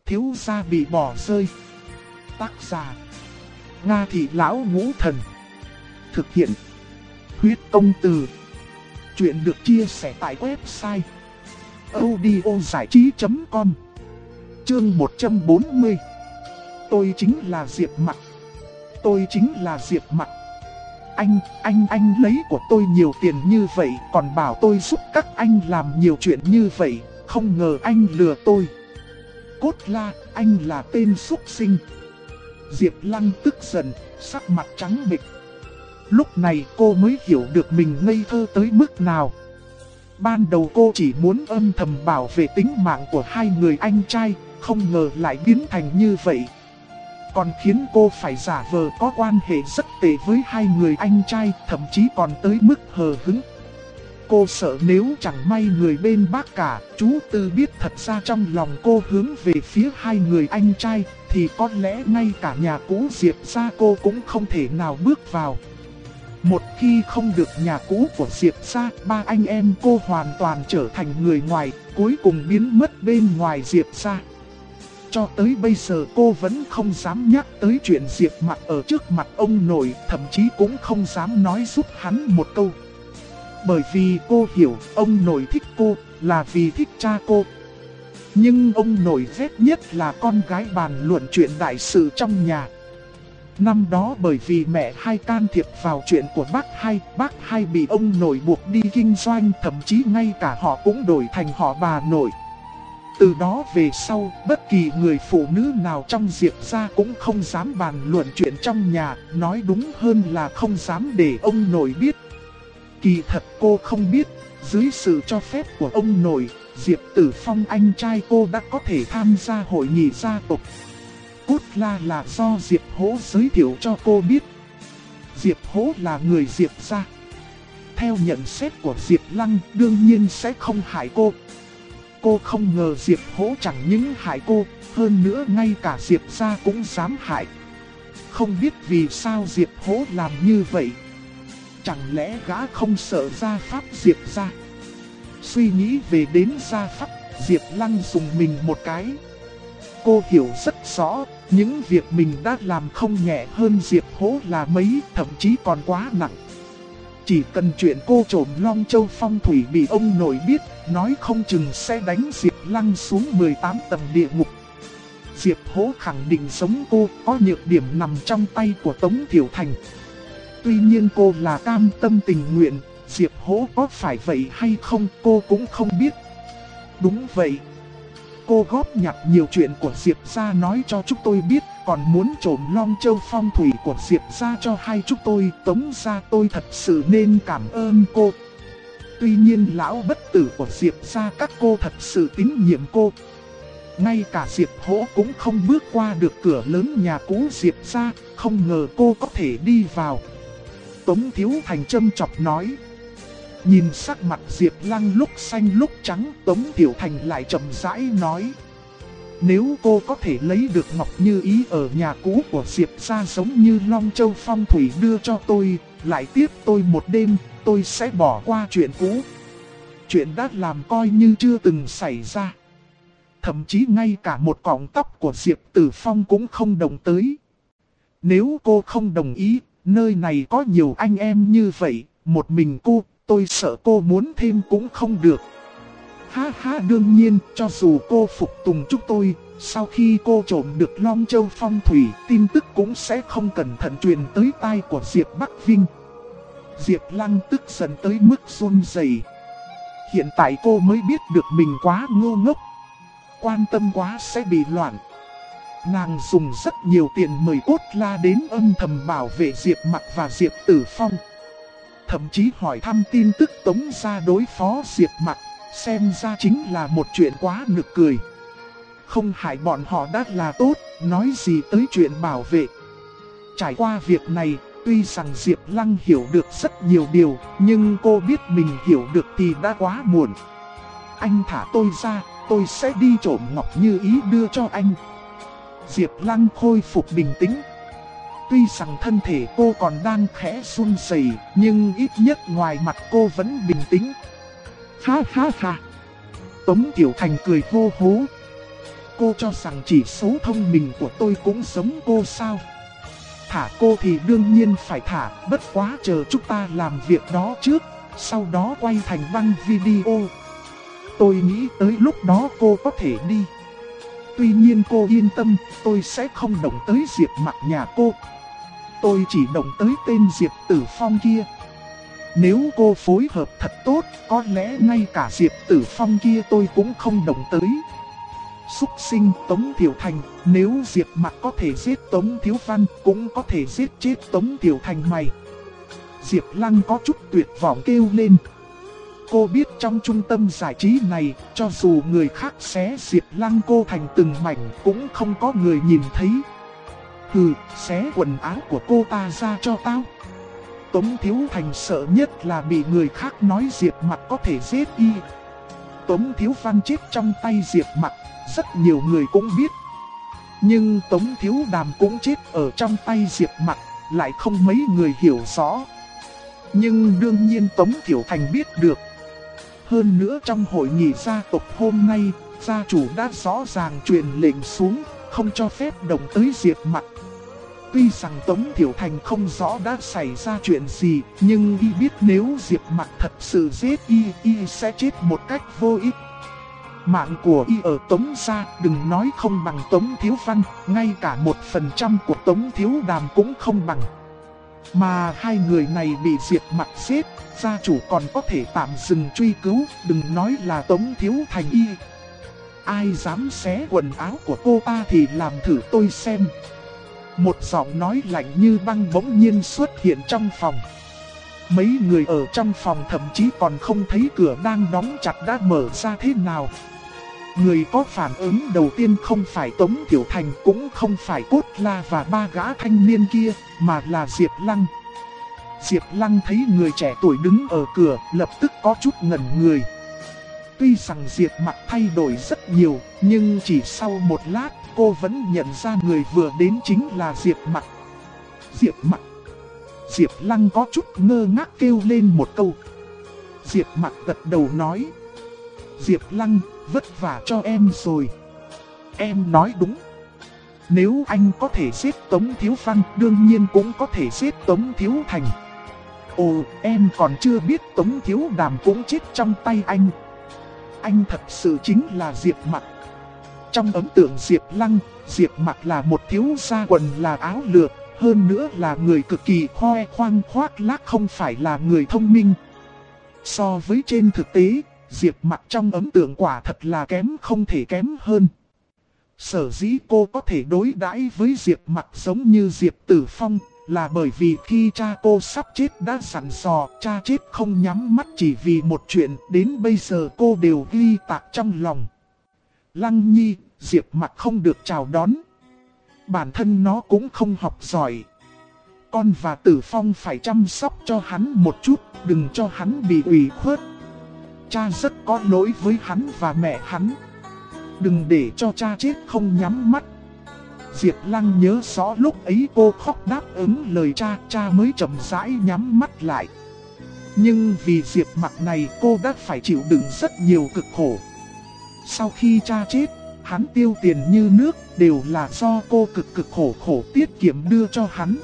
Thiếu gia bị bỏ rơi. Tác giả: Nga Thị Lão Ngũ Thần. Thực hiện: Huyết Công Từ. Chuyện được chia sẻ tại website audiozảichí.com. Chương 140. Tôi chính là Diệp Mặc. Tôi chính là Diệp Mặc. Anh lấy của tôi nhiều tiền như vậy, còn bảo tôi giúp các anh làm nhiều chuyện như vậy, không ngờ anh lừa tôi. Cốt la, anh là tên súc sinh. Diệp Lăng tức giận, sắc mặt trắng bệch. Lúc này cô mới hiểu được mình ngây thơ tới mức nào. Ban đầu cô chỉ muốn âm thầm bảo vệ tính mạng của hai người anh trai, không ngờ lại biến thành như vậy. Còn khiến cô phải giả vờ có quan hệ rất tệ với hai người anh trai, thậm chí còn tới mức hờ hững. Cô sợ nếu chẳng may người bên bác cả, chú Tư biết thật ra trong lòng cô hướng về phía hai người anh trai, thì có lẽ ngay cả nhà cũ Diệp gia cô cũng không thể nào bước vào. Một khi không được nhà cũ của Diệp gia, ba anh em cô hoàn toàn trở thành người ngoài, cuối cùng biến mất bên ngoài Diệp gia. Cho tới bây giờ cô vẫn không dám nhắc tới chuyện Diệp Mặc ở trước mặt ông nội, thậm chí cũng không dám nói giúp hắn một câu. Bởi vì cô hiểu ông nội thích cô là vì thích cha cô. Nhưng ông nội ghét nhất là con gái bàn luận chuyện đại sự trong nhà. Năm đó bởi vì mẹ hai can thiệp vào chuyện của bác hai bị ông nội buộc đi kinh doanh, thậm chí ngay cả họ cũng đổi thành họ bà nội. Từ đó về sau, bất kỳ người phụ nữ nào trong Diệp gia cũng không dám bàn luận chuyện trong nhà, nói đúng hơn là không dám để ông nội biết. Kỳ thật cô không biết, dưới sự cho phép của ông nội, Diệp Tử Phong anh trai cô đã có thể tham gia hội nghị gia tộc. Cốt la là do Diệp Hỗ giới thiệu cho cô biết. Diệp Hỗ là người Diệp gia. Theo nhận xét của Diệp Lăng, đương nhiên sẽ không hại cô. Cô không ngờ Diệp Hỗ chẳng những hại cô, hơn nữa ngay cả Diệp gia cũng dám hại. Không biết vì sao Diệp Hỗ làm như vậy. Chẳng lẽ gã không sợ gia pháp Diệp gia? Suy nghĩ về đến gia pháp, Diệp Lăng dùng mình một cái. Cô hiểu rất rõ, những việc mình đã làm không nhẹ hơn Diệp Hỗ là mấy, thậm chí còn quá nặng. Chỉ cần chuyện cô trộm Long Châu phong thủy bị ông nội biết, nói không chừng sẽ đánh Diệp Lăng xuống 18 tầng địa ngục. Diệp Hỗ khẳng định giống cô, có nhược điểm nằm trong tay của Tống Thiểu Thành. Tuy nhiên cô là cam tâm tình nguyện, Diệp Hỗ có phải vậy hay không cô cũng không biết. Đúng vậy. Cô góp nhặt nhiều chuyện của Diệp gia nói cho chúng tôi biết, còn muốn trộm Long Châu phong thủy của Diệp gia cho hai chúng tôi, Tống gia tôi thật sự nên cảm ơn cô. Tuy nhiên lão bất tử của Diệp gia các cô thật sự tín nhiệm cô. Ngay cả Diệp Hỗ cũng không bước qua được cửa lớn nhà cũ Diệp gia, không ngờ cô có thể đi vào. Tống Thiếu Thành châm chọc nói. Nhìn sắc mặt Diệp Lăng lúc xanh lúc trắng, Tống Tiểu Thành lại chậm rãi nói. Nếu cô có thể lấy được Ngọc Như Ý ở nhà cũ của Diệp gia giống như Long Châu phong thủy đưa cho tôi, lại tiếp tôi một đêm, tôi sẽ bỏ qua chuyện cũ. Chuyện đã làm coi như chưa từng xảy ra. Thậm chí ngay cả một cọng tóc của Diệp Tử Phong cũng không đồng tới. Nếu cô không đồng ý, nơi này có nhiều anh em như vậy, một mình cô, tôi sợ cô muốn thêm cũng không được. Ha ha, đương nhiên, cho dù cô phục tùng chúng tôi, sau khi cô trộm được Long Châu phong thủy, tin tức cũng sẽ không cẩn thận truyền tới tai của Diệp Bắc Vinh. Diệp Lăng tức giận tới mức run rẩy. Hiện tại cô mới biết được mình quá ngu ngốc. Quan tâm quá sẽ bị loạn. Nàng dùng rất nhiều tiền mời Cốt La đến âm thầm bảo vệ Diệp Mặc và Diệp Tử Phong. Thậm chí hỏi thăm tin tức Tống gia đối phó Diệp Mặc, xem ra chính là một chuyện quá nực cười. Không hại bọn họ đã là tốt, nói gì tới chuyện bảo vệ. Trải qua việc này, tuy rằng Diệp Lăng hiểu được rất nhiều điều, nhưng cô biết mình hiểu được thì đã quá muộn. Anh thả tôi ra, tôi sẽ đi trộm Ngọc Như Ý đưa cho anh. Diệp Lăng khôi phục bình tĩnh. Tuy rằng thân thể cô còn đang khẽ run rẩy, nhưng ít nhất ngoài mặt cô vẫn bình tĩnh. Ha ha ha. Tống Tiểu Thành cười hô hố. Cô cho rằng chỉ số thông minh của tôi cũng giống cô sao? Thả cô thì đương nhiên phải thả, bất quá chờ chúng ta làm việc đó trước, sau đó quay thành băng video. Tôi nghĩ tới lúc đó cô có thể đi. Tuy nhiên cô yên tâm, tôi sẽ không động tới Diệp Mặc nhà cô. Tôi chỉ động tới tên Diệp Tử Phong kia. Nếu cô phối hợp thật tốt, có lẽ ngay cả Diệp Tử Phong kia tôi cũng không động tới. Súc sinh Tống Thiểu Thành, nếu Diệp Mặc có thể giết Tống Thiếu Văn, cũng có thể giết chết Tống Thiểu Thành mày. Diệp Lăng có chút tuyệt vọng kêu lên. Cô biết trong trung tâm giải trí này, cho dù người khác xé Diệp Lăng cô thành từng mảnh cũng không có người nhìn thấy. Hừ, xé quần áo của cô ta ra cho tao. Tống Thiếu Thành sợ nhất là bị người khác nói Diệp Mặc có thể giết y. Tống Thiếu Văn chết trong tay Diệp Mặc, rất nhiều người cũng biết. Nhưng Tống Thiếu Đàm cũng chết ở trong tay Diệp Mặc, lại không mấy người hiểu rõ. Nhưng đương nhiên Tống Thiểu Thành biết được. Hơn nữa trong hội nghị gia tộc hôm nay, gia chủ đã rõ ràng truyền lệnh xuống, không cho phép động tới Diệp Mặc. Tuy rằng Tống Thiểu Thành không rõ đã xảy ra chuyện gì, nhưng y biết nếu Diệp Mặc thật sự giết y sẽ chết một cách vô ích. Mạng của y ở Tống gia, đừng nói không bằng Tống Thiếu Văn, ngay cả 1% của Tống Thiếu Đàm cũng không bằng. Mà hai người này bị Diệp Mặc giết, gia chủ còn có thể tạm dừng truy cứu, đừng nói là Tống Thiếu Thành y. Ai dám xé quần áo của cô ta thì làm thử tôi xem. Một giọng nói lạnh như băng bỗng nhiên xuất hiện trong phòng. Mấy người ở trong phòng thậm chí còn không thấy cửa đang đóng chặt đã mở ra thế nào. Người có phản ứng đầu tiên không phải Tống Thiểu Thành, cũng không phải Cốt La và ba gã thanh niên kia, mà là Diệp Lăng. Diệp Lăng thấy người trẻ tuổi đứng ở cửa, lập tức có chút ngẩn người. Tuy rằng Diệp Mặc thay đổi rất nhiều, nhưng chỉ sau một lát, cô vẫn nhận ra người vừa đến chính là Diệp Mặc. Diệp Mặc. Diệp Lăng có chút ngơ ngác kêu lên một câu. Diệp Mặc gật đầu nói. Diệp Lăng, vất vả cho em rồi. Em nói đúng. Nếu anh có thể giết Tống Thiếu Văn, đương nhiên cũng có thể giết Tống Thiếu Thành. Ồ, em còn chưa biết Tống Thiếu Đàm cũng chết trong tay anh. Anh thật sự chính là Diệp Mặc. Trong ấn tượng Diệp Lăng, Diệp Mặc là một thiếu gia quần là áo lược, hơn nữa là người cực kỳ khoe khoang khoác lác, không phải là người thông minh. So với trên thực tế, Diệp Mặc trong ấn tượng quả thật là kém không thể kém hơn. Sở dĩ cô có thể đối đãi với Diệp Mặc giống như Diệp Tử Phong là bởi vì khi cha cô sắp chết đã dặn dò cha chết không nhắm mắt chỉ vì một chuyện, đến bây giờ cô đều ghi tạc trong lòng. Lăng Nhi, Diệp Mặc không được chào đón. Bản thân nó cũng không học giỏi. Con và Tử Phong phải chăm sóc cho hắn một chút, đừng cho hắn bị ủy khuất. Cha rất có lỗi với hắn và mẹ hắn. Đừng để cho cha chết không nhắm mắt. Diệp Lăng nhớ rõ lúc ấy cô khóc đáp ứng lời cha, cha mới chậm rãi nhắm mắt lại. Nhưng vì Diệp Mặc này cô đã phải chịu đựng rất nhiều cực khổ. Sau khi cha chết, hắn tiêu tiền như nước đều là do cô cực khổ tiết kiệm đưa cho hắn.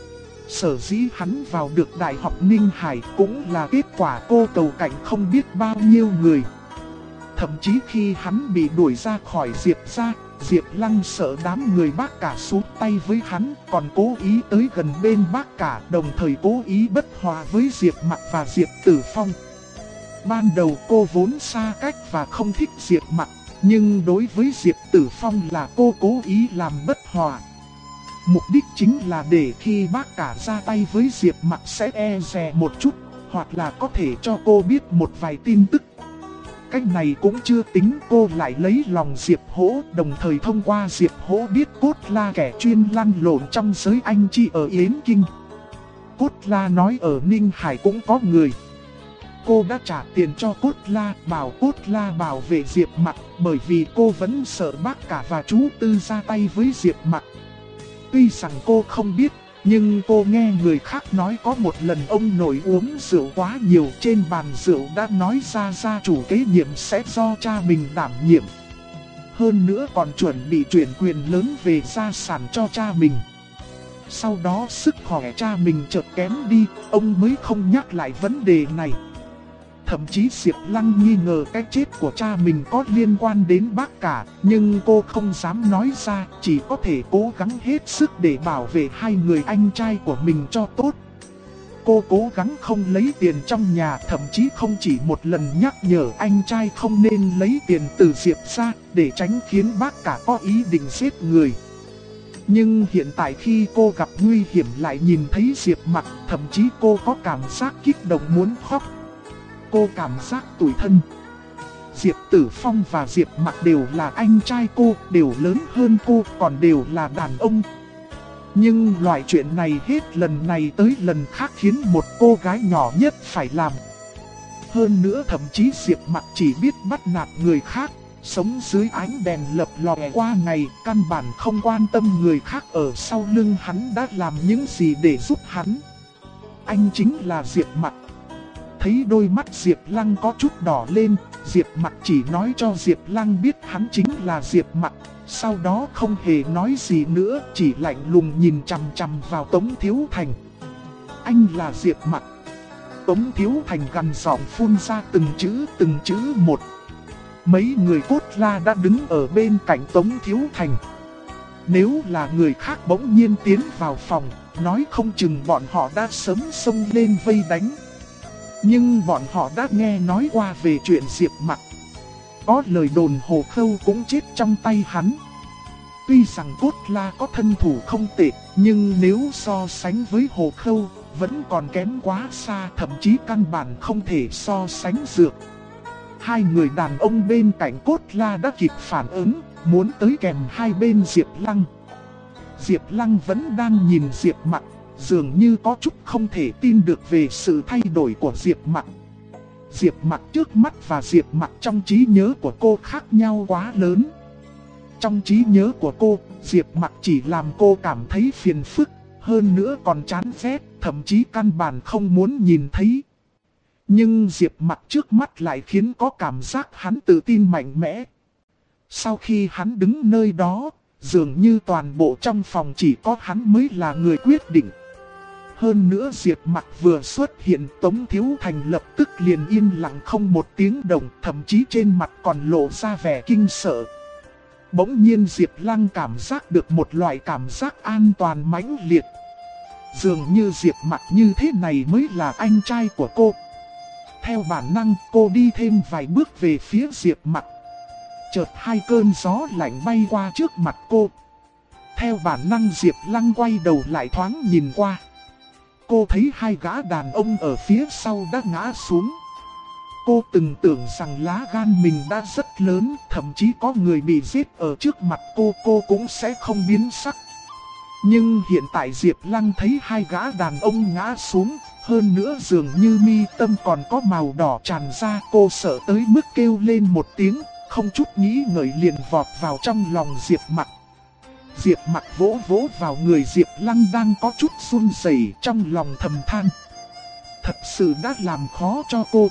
Sở dĩ hắn vào được Đại học Ninh Hải cũng là kết quả cô cầu cạnh không biết bao nhiêu người. Thậm chí khi hắn bị đuổi ra khỏi Diệp gia, Diệp Lăng sợ đám người bác cả sút tay với hắn, còn cố ý tới gần bên bác cả, đồng thời cố ý bất hòa với Diệp Mặc và Diệp Tử Phong. Ban đầu cô vốn xa cách và không thích Diệp Mặc, nhưng đối với Diệp Tử Phong là cô cố ý làm bất hòa. Mục đích chính là để khi bác cả ra tay với Diệp Mặc sẽ e dè một chút, hoặc là có thể cho cô biết một vài tin tức. Cách này cũng chưa tính, cô lại lấy lòng Diệp Hỗ, đồng thời thông qua Diệp Hỗ biết Cốt La kẻ chuyên lăn lộn trong giới anh chi ở Yến Kinh. Cốt La nói ở Ninh Hải cũng có người. Cô đã trả tiền cho Cốt La, bảo Cốt La bảo vệ Diệp Mặc, bởi vì cô vẫn sợ bác cả và chú Tư ra tay với Diệp Mặc. Tuy rằng cô không biết, nhưng cô nghe người khác nói có một lần ông nội uống rượu quá nhiều, trên bàn rượu đã nói ra gia chủ kế nhiệm sẽ do cha mình đảm nhiệm. Hơn nữa còn chuẩn bị chuyển quyền lớn về gia sản cho cha mình. Sau đó sức khỏe cha mình chợt kém đi, ông mới không nhắc lại vấn đề này. Thậm chí Diệp Lăng nghi ngờ cái chết của cha mình có liên quan đến bác cả, nhưng cô không dám nói ra, chỉ có thể cố gắng hết sức để bảo vệ hai người anh trai của mình cho tốt. Cô cố gắng không lấy tiền trong nhà, thậm chí không chỉ một lần nhắc nhở anh trai không nên lấy tiền từ Diệp ra, để tránh khiến bác cả có ý định giết người. Nhưng hiện tại khi cô gặp nguy hiểm lại nhìn thấy Diệp Mặc, thậm chí cô có cảm giác kích động muốn khóc. Cô cảm giác tủi thân. Diệp Tử Phong và Diệp Mặc đều là anh trai cô, đều lớn hơn cô, còn đều là đàn ông. Nhưng loại chuyện này hết lần này tới lần khác khiến một cô gái nhỏ nhất phải làm. Hơn nữa thậm chí Diệp Mặc chỉ biết bắt nạt người khác, sống dưới ánh đèn lập lòe qua ngày, căn bản không quan tâm người khác ở sau lưng hắn đã làm những gì để giúp hắn. Anh chính là Diệp Mặc. Thấy đôi mắt Diệp Lăng có chút đỏ lên, Diệp Mặc chỉ nói cho Diệp Lăng biết hắn chính là Diệp Mặc. Sau đó không hề nói gì nữa, chỉ lạnh lùng nhìn chằm chằm vào Tống Thiếu Thành. Anh là Diệp Mặc. Tống Thiếu Thành gằn giọng phun ra từng chữ một. Mấy người Cốt La đã đứng ở bên cạnh Tống Thiếu Thành. Nếu là người khác bỗng nhiên tiến vào phòng, nói không chừng bọn họ đã sớm xông lên vây đánh. Nhưng bọn họ đã nghe nói qua về chuyện Diệp Mặc. Có lời đồn Hồ Khâu cũng chết trong tay hắn. Tuy rằng Cốt La có thân thủ không tệ, nhưng nếu so sánh với Hồ Khâu, vẫn còn kém quá xa, thậm chí căn bản không thể so sánh được. Hai người đàn ông bên cạnh Cốt La đã kịp phản ứng, muốn tới kèm hai bên Diệp Lăng. Diệp Lăng vẫn đang nhìn Diệp Mặc, dường như có chút không thể tin được về sự thay đổi của Diệp Mặc. Diệp Mặc trước mắt và Diệp Mặc trong trí nhớ của cô khác nhau quá lớn. Trong trí nhớ của cô, Diệp Mặc chỉ làm cô cảm thấy phiền phức, hơn nữa còn chán ghét, thậm chí căn bản không muốn nhìn thấy. Nhưng Diệp Mặc trước mắt lại khiến có cảm giác hắn tự tin mạnh mẽ. Sau khi hắn đứng nơi đó, dường như toàn bộ trong phòng chỉ có hắn mới là người quyết định. Hơn nữa Diệp Mặc vừa xuất hiện, Tống Thiếu Thành lập tức liền yên lặng không một tiếng động, thậm chí trên mặt còn lộ ra vẻ kinh sợ. Bỗng nhiên Diệp Lăng cảm giác được một loại cảm giác an toàn mãnh liệt. Dường như Diệp Mặc như thế này mới là anh trai của cô. Theo bản năng cô đi thêm vài bước về phía Diệp Mặc. Chợt hai cơn gió lạnh bay qua trước mặt cô. Theo bản năng Diệp Lăng quay đầu lại thoáng nhìn qua. Cô thấy hai gã đàn ông ở phía sau đã ngã xuống. Cô từng tưởng rằng lá gan mình đã rất lớn, thậm chí có người bị giết ở trước mặt cô cũng sẽ không biến sắc. Nhưng hiện tại Diệp Lăng thấy hai gã đàn ông ngã xuống, hơn nữa dường như mi tâm còn có màu đỏ tràn ra, cô sợ tới mức kêu lên một tiếng, không chút nghĩ ngợi liền vọt vào trong lòng Diệp Mặc. Diệp Mặc vỗ vỗ vào người Diệp Lăng đang có chút run rẩy, trong lòng thầm than. Thật sự đã làm khó cho cô.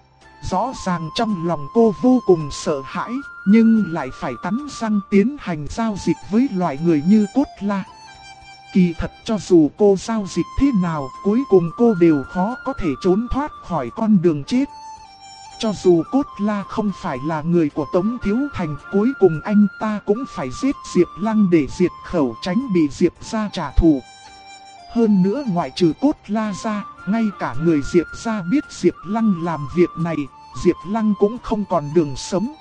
Rõ ràng trong lòng cô vô cùng sợ hãi, nhưng lại phải cắn răng tiến hành giao dịch với loại người như Cốt La. Kỳ thật cho dù cô giao dịch thế nào, cuối cùng cô đều khó có thể trốn thoát khỏi con đường chết. Cho dù Cốt La không phải là người của Tống Thiếu Thành, cuối cùng anh ta cũng phải giết Diệp Lăng để diệt khẩu, tránh bị Diệp gia trả thù. Hơn nữa ngoại trừ Cốt La ra, ngay cả người Diệp gia biết Diệp Lăng làm việc này, Diệp Lăng cũng không còn đường sống.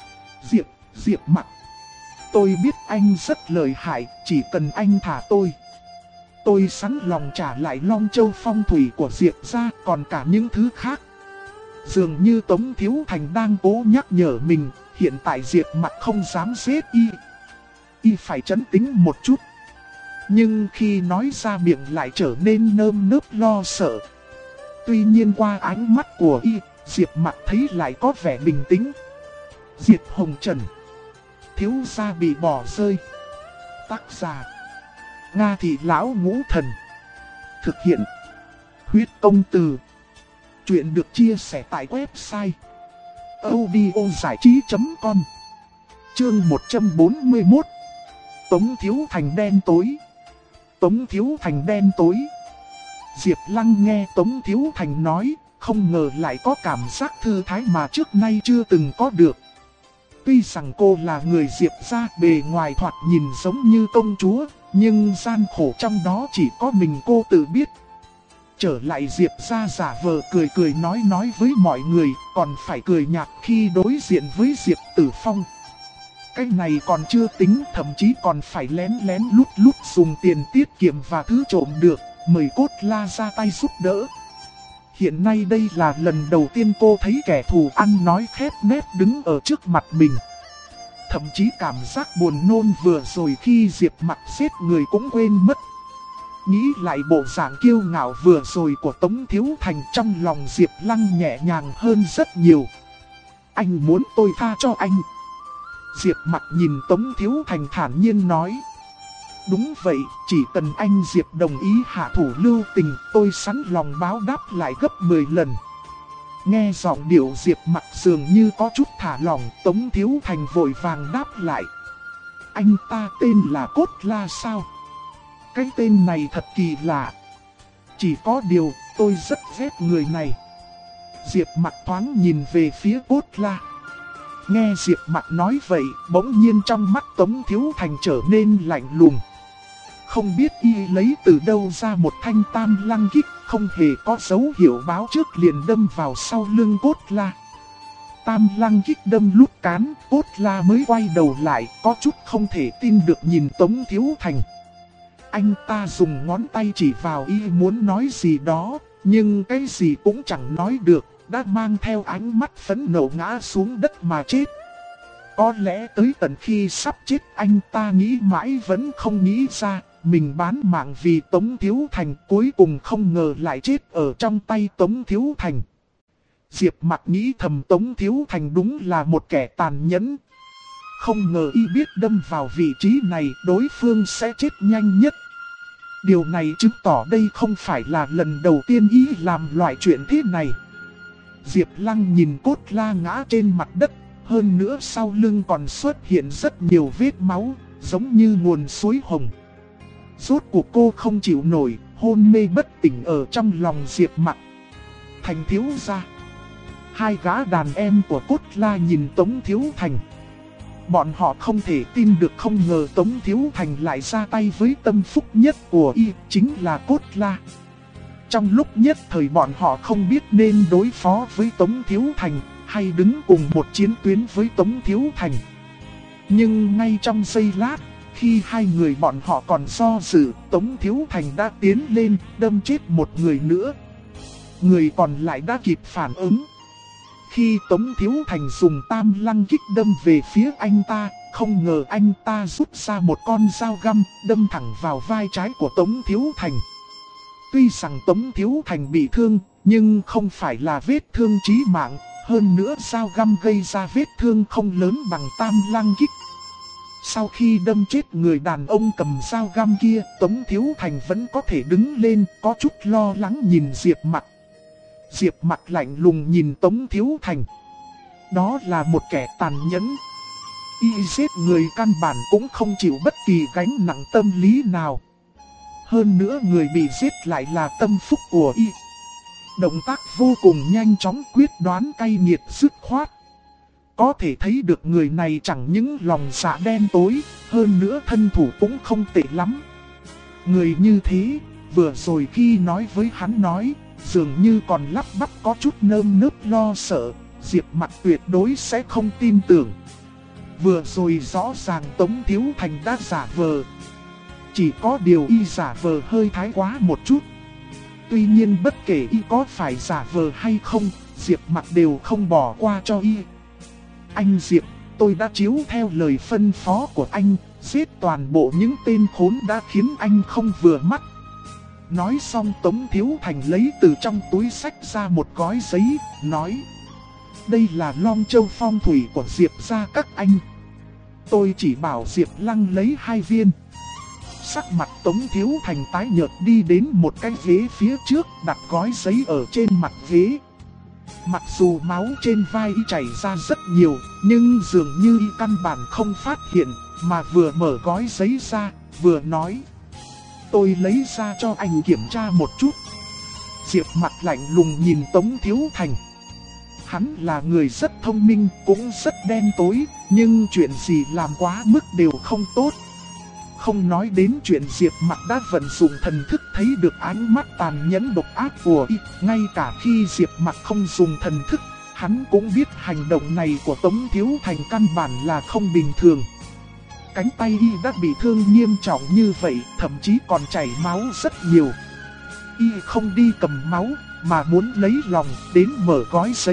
Diệp Mặc, tôi biết anh rất lợi hại, chỉ cần anh thả tôi sẵn lòng trả lại Long Châu phong thủy của Diệp gia, còn cả những thứ khác. Dường như Tống Thiếu Thành đang cố nhắc nhở mình, hiện tại Diệp Mặc không dám giết y phải trấn tĩnh một chút. Nhưng khi nói ra miệng lại trở nên nơm nớp lo sợ. Tuy nhiên qua ánh mắt của y, Diệp Mặc thấy lại có vẻ bình tĩnh. Diệp Hồng Trần, thiếu gia bị bỏ rơi. Tác giả Nga Thị Lão Ngũ Thần. Thực hiện Huyết Công Từ. Chuyện được chia sẻ tại website audiozảichí.com. Chương 141. Tống Thiếu Thành đen tối. Tống Thiếu Thành đen tối. Diệp Lăng nghe Tống Thiếu Thành nói, không ngờ lại có cảm giác thư thái mà trước nay chưa từng có được. Tuy rằng cô là người Diệp gia, bề ngoài thoạt nhìn giống như công chúa, nhưng gian khổ trong đó chỉ có mình cô tự biết. Trở lại Diệp gia giả vờ cười cười nói với mọi người, còn phải cười nhạt khi đối diện với Diệp Tử Phong. Cái này còn chưa tính, thậm chí còn phải lén lén lút lút dùng tiền tiết kiệm và thứ trộm được, mời Cốt La ra tay giúp đỡ. Hiện nay đây là lần đầu tiên cô thấy kẻ thù ăn nói khép nép đứng ở trước mặt mình. Thậm chí cảm giác buồn nôn vừa rồi khi Diệp Mặc giết người cũng quên mất. Nghĩ lại bộ dạng kiêu ngạo vừa rồi của Tống Thiếu Thành, trong lòng Diệp Lăng nhẹ nhàng hơn rất nhiều. Anh muốn tôi tha cho anh. Diệp Mặc nhìn Tống Thiếu Thành thản nhiên nói. Đúng vậy, chỉ cần anh Diệp đồng ý hạ thủ lưu tình, tôi sẵn lòng báo đáp lại gấp 10 lần. Nghe giọng điệu Diệp Mặc dường như có chút thả lỏng, Tống Thiếu Thành vội vàng đáp lại. Anh ta tên là Cốt La sao? Cái tên này thật kỳ lạ. Chỉ có điều, tôi rất ghét người này. Diệp Mặc thoáng nhìn về phía Cốt La. Nghe Diệp Mặc nói vậy, bỗng nhiên trong mắt Tống Thiếu Thành trở nên lạnh lùng. Không biết y lấy từ đâu ra một thanh tam lăng kích, không hề có dấu hiệu báo trước liền đâm vào sau lưng Cốt La. Tam lăng kích đâm lút cán, Cốt La mới quay đầu lại, có chút không thể tin được nhìn Tống Thiếu Thành. Anh ta dùng ngón tay chỉ vào y muốn nói gì đó, nhưng cái gì cũng chẳng nói được, đã mang theo ánh mắt phẫn nộ ngã xuống đất mà chết. Có lẽ tới tận khi sắp chết anh ta nghĩ mãi vẫn không nghĩ ra, mình bán mạng vì Tống Thiếu Thành, cuối cùng không ngờ lại chết ở trong tay Tống Thiếu Thành. Diệp Mặc nghĩ thầm Tống Thiếu Thành đúng là một kẻ tàn nhẫn. Không ngờ y biết đâm vào vị trí này đối phương sẽ chết nhanh nhất. Điều này chứng tỏ đây không phải là lần đầu tiên y làm loại chuyện thế này. Diệp Lăng nhìn Cốt La ngã trên mặt đất, hơn nữa sau lưng còn xuất hiện rất nhiều vết máu, giống như nguồn suối hồng. Rốt cuộc cô không chịu nổi, hôn mê bất tỉnh ở trong lòng Diệp Mặc. Thành thiếu gia. Hai gã đàn em của Cốt La nhìn Tống Thiếu Thành. Bọn họ không thể tin được, không ngờ Tống Thiếu Thành lại ra tay với tâm phúc nhất của y, chính là Cốt La. Trong lúc nhất thời bọn họ không biết nên đối phó với Tống Thiếu Thành, hay đứng cùng một chiến tuyến với Tống Thiếu Thành. Nhưng ngay trong giây lát, khi hai người bọn họ còn do dự, Tống Thiếu Thành đã tiến lên, đâm chết một người nữa. Người còn lại đã kịp phản ứng. Khi Tống Thiếu Thành dùng tam lăng kích đâm về phía anh ta, không ngờ anh ta rút ra một con dao găm, đâm thẳng vào vai trái của Tống Thiếu Thành. Tuy rằng Tống Thiếu Thành bị thương, nhưng không phải là vết thương chí mạng, hơn nữa dao găm gây ra vết thương không lớn bằng tam lăng kích. Sau khi đâm chết người đàn ông cầm dao găm kia, Tống Thiếu Thành vẫn có thể đứng lên, có chút lo lắng nhìn Diệp Mặc. Diệp Mặc lạnh lùng nhìn Tống Thiếu Thành. Đó là một kẻ tàn nhẫn. Y giết người căn bản cũng không chịu bất kỳ gánh nặng tâm lý nào. Hơn nữa người bị giết lại là tâm phúc của y. Động tác vô cùng nhanh chóng, quyết đoán, cay nghiệt, dứt khoát. Có thể thấy được người này chẳng những lòng dạ đen tối, hơn nữa thân thủ cũng không tệ lắm. Người như thế, vừa rồi khi nói với hắn nói, dường như còn lắp bắp có chút nơm nớp lo sợ, Diệp Mặc tuyệt đối sẽ không tin tưởng. Vừa rồi rõ ràng Tống Thiếu Thành đã giả vờ. Chỉ có điều y giả vờ hơi thái quá một chút. Tuy nhiên bất kể y có phải giả vờ hay không, Diệp Mặc đều không bỏ qua cho y. Anh Diệp, tôi đã chiếu theo lời phân phó của anh, giết toàn bộ những tên khốn đã khiến anh không vừa mắt. Nói xong Tống Thiếu Thành lấy từ trong túi xách ra một gói giấy, nói: đây là Long Châu phong thủy của Diệp gia các anh. Tôi chỉ bảo Diệp Lăng lấy 2 viên. Sắc mặt Tống Thiếu Thành tái nhợt đi đến một cái ghế phía trước, đặt gói giấy ở trên mặt ghế. Mặc dù máu trên vai y chảy ra rất nhiều, nhưng dường như y căn bản không phát hiện, mà vừa mở gói giấy ra, vừa nói: tôi lấy ra cho anh kiểm tra một chút. Diệp Mặc lạnh lùng nhìn Tống Thiếu Thành. Hắn là người rất thông minh, cũng rất đen tối, nhưng chuyện gì làm quá mức đều không tốt. Không nói đến chuyện Diệp Mặc đã vận dụng thần thức thấy được ánh mắt tàn nhẫn độc ác của y, ngay cả khi Diệp Mặc không dùng thần thức, hắn cũng biết hành động này của Tống Thiếu Thành căn bản là không bình thường. Cánh tay y đã bị thương nghiêm trọng như vậy, thậm chí còn chảy máu rất nhiều. Y không đi cầm máu, mà muốn lấy lòng đến mở gói giấy.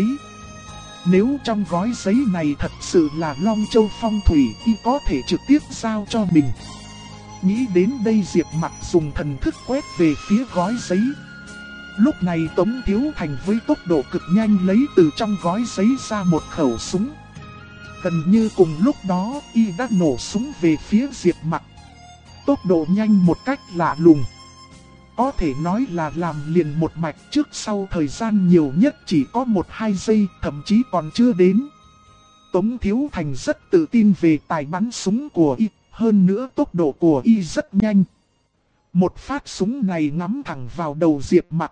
Nếu trong gói giấy này thật sự là Long Châu Phong Thủy, y có thể trực tiếp giao cho mình. Nghĩ đến đây, Diệp Mặc dùng thần thức quét về phía gói giấy. Lúc này Tống Thiếu Thành với tốc độ cực nhanh lấy từ trong gói giấy ra một khẩu súng. Gần như cùng lúc đó, y đã nổ súng về phía Diệp Mặc. Tốc độ nhanh một cách lạ lùng. Có thể nói là làm liền một mạch, trước sau thời gian nhiều nhất chỉ có 1-2 giây, thậm chí còn chưa đến. Tống Thiếu Thành rất tự tin về tài bắn súng của y, hơn nữa tốc độ của y rất nhanh. Một phát súng này ngắm thẳng vào đầu Diệp Mặc.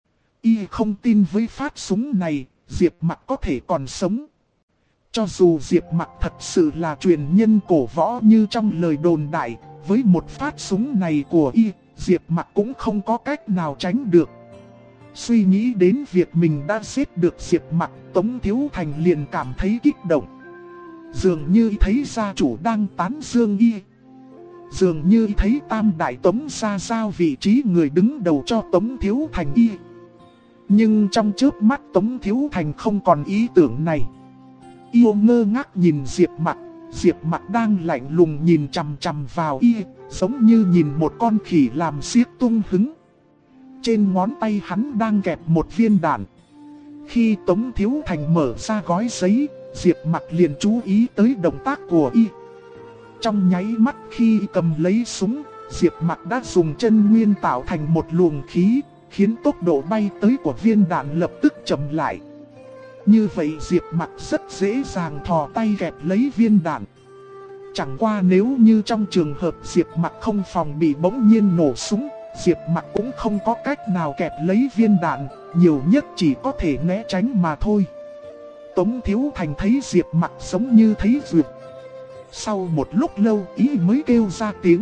Y không tin với phát súng này, Diệp Mặc có thể còn sống. Cho dù Diệp Mặc thật sự là truyền nhân cổ võ như trong lời đồn đại, với một phát súng này của y, Diệp Mặc cũng không có cách nào tránh được. Suy nghĩ đến việc mình đã giết được Diệp Mặc, Tống Thiếu Thành liền cảm thấy kích động. Dường như thấy gia chủ đang tán dương y. Dường như thấy tam đại Tống gia giao vị trí người đứng đầu cho Tống Thiếu Thành y. Nhưng trong chớp mắt Tống Thiếu Thành không còn ý tưởng này. Y ngơ ngác nhìn Diệp Mặc. Diệp Mặc đang lạnh lùng nhìn chằm chằm vào y, giống như nhìn một con khỉ làm xiếc tung hứng. Trên ngón tay hắn đang kẹp một viên đạn. Khi Tống Thiếu Thành mở ra gói giấy, Diệp Mặc liền chú ý tới động tác của y. Trong nháy mắt khi cầm lấy súng, Diệp Mặc đã dùng chân nguyên tạo thành một luồng khí, khiến tốc độ bay tới của viên đạn lập tức chậm lại. Như vậy Diệp Mặc rất dễ dàng thò tay kẹp lấy viên đạn. Chẳng qua nếu như trong trường hợp Diệp Mặc không phòng bị bỗng nhiên nổ súng, Diệp Mặc cũng không có cách nào kẹp lấy viên đạn, nhiều nhất chỉ có thể né tránh mà thôi. Tống Thiếu Thành thấy Diệp Mặc giống như thấy duyệt. Sau một lúc lâu ý mới kêu ra tiếng.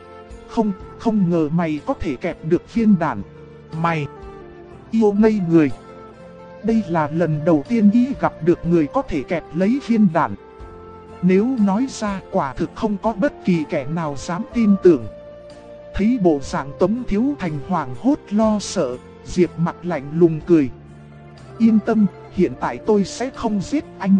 Không ngờ mày có thể kẹp được viên đạn. Mày! Yêu ngây người. Đây là lần đầu tiên y gặp được người có thể kẹp lấy viên đạn. Nếu nói ra quả thực không có bất kỳ kẻ nào dám tin tưởng. Thấy bộ dạng Tống Thiếu Thành hoảng hốt lo sợ, Diệp Mặc lạnh lùng cười. Yên tâm, hiện tại tôi sẽ không giết anh.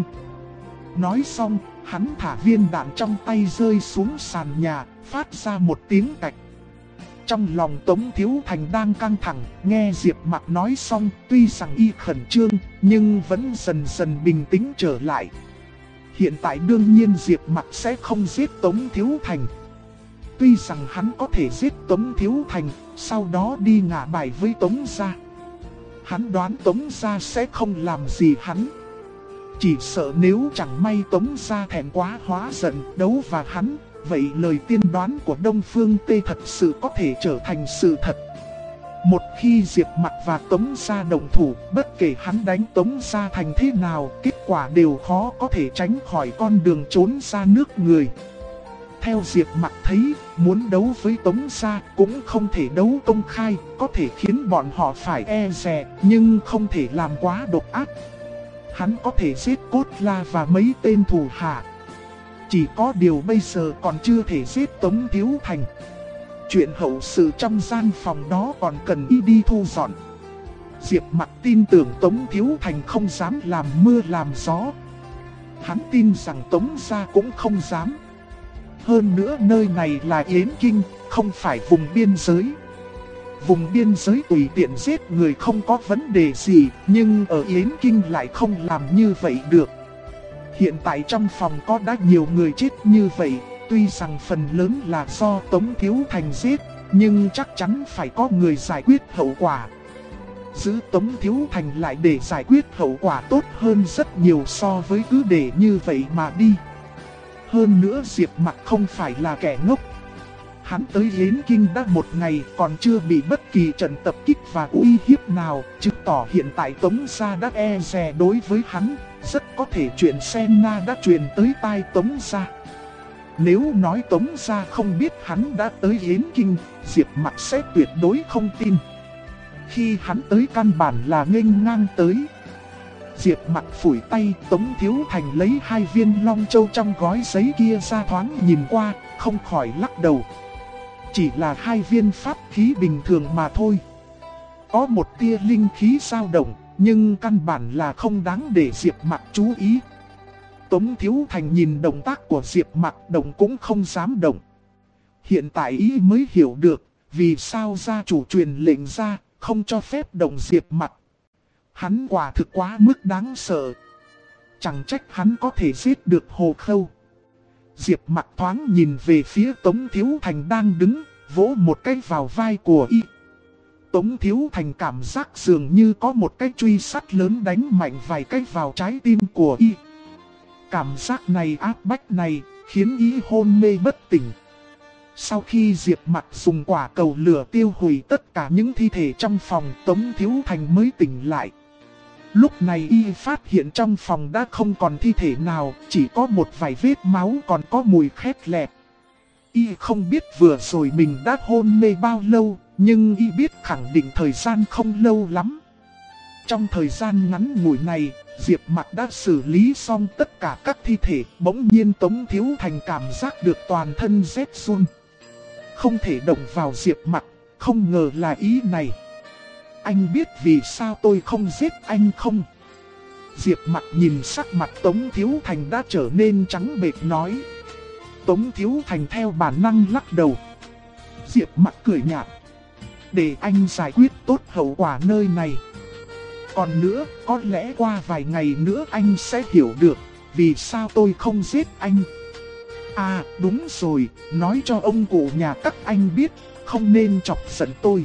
Nói xong, hắn thả viên đạn trong tay rơi xuống sàn nhà, phát ra một tiếng cạch. Trong lòng Tống Thiếu Thành đang căng thẳng, nghe Diệp Mặc nói xong, tuy rằng y khẩn trương, nhưng vẫn dần dần bình tĩnh trở lại. Hiện tại đương nhiên Diệp Mặc sẽ không giết Tống Thiếu Thành. Tuy rằng hắn có thể giết Tống Thiếu Thành, sau đó đi ngả bài với Tống gia. Hắn đoán Tống gia sẽ không làm gì hắn. Chỉ sợ nếu chẳng may Tống gia thẹn quá hóa giận đấu và hắn, vậy lời tiên đoán của Đông Phương Tê thật sự có thể trở thành sự thật. Một khi Diệp Mặc và Tống gia đồng thủ, bất kể hắn đánh Tống gia thành thế nào, kết quả đều khó có thể tránh khỏi con đường trốn ra nước người. Theo Diệp Mặc thấy, muốn đấu với Tống gia cũng không thể đấu công khai, có thể khiến bọn họ phải e dè, nhưng không thể làm quá độc ác. Hắn có thể giết Cốt La và mấy tên thủ hạ. Chỉ có điều bây giờ còn chưa thể giết Tống Thiếu Thành. Chuyện hậu sự trong gian phòng đó còn cần y đi thu dọn. Diệp Mặc tin tưởng Tống Thiếu Thành không dám làm mưa làm gió. Hắn tin rằng Tống gia cũng không dám. Hơn nữa nơi này là Yến Kinh, không phải vùng biên giới. Vùng biên giới tùy tiện giết người không có vấn đề gì, nhưng ở Yến Kinh lại không làm như vậy được. Hiện tại trong phòng có đã nhiều người chết như vậy, tuy rằng phần lớn là do Tống Thiếu Thành giết, nhưng chắc chắn phải có người giải quyết hậu quả. giữ Tống Thiếu Thành lại để giải quyết hậu quả tốt hơn rất nhiều so với cứ để như vậy mà đi. Hơn nữa Diệp Mặc không phải là kẻ ngốc. Hắn tới Yến Kinh đã một ngày còn chưa bị bất kỳ trận tập kích và uy hiếp nào, chứng tỏ hiện tại Tống gia đã e dè đối với hắn, rất có thể chuyện Senna đã truyền tới tai Tống gia. Nếu nói Tống gia không biết hắn đã tới Yến Kinh, Diệp Mặc sẽ tuyệt đối không tin. Khi hắn tới căn bản là nghênh ngang tới. Diệp Mặc phủi tay, Tống Thiếu Thành lấy 2 viên long châu trong gói giấy kia ra thoáng nhìn qua, không khỏi lắc đầu. Chỉ là 2 viên pháp khí bình thường mà thôi. Có một tia linh khí dao động, nhưng căn bản là không đáng để Diệp Mặc chú ý. Tống Thiếu Thành nhìn động tác của Diệp Mặc, động cũng không dám động. Hiện tại ý mới hiểu được vì sao gia chủ truyền lệnh ra không cho phép động Diệp Mặc. Hắn quả thực quá mức đáng sợ. Chẳng trách hắn có thể giết được Hồ Khâu. Diệp Mặc thoáng nhìn về phía Tống Thiếu Thành đang đứng, vỗ một cái vào vai của y. Tống Thiếu Thành cảm giác dường như có một cái truy sắt lớn đánh mạnh vài cái vào trái tim của y. Cảm giác này, áp bách này, khiến y hôn mê bất tỉnh. Sau khi Diệp Mặc dùng quả cầu lửa tiêu hủy tất cả những thi thể trong phòng, Tống Thiếu Thành mới tỉnh lại. Lúc này y phát hiện trong phòng đã không còn thi thể nào, chỉ có một vài vết máu còn có mùi khét lẹt. Y không biết vừa rồi mình đã hôn mê bao lâu, nhưng y biết khẳng định thời gian không lâu lắm. Trong thời gian ngắn ngủi này, Diệp Mặc đã xử lý xong tất cả các thi thể. Bỗng nhiên Tống Thiếu Thành cảm giác được toàn thân rét run. Không thể động vào Diệp Mặc, không ngờ là ý này. Anh biết vì sao tôi không giết anh không? Diệp Mặc nhìn sắc mặt Tống Thiếu Thành đã trở nên trắng bệch nói. Tống Thiếu Thành theo bản năng lắc đầu. Diệp Mặc cười nhạt. Để anh giải quyết tốt hậu quả nơi này. Còn nữa, có lẽ qua vài ngày nữa anh sẽ hiểu được vì sao tôi không giết anh. À đúng rồi, nói cho ông cụ nhà các anh biết, không nên chọc giận tôi.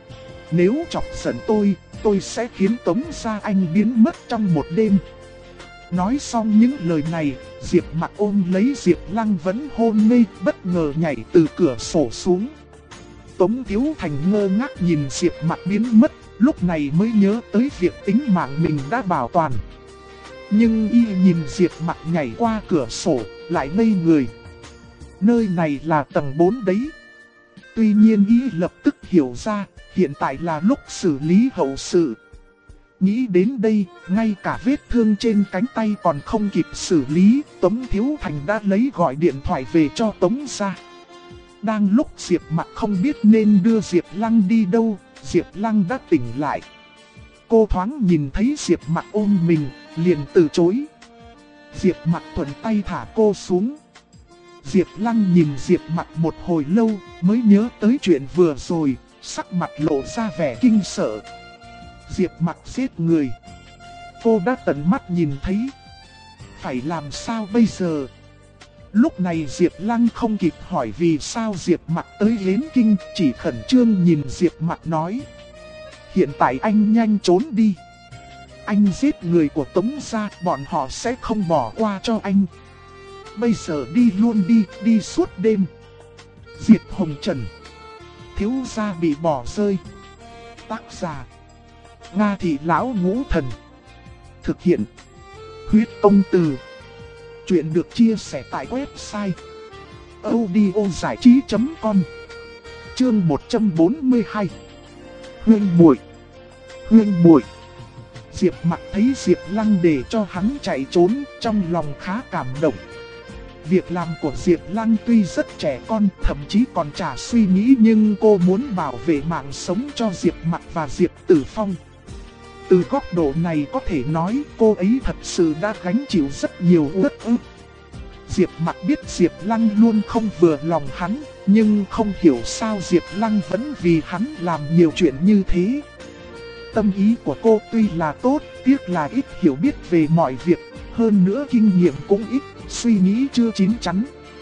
Nếu chọc giận tôi sẽ khiến Tống gia anh biến mất trong một đêm. Nói xong những lời này, Diệp Mặc ôm lấy Diệp Lăng vẫn hôn mê, bất ngờ nhảy từ cửa sổ xuống. Tống Thiếu Thành ngơ ngác nhìn Diệp Mặc biến mất, lúc này mới nhớ tới việc tính mạng mình đã bảo toàn. Nhưng y nhìn Diệp Mặc nhảy qua cửa sổ, lại ngây người. Nơi này là tầng 4 đấy. Tuy nhiên y lập tức hiểu ra, hiện tại là lúc xử lý hậu sự. Nghĩ đến đây, ngay cả vết thương trên cánh tay còn không kịp xử lý, Tống Thiếu Thành đã lấy gọi điện thoại về cho Tống gia. Đang lúc Diệp Mặc không biết nên đưa Diệp Lăng đi đâu, Diệp Lăng đã tỉnh lại. Cô thoáng nhìn thấy Diệp Mặc ôm mình, liền từ chối. Diệp Mặc thuận tay thả cô xuống. Diệp Lăng nhìn Diệp Mặc một hồi lâu, mới nhớ tới chuyện vừa rồi, sắc mặt lộ ra vẻ kinh sợ. Diệp Mặc giết người. Cô đã tận mắt nhìn thấy. Phải làm sao bây giờ? Lúc này Diệp Lăng không kịp hỏi vì sao Diệp Mặc tới Yến Kinh, chỉ khẩn trương nhìn Diệp Mặc nói. Hiện tại anh nhanh trốn đi. Anh giết người của Tống gia, bọn họ sẽ không bỏ qua cho anh. Bây giờ đi luôn đi, đi suốt đêm. Diệp Hồng Trần. Thiếu gia bị bỏ rơi. Tác giả Nga Thị Lão Ngũ Thần. Thực hiện Huyết Công Từ. Chuyện được chia sẻ tại website audiozảichí.com. Chương 142. Huyên muội. Huyên muội. Diệp Mặc thấy Diệp Lăng để cho hắn chạy trốn, trong lòng khá cảm động. Việc làm của Diệp Lăng tuy rất trẻ con, thậm chí còn chả suy nghĩ, nhưng cô muốn bảo vệ mạng sống cho Diệp Mặc và Diệp Tử Phong. Từ góc độ này có thể nói cô ấy thật sự đã gánh chịu rất nhiều uất ức. Diệp Mặc biết Diệp Lăng luôn không vừa lòng hắn, nhưng không hiểu sao Diệp Lăng vẫn vì hắn làm nhiều chuyện như thế. Tâm ý của cô tuy là tốt, tiếc là ít hiểu biết về mọi việc, hơn nữa kinh nghiệm cũng ít, suy nghĩ chưa chín chắn.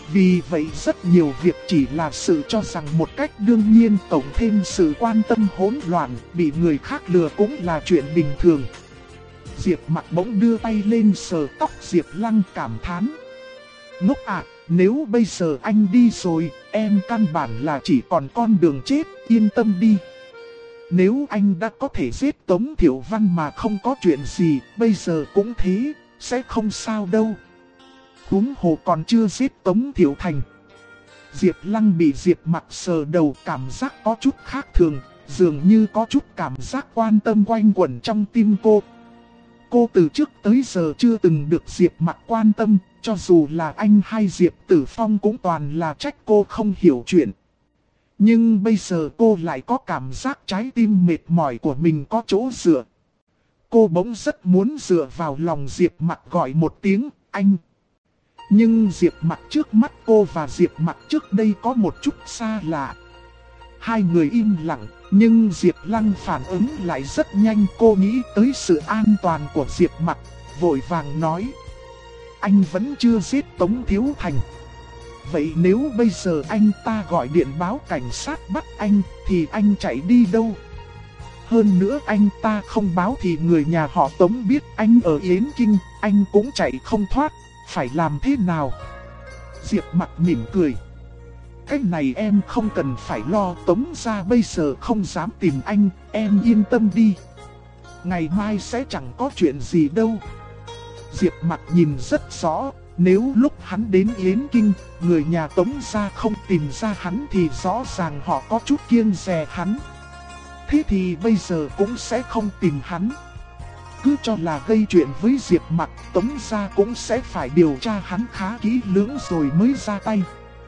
Vì vậy rất nhiều việc chỉ là sự cho rằng một cách đương nhiên, cộng thêm sự quan tâm hỗn loạn, bị người khác lừa cũng là chuyện bình thường. Diệp Mặc bỗng đưa tay lên sờ tóc Diệp Lăng, cảm thán. Ngốc ạ, nếu bây giờ anh đi rồi, em căn bản là chỉ còn con đường chết, yên tâm đi. Nếu anh đã có thể giết Tống Thiệu Văn mà không có chuyện gì, bây giờ cũng thế, sẽ không sao đâu. Huống hồ còn chưa giết Tống Thiệu Thành. Diệp Lăng bị Diệp Mặc sờ đầu, cảm giác có chút khác thường, dường như có chút cảm giác quan tâm quanh quẩn trong tim cô. Cô từ trước tới giờ chưa từng được Diệp Mặc quan tâm, cho dù là anh hay Diệp Tử Phong cũng toàn là trách cô không hiểu chuyện. Nhưng bây giờ cô lại có cảm giác trái tim mệt mỏi của mình có chỗ dựa. Cô bỗng rất muốn dựa vào lòng Diệp Mặc gọi một tiếng anh. Nhưng Diệp Mặc trước mắt cô và Diệp Mặc trước đây có một chút xa lạ. Hai người im lặng, nhưng Diệp Lăng phản ứng lại rất nhanh. Cô nghĩ tới sự an toàn của Diệp Mặc, vội vàng nói. Anh vẫn chưa giết Tống Thiếu Thành. Vậy nếu bây giờ anh ta gọi điện báo cảnh sát bắt anh, thì anh chạy đi đâu? Hơn nữa anh ta không báo thì người nhà họ Tống biết anh ở Yến Kinh, anh cũng chạy không thoát, phải làm thế nào? Diệp Mặc mỉm cười. Cái này em không cần phải lo, Tống gia bây giờ không dám tìm anh, em yên tâm đi. Ngày mai sẽ chẳng có chuyện gì đâu. Diệp Mặc nhìn rất rõ, nếu lúc hắn đến Yến Kinh, người nhà Tống gia không tìm ra hắn thì rõ ràng họ có chút kiêng dè hắn. Thế thì bây giờ cũng sẽ không tìm hắn. Cứ cho là gây chuyện với Diệp Mặc, Tống gia cũng sẽ phải điều tra hắn khá kỹ lưỡng rồi mới ra tay.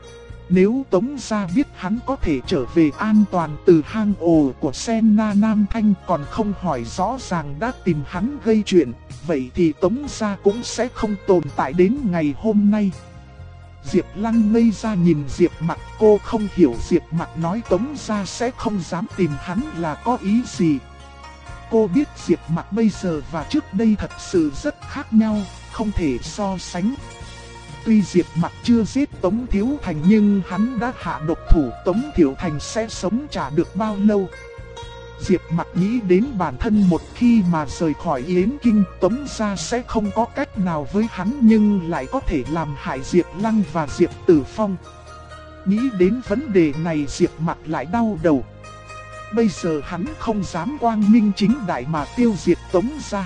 Nếu Tống gia biết hắn có thể trở về an toàn từ hang ổ của Senna Nam Thanh còn không hỏi rõ ràng đã tìm hắn gây chuyện, vậy thì Tống gia cũng sẽ không tồn tại đến ngày hôm nay. Diệp Lăng ngây ra nhìn Diệp Mặc, cô không hiểu Diệp Mặc nói Tống gia sẽ không dám tìm hắn là có ý gì. Cô biết Diệp Mặc bây giờ và trước đây thật sự rất khác nhau, không thể so sánh. Tuy Diệp Mặc chưa giết Tống Thiếu Thành nhưng hắn đã hạ độc thủ, Tống Thiệu Thành sẽ sống chả được bao lâu. Diệp Mặc nghĩ đến bản thân một khi mà rời khỏi Yến Kinh, Tống gia sẽ không có cách nào với hắn nhưng lại có thể làm hại Diệp Lăng và Diệp Tử Phong. Nghĩ đến vấn đề này Diệp Mặc lại đau đầu. Bây giờ hắn không dám quang minh chính đại mà tiêu diệt Tống gia.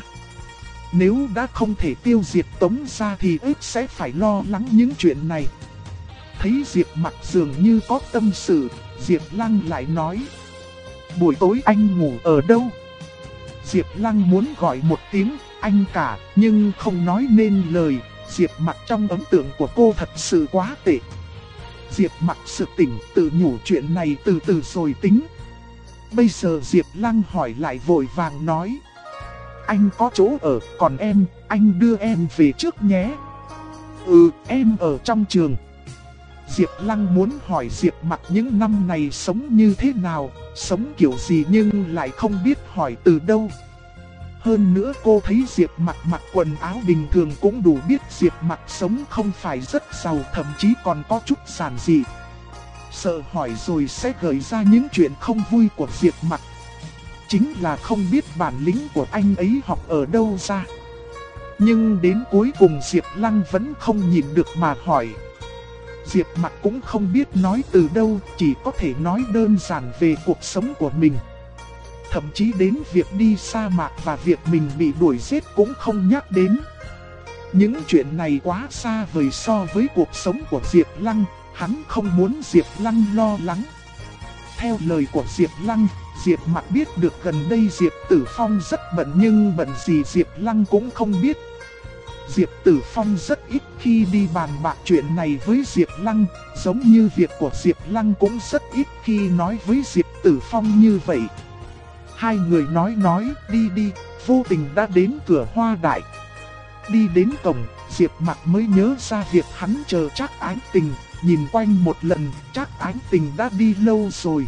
Nếu đã không thể tiêu diệt Tống gia thì ít sẽ phải lo lắng những chuyện này. Thấy Diệp Mặc dường như có tâm sự, Diệp Lăng lại nói. Buổi tối anh ngủ ở đâu? Diệp Lăng muốn gọi một tiếng anh cả nhưng không nói nên lời. Diệp Mặc trong ấn tượng của cô thật sự quá tệ. Diệp Mặc sực tỉnh, tự nhủ chuyện này từ từ rồi tính. Bây giờ Diệp Lăng hỏi lại vội vàng nói. Anh có chỗ ở, còn em, anh đưa em về trước nhé. Ừ, em ở trong trường. Diệp Lăng muốn hỏi Diệp Mặc những năm này sống như thế nào, sống kiểu gì nhưng lại không biết hỏi từ đâu. Hơn nữa cô thấy Diệp Mặc mặc quần áo bình thường cũng đủ biết Diệp Mặc sống không phải rất giàu, thậm chí còn có chút giản dị. Sợ hỏi rồi sẽ gợi ra những chuyện không vui của Diệp Mặc. Chính là không biết bản lĩnh của anh ấy học ở đâu ra. Nhưng đến cuối cùng Diệp Lăng vẫn không nhịn được mà hỏi. Diệp Mặc cũng không biết nói từ đâu, chỉ có thể nói đơn giản về cuộc sống của mình. Thậm chí đến việc đi sa mạc và việc mình bị đuổi giết cũng không nhắc đến. Những chuyện này quá xa vời so với cuộc sống của Diệp Lăng, hắn không muốn Diệp Lăng lo lắng. Theo lời của Diệp Lăng, Diệp Mặc biết được gần đây Diệp Tử Phong rất bận nhưng bận gì Diệp Lăng cũng không biết. Diệp Tử Phong rất ít khi đi bàn bạc chuyện này với Diệp Lăng, giống như việc của Diệp Lăng cũng rất ít khi nói với Diệp Tử Phong như vậy. Hai người nói đi, vô tình đã đến cửa Hoa Đại. Đi đến cổng, Diệp Mặc mới nhớ ra việc hắn chờ Trác Ái Tình, nhìn quanh một lần, Trác Ái Tình đã đi lâu rồi.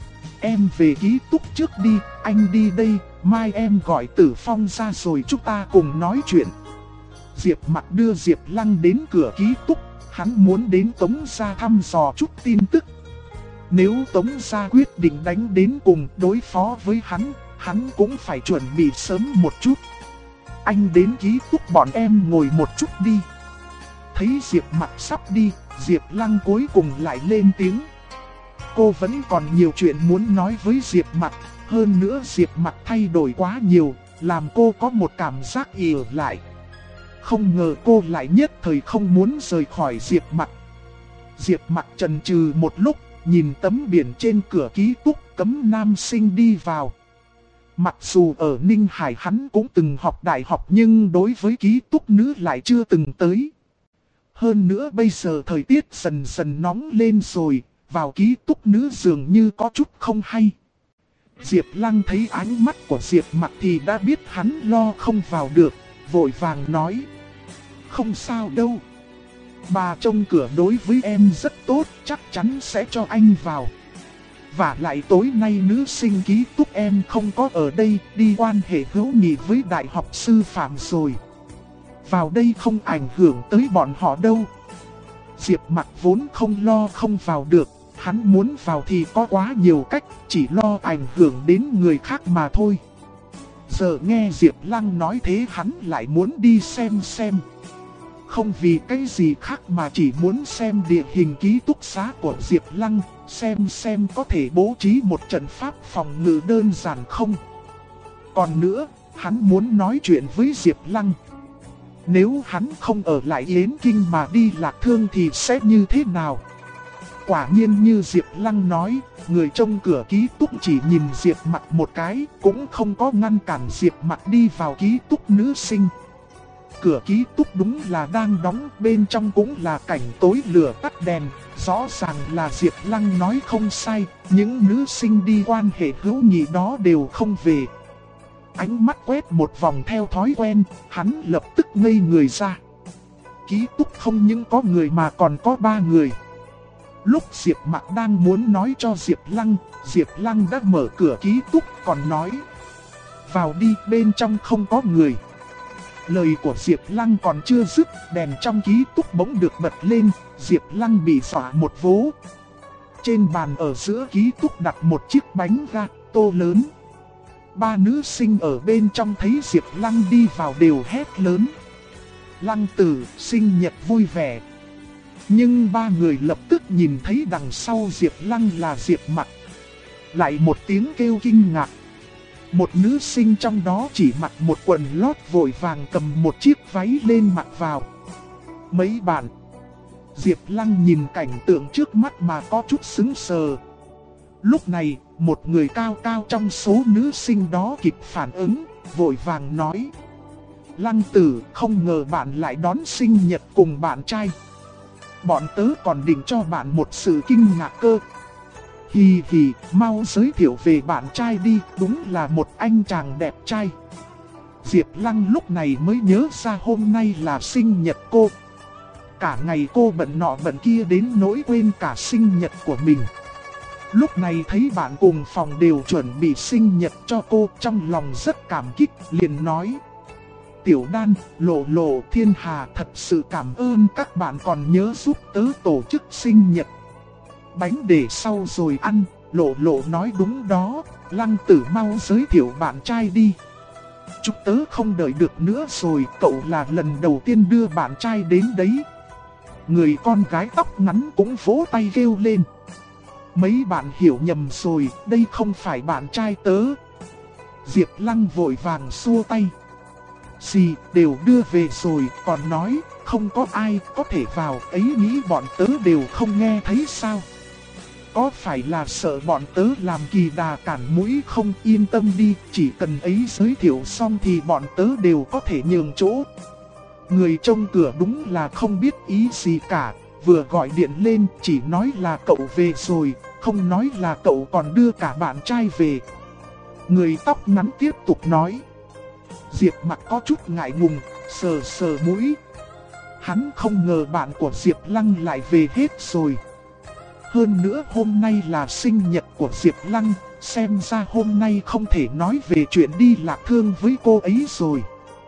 Em về ký túc trước đi, anh đi đây, mai em gọi Tử Phong ra rồi chúng ta cùng nói chuyện. Diệp Mặc đưa Diệp Lăng đến cửa ký túc, hắn muốn đến Tống gia thăm dò chút tin tức. Nếu Tống gia quyết định đánh đến cùng đối phó với hắn cũng phải chuẩn bị sớm một chút. Anh đến ký túc bọn em ngồi một chút đi. Thấy Diệp Mặc sắp đi, Diệp Lăng cuối cùng lại lên tiếng. Cô vẫn còn nhiều chuyện muốn nói với Diệp Mặc, hơn nữa Diệp Mặc thay đổi quá nhiều, làm cô có một cảm giác ì lại. Không ngờ cô lại nhất thời không muốn rời khỏi Diệp Mặc. Diệp Mặc chần chừ một lúc, nhìn tấm biển trên cửa ký túc cấm nam sinh đi vào. Mặc dù ở Ninh Hải hắn cũng từng học đại học nhưng đối với ký túc nữ lại chưa từng tới. Hơn nữa bây giờ thời tiết dần dần nóng lên rồi, vào ký túc nữ dường như có chút không hay. Diệp Lăng thấy ánh mắt của Diệp Mặc thì đã biết hắn lo không vào được, vội vàng nói. Không sao đâu. Bà trông cửa đối với em rất tốt, chắc chắn sẽ cho anh vào. Và lại tối nay nữ sinh ký túc em không có ở đây, đi quan hệ hữu nghị với đại học sư phạm rồi. Vào đây không ảnh hưởng tới bọn họ đâu. Diệp Mặc vốn không lo không vào được, hắn muốn vào thì có quá nhiều cách, chỉ lo ảnh hưởng đến người khác mà thôi. Giờ nghe Diệp Lăng nói thế hắn lại muốn đi xem. Không vì cái gì khác mà chỉ muốn xem địa hình ký túc xá của Diệp Lăng, xem có thể bố trí một trận pháp phòng ngự đơn giản không. Còn nữa, hắn muốn nói chuyện với Diệp Lăng. Nếu hắn không ở lại Yến Kinh mà đi Lạc Thương thì sẽ như thế nào? Quả nhiên như Diệp Lăng nói, người trông cửa ký túc chỉ nhìn Diệp Mặc một cái, cũng không có ngăn cản Diệp Mặc đi vào ký túc nữ sinh. Cửa ký túc đúng là đang đóng, bên trong cũng là cảnh tối lửa tắt đèn, rõ ràng là Diệp Lăng nói không sai, những nữ sinh đi quan hệ hữu nghị đó đều không về. Ánh mắt quét một vòng theo thói quen, hắn lập tức ngây người ra. Ký túc không những có người mà còn có 3 người. Lúc Diệp Mặc đang muốn nói cho Diệp Lăng đã mở cửa ký túc còn nói. Vào đi, bên trong không có người. Lời của Diệp Lăng còn chưa dứt, đèn trong ký túc bỗng được bật lên, Diệp Lăng bị dọa một vố. Trên bàn ở giữa ký túc đặt một chiếc bánh gato lớn. 3 nữ sinh ở bên trong thấy Diệp Lăng đi vào đều hét lớn. Lăng tử, sinh nhật vui vẻ. Nhưng 3 người lập tức nhìn thấy đằng sau Diệp Lăng là Diệp Mặc. Lại một tiếng kêu kinh ngạc. Một nữ sinh trong đó chỉ mặc một quần lót vội vàng cầm một chiếc váy lên mặc vào. Mấy bạn. Diệp Lăng nhìn cảnh tượng trước mắt mà có chút sững sờ. Lúc này, một người cao cao trong số nữ sinh đó kịp phản ứng, vội vàng nói. Lăng tử, không ngờ bạn lại đón sinh nhật cùng bạn trai. Bọn tớ còn định cho bạn một sự kinh ngạc cơ. Hì hì, mau giới thiệu về bạn trai đi, đúng là một anh chàng đẹp trai. Diệp Lăng lúc này mới nhớ ra hôm nay là sinh nhật cô. Cả ngày cô bận nọ bận kia đến nỗi quên cả sinh nhật của mình. Lúc này thấy bạn cùng phòng đều chuẩn bị sinh nhật cho cô, trong lòng rất cảm kích, liền nói. Tiểu Đan, Lộ Lộ, Thiên Hà, thật sự cảm ơn các bạn còn nhớ giúp tớ tổ chức sinh nhật. Bánh để sau rồi ăn, Lộ Lộ nói đúng đó, Lăng tử mau giới thiệu bạn trai đi. Chúng tớ không đợi được nữa rồi, cậu là lần đầu tiên đưa bạn trai đến đấy. Người con gái tóc ngắn cũng vỗ tay kêu lên. Mấy bạn hiểu nhầm rồi, đây không phải bạn trai tớ. Diệp Lăng vội vàng xua tay. Gì, đều đưa về rồi, còn nói, không có ai có thể vào, ấy nghĩ bọn tớ đều không nghe thấy sao? Có phải là sợ bọn tớ làm kỳ đà cản mũi không? Yên tâm đi, chỉ cần ấy giới thiệu xong thì bọn tớ đều có thể nhường chỗ. Người trông cửa đúng là không biết ý gì cả, vừa gọi điện lên chỉ nói là cậu về rồi, không nói là cậu còn đưa cả bạn trai về. Người tóc ngắn tiếp tục nói. Diệp Mặc có chút ngại ngùng, sờ sờ mũi. Hắn không ngờ bạn của Diệp Lăng lại về hết rồi. Hơn nữa hôm nay là sinh nhật của Diệp Lăng, xem ra hôm nay không thể nói về chuyện đi Lạc Thương với cô ấy rồi.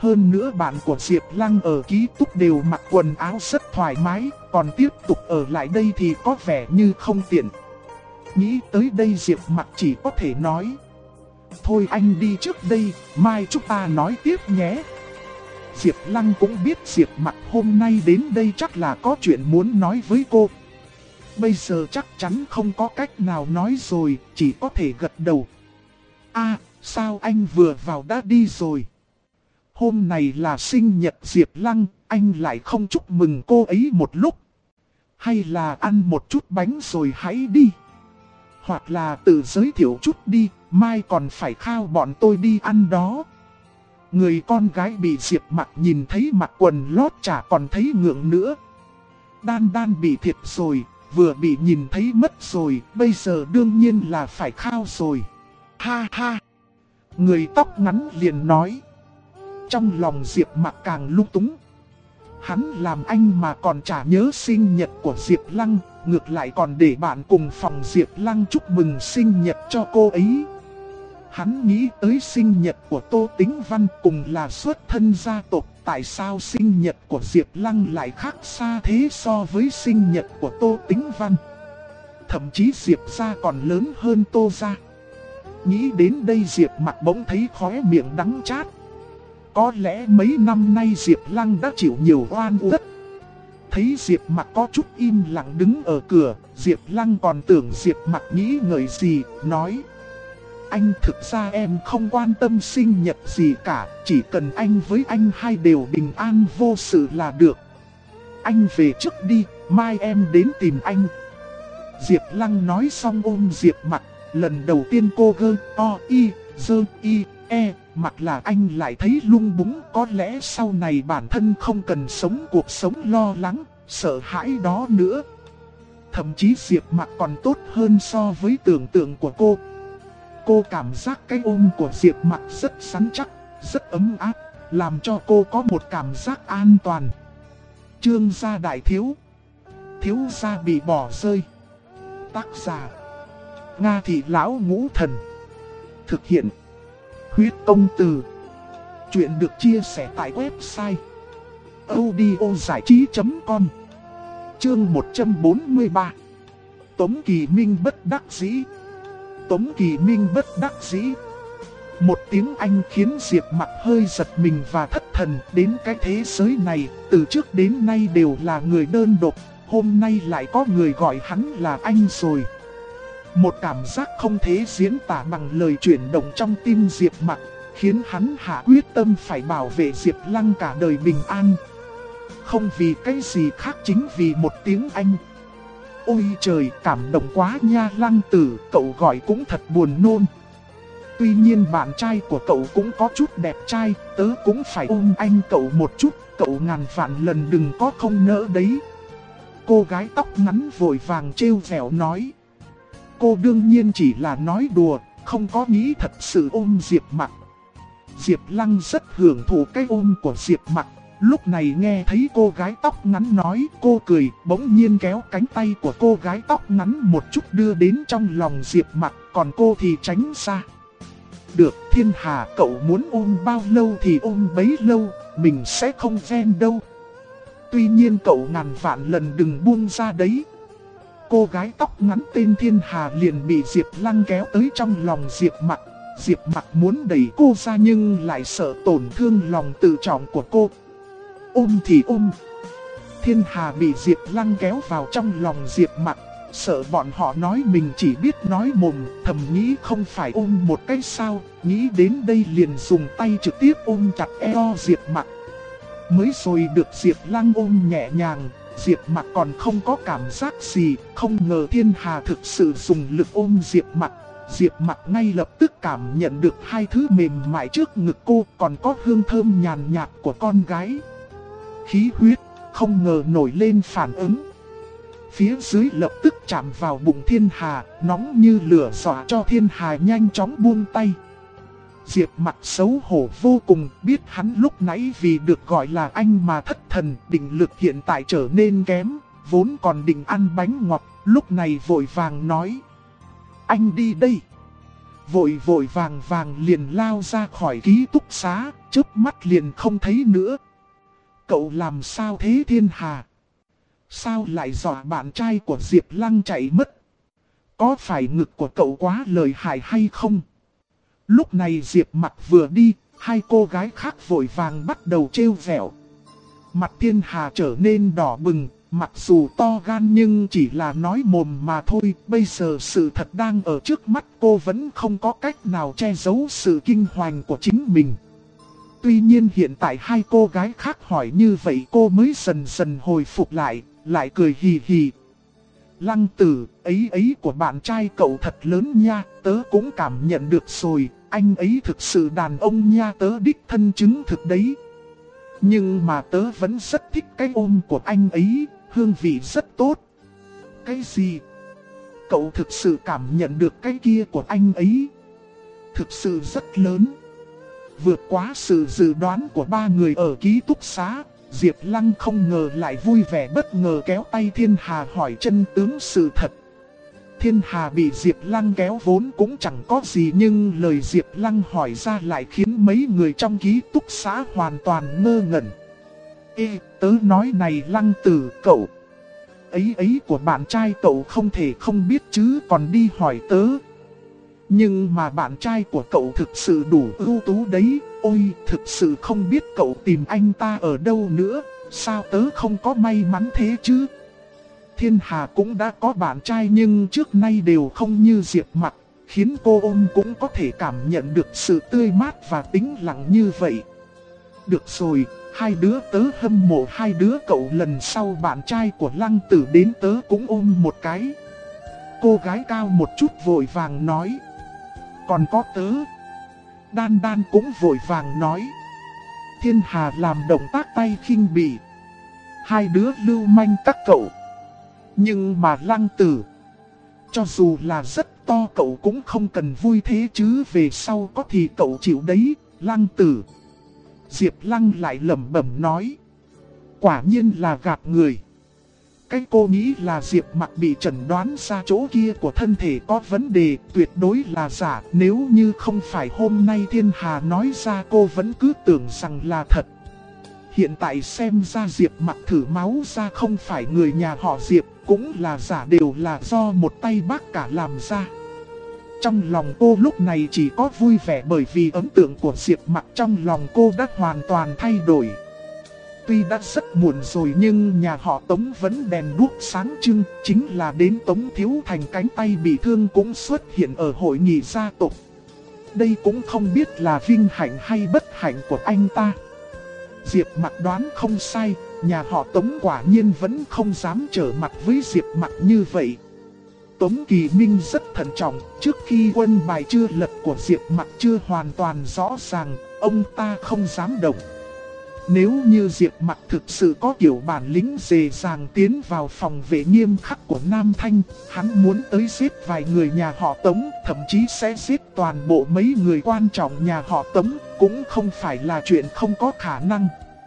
Hơn nữa bạn của Diệp Lăng ở ký túc đều mặc quần áo rất thoải mái, còn tiếp tục ở lại đây thì có vẻ như không tiện. Nghĩ tới đây Diệp Mặc chỉ có thể nói: thôi anh đi trước đây, mai chúng ta nói tiếp nhé. Diệp Lăng cũng biết Diệp Mặc hôm nay đến đây chắc là có chuyện muốn nói với cô. Bây giờ chắc chắn không có cách nào nói rồi, chỉ có thể gật đầu. Sao anh vừa vào đã đi rồi? Hôm này là sinh nhật Diệp Lăng, anh lại không chúc mừng cô ấy một lúc. Hay là ăn một chút bánh rồi hãy đi. Hoặc là tự giới thiệu chút đi, mai còn phải khao bọn tôi đi ăn đó. Người con gái bị Diệp Mặc nhìn thấy mặc quần lót chả còn thấy ngượng nữa. Đan Đan bị thiệt rồi, vừa bị nhìn thấy mất rồi, bây giờ đương nhiên là phải khao rồi. Ha ha! Người tóc ngắn liền nói. Trong lòng Diệp Mặc càng lung túng. Hắn làm anh mà còn chả nhớ sinh nhật của Diệp Lăng, ngược lại còn để bạn cùng phòng Diệp Lăng chúc mừng sinh nhật cho cô ấy. Hắn nghĩ tới sinh nhật của Tô Tĩnh Văn cùng là xuất thân gia tộc, tại sao sinh nhật của Diệp Lăng lại khác xa thế so với sinh nhật của Tô Tĩnh Văn. Thậm chí Diệp gia còn lớn hơn Tô gia. Nghĩ đến đây Diệp Mặc bỗng thấy khóe miệng đắng chát. Có lẽ mấy năm nay Diệp Lăng đã chịu nhiều oan uất. Thấy Diệp Mặc có chút im lặng đứng ở cửa, Diệp Lăng còn tưởng Diệp Mặc nghĩ ngợi gì, nói: anh thực ra em không quan tâm sinh nhật gì cả, chỉ cần anh với anh hai đều bình an vô sự là được. Anh về trước đi, mai em đến tìm anh. Diệp Lăng nói xong ôm Diệp Mặc, lần đầu tiên cô mặc là anh lại thấy lung búng, có lẽ sau này bản thân không cần sống cuộc sống lo lắng, sợ hãi đó nữa. Thậm chí Diệp Mặc còn tốt hơn so với tưởng tượng của cô. Cô cảm giác cái ôm của Diệp Mặc rất săn chắc, rất ấm áp, làm cho cô có một cảm giác an toàn. Trương gia đại thiếu, thiếu gia bị bỏ rơi. Tác giả: Nga Thị Lão Ngũ Thần. Thực hiện: Huyết Công Từ. Chuyện được chia sẻ tại website audiozảichí.com. Chương 143. Tống Kỳ Minh bất đắc dĩ. Tống Kỳ Minh bất đắc dĩ. Một tiếng Anh khiến Diệp Mặc hơi giật mình và thất thần. Đến cái thế giới này, từ trước đến nay đều là người đơn độc, hôm nay lại có người gọi hắn là anh rồi. Một cảm giác không thể diễn tả bằng lời chuyển động trong tim Diệp Mặc, khiến hắn hạ quyết tâm phải bảo vệ Diệp Lăng cả đời bình an. Không vì cái gì khác, chính vì một tiếng Anh. Ôi trời, cảm động quá nha Lăng tử, cậu gọi cũng thật buồn nôn. Tuy nhiên bạn trai của cậu cũng có chút đẹp trai, tớ cũng phải ôm anh cậu một chút, cậu ngàn vạn lần đừng có không nỡ đấy. Cô gái tóc ngắn vội vàng trêu vẻo nói. Cô đương nhiên chỉ là nói đùa, không có nghĩ thật sự ôm Diệp Mặc. Diệp Lăng rất hưởng thụ cái ôm của Diệp Mặc. Lúc này nghe thấy cô gái tóc ngắn nói, cô cười, bỗng nhiên kéo cánh tay của cô gái tóc ngắn một chút đưa đến trong lòng Diệp Mặc, còn cô thì tránh ra. Được, Thiên Hà, cậu muốn ôm bao lâu thì ôm bấy lâu, mình sẽ không ven đâu. Tuy nhiên cậu ngàn vạn lần đừng buông ra đấy. Cô gái tóc ngắn tên Thiên Hà liền bị Diệp Lăng kéo tới trong lòng Diệp Mặc. Diệp Mặc muốn đẩy cô ra nhưng lại sợ tổn thương lòng tự trọng của cô. Ôm thì ôm. Thiên Hà bị Diệp Lăng kéo vào trong lòng Diệp Mặc, sợ bọn họ nói mình chỉ biết nói mồm, thầm nghĩ không phải ôm một cái sao, nghĩ đến đây liền dùng tay trực tiếp ôm chặt eo Diệp Mặc. Mới rồi được Diệp Lăng ôm nhẹ nhàng, Diệp Mặc còn không có cảm giác gì, không ngờ Thiên Hà thực sự dùng lực ôm Diệp Mặc. Diệp Mặc ngay lập tức cảm nhận được hai thứ mềm mại trước ngực cô, còn có hương thơm nhàn nhạt của con gái. Khí huyết không ngờ nổi lên phản ứng. Phía dưới lập tức chạm vào bụng Thiên Hà, nóng như lửa dọa cho Thiên Hà nhanh chóng buông tay. Diệp Mặc xấu hổ vô cùng, biết hắn lúc nãy vì được gọi là anh mà thất thần, định lực hiện tại trở nên kém, vốn còn định ăn bánh ngọt, lúc này vội vàng nói. Anh đi đây. vội vội vàng vàng liền lao ra khỏi ký túc xá, chớp mắt liền không thấy nữa. Cậu làm sao thế Thiên Hà? Sao lại dọa bạn trai của Diệp Lăng chạy mất? Có phải ngực của cậu quá lợi hại hay không? Lúc này Diệp Mặc vừa đi, hai cô gái khác vội vàng bắt đầu trêu vẹo. Mặt Thiên Hà trở nên đỏ bừng, mặc dù to gan nhưng chỉ là nói mồm mà thôi. Bây giờ sự thật đang ở trước mắt, cô vẫn không có cách nào che giấu sự kinh hoàng của chính mình. Tuy nhiên hiện tại hai cô gái khác hỏi như vậy cô mới dần dần hồi phục lại cười hì hì. Lăng Tử, ấy của bạn trai cậu thật lớn nha, tớ cũng cảm nhận được rồi, anh ấy thực sự đàn ông nha, tớ đích thân chứng thực đấy. Nhưng mà tớ vẫn rất thích cái ôm của anh ấy, hương vị rất tốt. Cái gì? Cậu thực sự cảm nhận được cái kia của anh ấy? Thực sự rất lớn. Vượt quá sự dự đoán của ba người ở ký túc xá, Diệp Lăng không ngờ lại vui vẻ bất ngờ kéo tay Thiên Hà hỏi chân tướng sự thật. Thiên Hà bị Diệp Lăng kéo vốn cũng chẳng có gì, nhưng lời Diệp Lăng hỏi ra lại khiến mấy người trong ký túc xá hoàn toàn ngơ ngẩn. Ê, tớ nói này Lăng Tử, cậu ấy của bạn trai cậu không thể không biết chứ còn đi hỏi tớ. Nhưng mà bạn trai của cậu thực sự đủ ưu tú đấy, ôi thực sự không biết cậu tìm anh ta ở đâu nữa, sao tớ không có may mắn thế chứ. Thiên Hà cũng đã có bạn trai nhưng trước nay đều không như Diệp Mặc, khiến cô ôm cũng có thể cảm nhận được sự tươi mát và tĩnh lặng như vậy. Được rồi, hai đứa tớ hâm mộ hai đứa cậu, lần sau bạn trai của Lăng Tử đến tớ cũng ôm một cái. Cô gái cao một chút vội vàng nói. Còn có tớ. Đan Đan cũng vội vàng nói. Thiên Hà làm động tác tay khinh bỉ. Hai đứa lưu manh các cậu. Nhưng mà Lăng Tử, cho dù là rất to cậu cũng không cần vui thế chứ, về sau có thì cậu chịu đấy, Lăng Tử. Diệp Lăng lại lẩm bẩm nói. Quả nhiên là gạt người. Cái cô nghĩ là Diệp Mặc bị chẩn đoán ra chỗ kia của thân thể có vấn đề, tuyệt đối là giả. Nếu như không phải hôm nay Thiên Hà nói ra cô vẫn cứ tưởng rằng là thật. Hiện tại xem ra Diệp Mặc thử máu ra không phải người nhà họ Diệp, cũng là giả, đều là do một tay bác cả làm ra. Trong lòng cô lúc này chỉ có vui vẻ bởi vì ấn tượng của Diệp Mặc trong lòng cô đã hoàn toàn thay đổi. Tuy đã rất muộn rồi nhưng nhà họ Tống vẫn đèn đuốc sáng trưng, chính là đến Tống Thiếu Thành cánh tay bị thương cũng xuất hiện ở hội nghị gia tộc. Đây cũng không biết là vinh hạnh hay bất hạnh của anh ta. Diệp Mặc đoán không sai, nhà họ Tống quả nhiên vẫn không dám trở mặt với Diệp Mặc như vậy. Tống Kỳ Minh rất thận trọng, trước khi quân bài chưa lật của Diệp Mặc chưa hoàn toàn rõ ràng, ông ta không dám động. Nếu như Diệp Mặc thực sự có kiểu bản lĩnh dè dàng tiến vào phòng vệ nghiêm khắc của Nam Thanh, hắn muốn tới giết vài người nhà họ Tống, thậm chí sẽ giết toàn bộ mấy người quan trọng nhà họ Tống, cũng không phải là chuyện không có khả năng.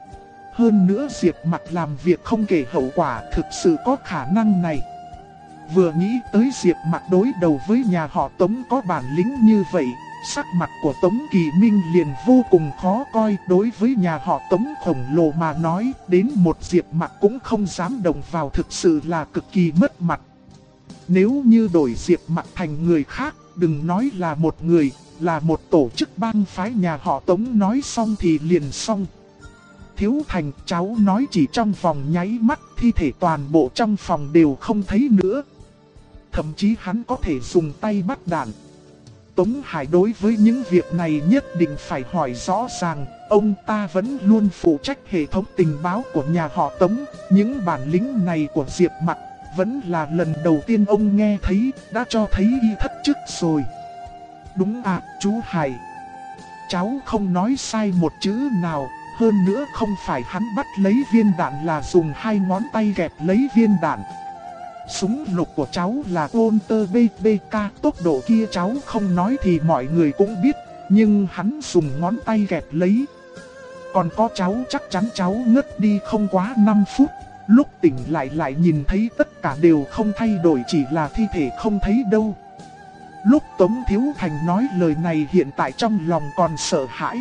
Hơn nữa Diệp Mặc làm việc không kể hậu quả, thực sự có khả năng này. Vừa nghĩ tới Diệp Mặc đối đầu với nhà họ Tống có bản lĩnh như vậy, sắc mặt của Tống Kỳ Minh liền vô cùng khó coi. Đối với nhà họ Tống khổng lồ mà nói, đến một Diệp Mặc cũng không dám động vào, thực sự là cực kỳ mất mặt. Nếu như đổi Diệp Mặc thành người khác, đừng nói là một người, là một tổ chức bang phái nhà họ Tống nói xong thì liền xong. Thiếu Thành, cháu nói chỉ trong vòng nháy mắt, thi thể toàn bộ trong phòng đều không thấy nữa. Thậm chí hắn có thể dùng tay bắt đạn. Tống Hải đối với những việc này nhất định phải hỏi rõ ràng, ông ta vẫn luôn phụ trách hệ thống tình báo của nhà họ Tống. Những bản lĩnh này của Diệp Mặc vẫn là lần đầu tiên ông nghe thấy, đã cho thấy y thất chức rồi. Đúng à, chú Hải. Cháu không nói sai một chữ nào, hơn nữa không phải hắn bắt lấy viên đạn là dùng hai ngón tay kẹp lấy viên đạn. Súng lục của cháu là Walter BBK, tốc độ kia cháu không nói thì mọi người cũng biết, nhưng hắn dùng ngón tay kẹp lấy. Còn có cháu chắc chắn cháu ngất đi không quá 5 phút, lúc tỉnh lại nhìn thấy tất cả đều không thay đổi, chỉ là thi thể không thấy đâu. Lúc Tống Thiếu Thành nói lời này hiện tại trong lòng còn sợ hãi.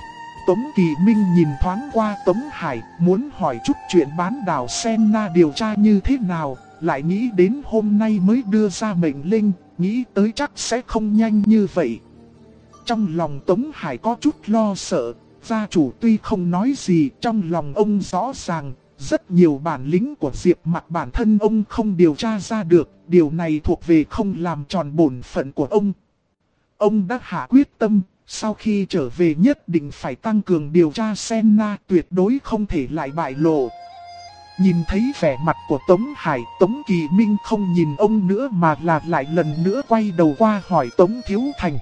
Tống Kỳ Minh nhìn thoáng qua Tống Hải, muốn hỏi chút chuyện bán đảo Senna điều tra như thế nào, lại nghĩ đến hôm nay mới đưa ra mệnh lệnh, nghĩ tới chắc sẽ không nhanh như vậy. Trong lòng Tống Hải có chút lo sợ, gia chủ tuy không nói gì, trong lòng ông rõ ràng, rất nhiều bản lĩnh của Diệp Mặc bản thân ông không điều tra ra được, điều này thuộc về không làm tròn bổn phận của ông. Ông đã hạ quyết tâm, sau khi trở về nhất định phải tăng cường điều tra Senna, tuyệt đối không thể lại bại lộ. Nhìn thấy vẻ mặt của Tống Hải, Tống Kỳ Minh không nhìn ông nữa mà là lại lần nữa quay đầu qua hỏi Tống Thiếu Thành.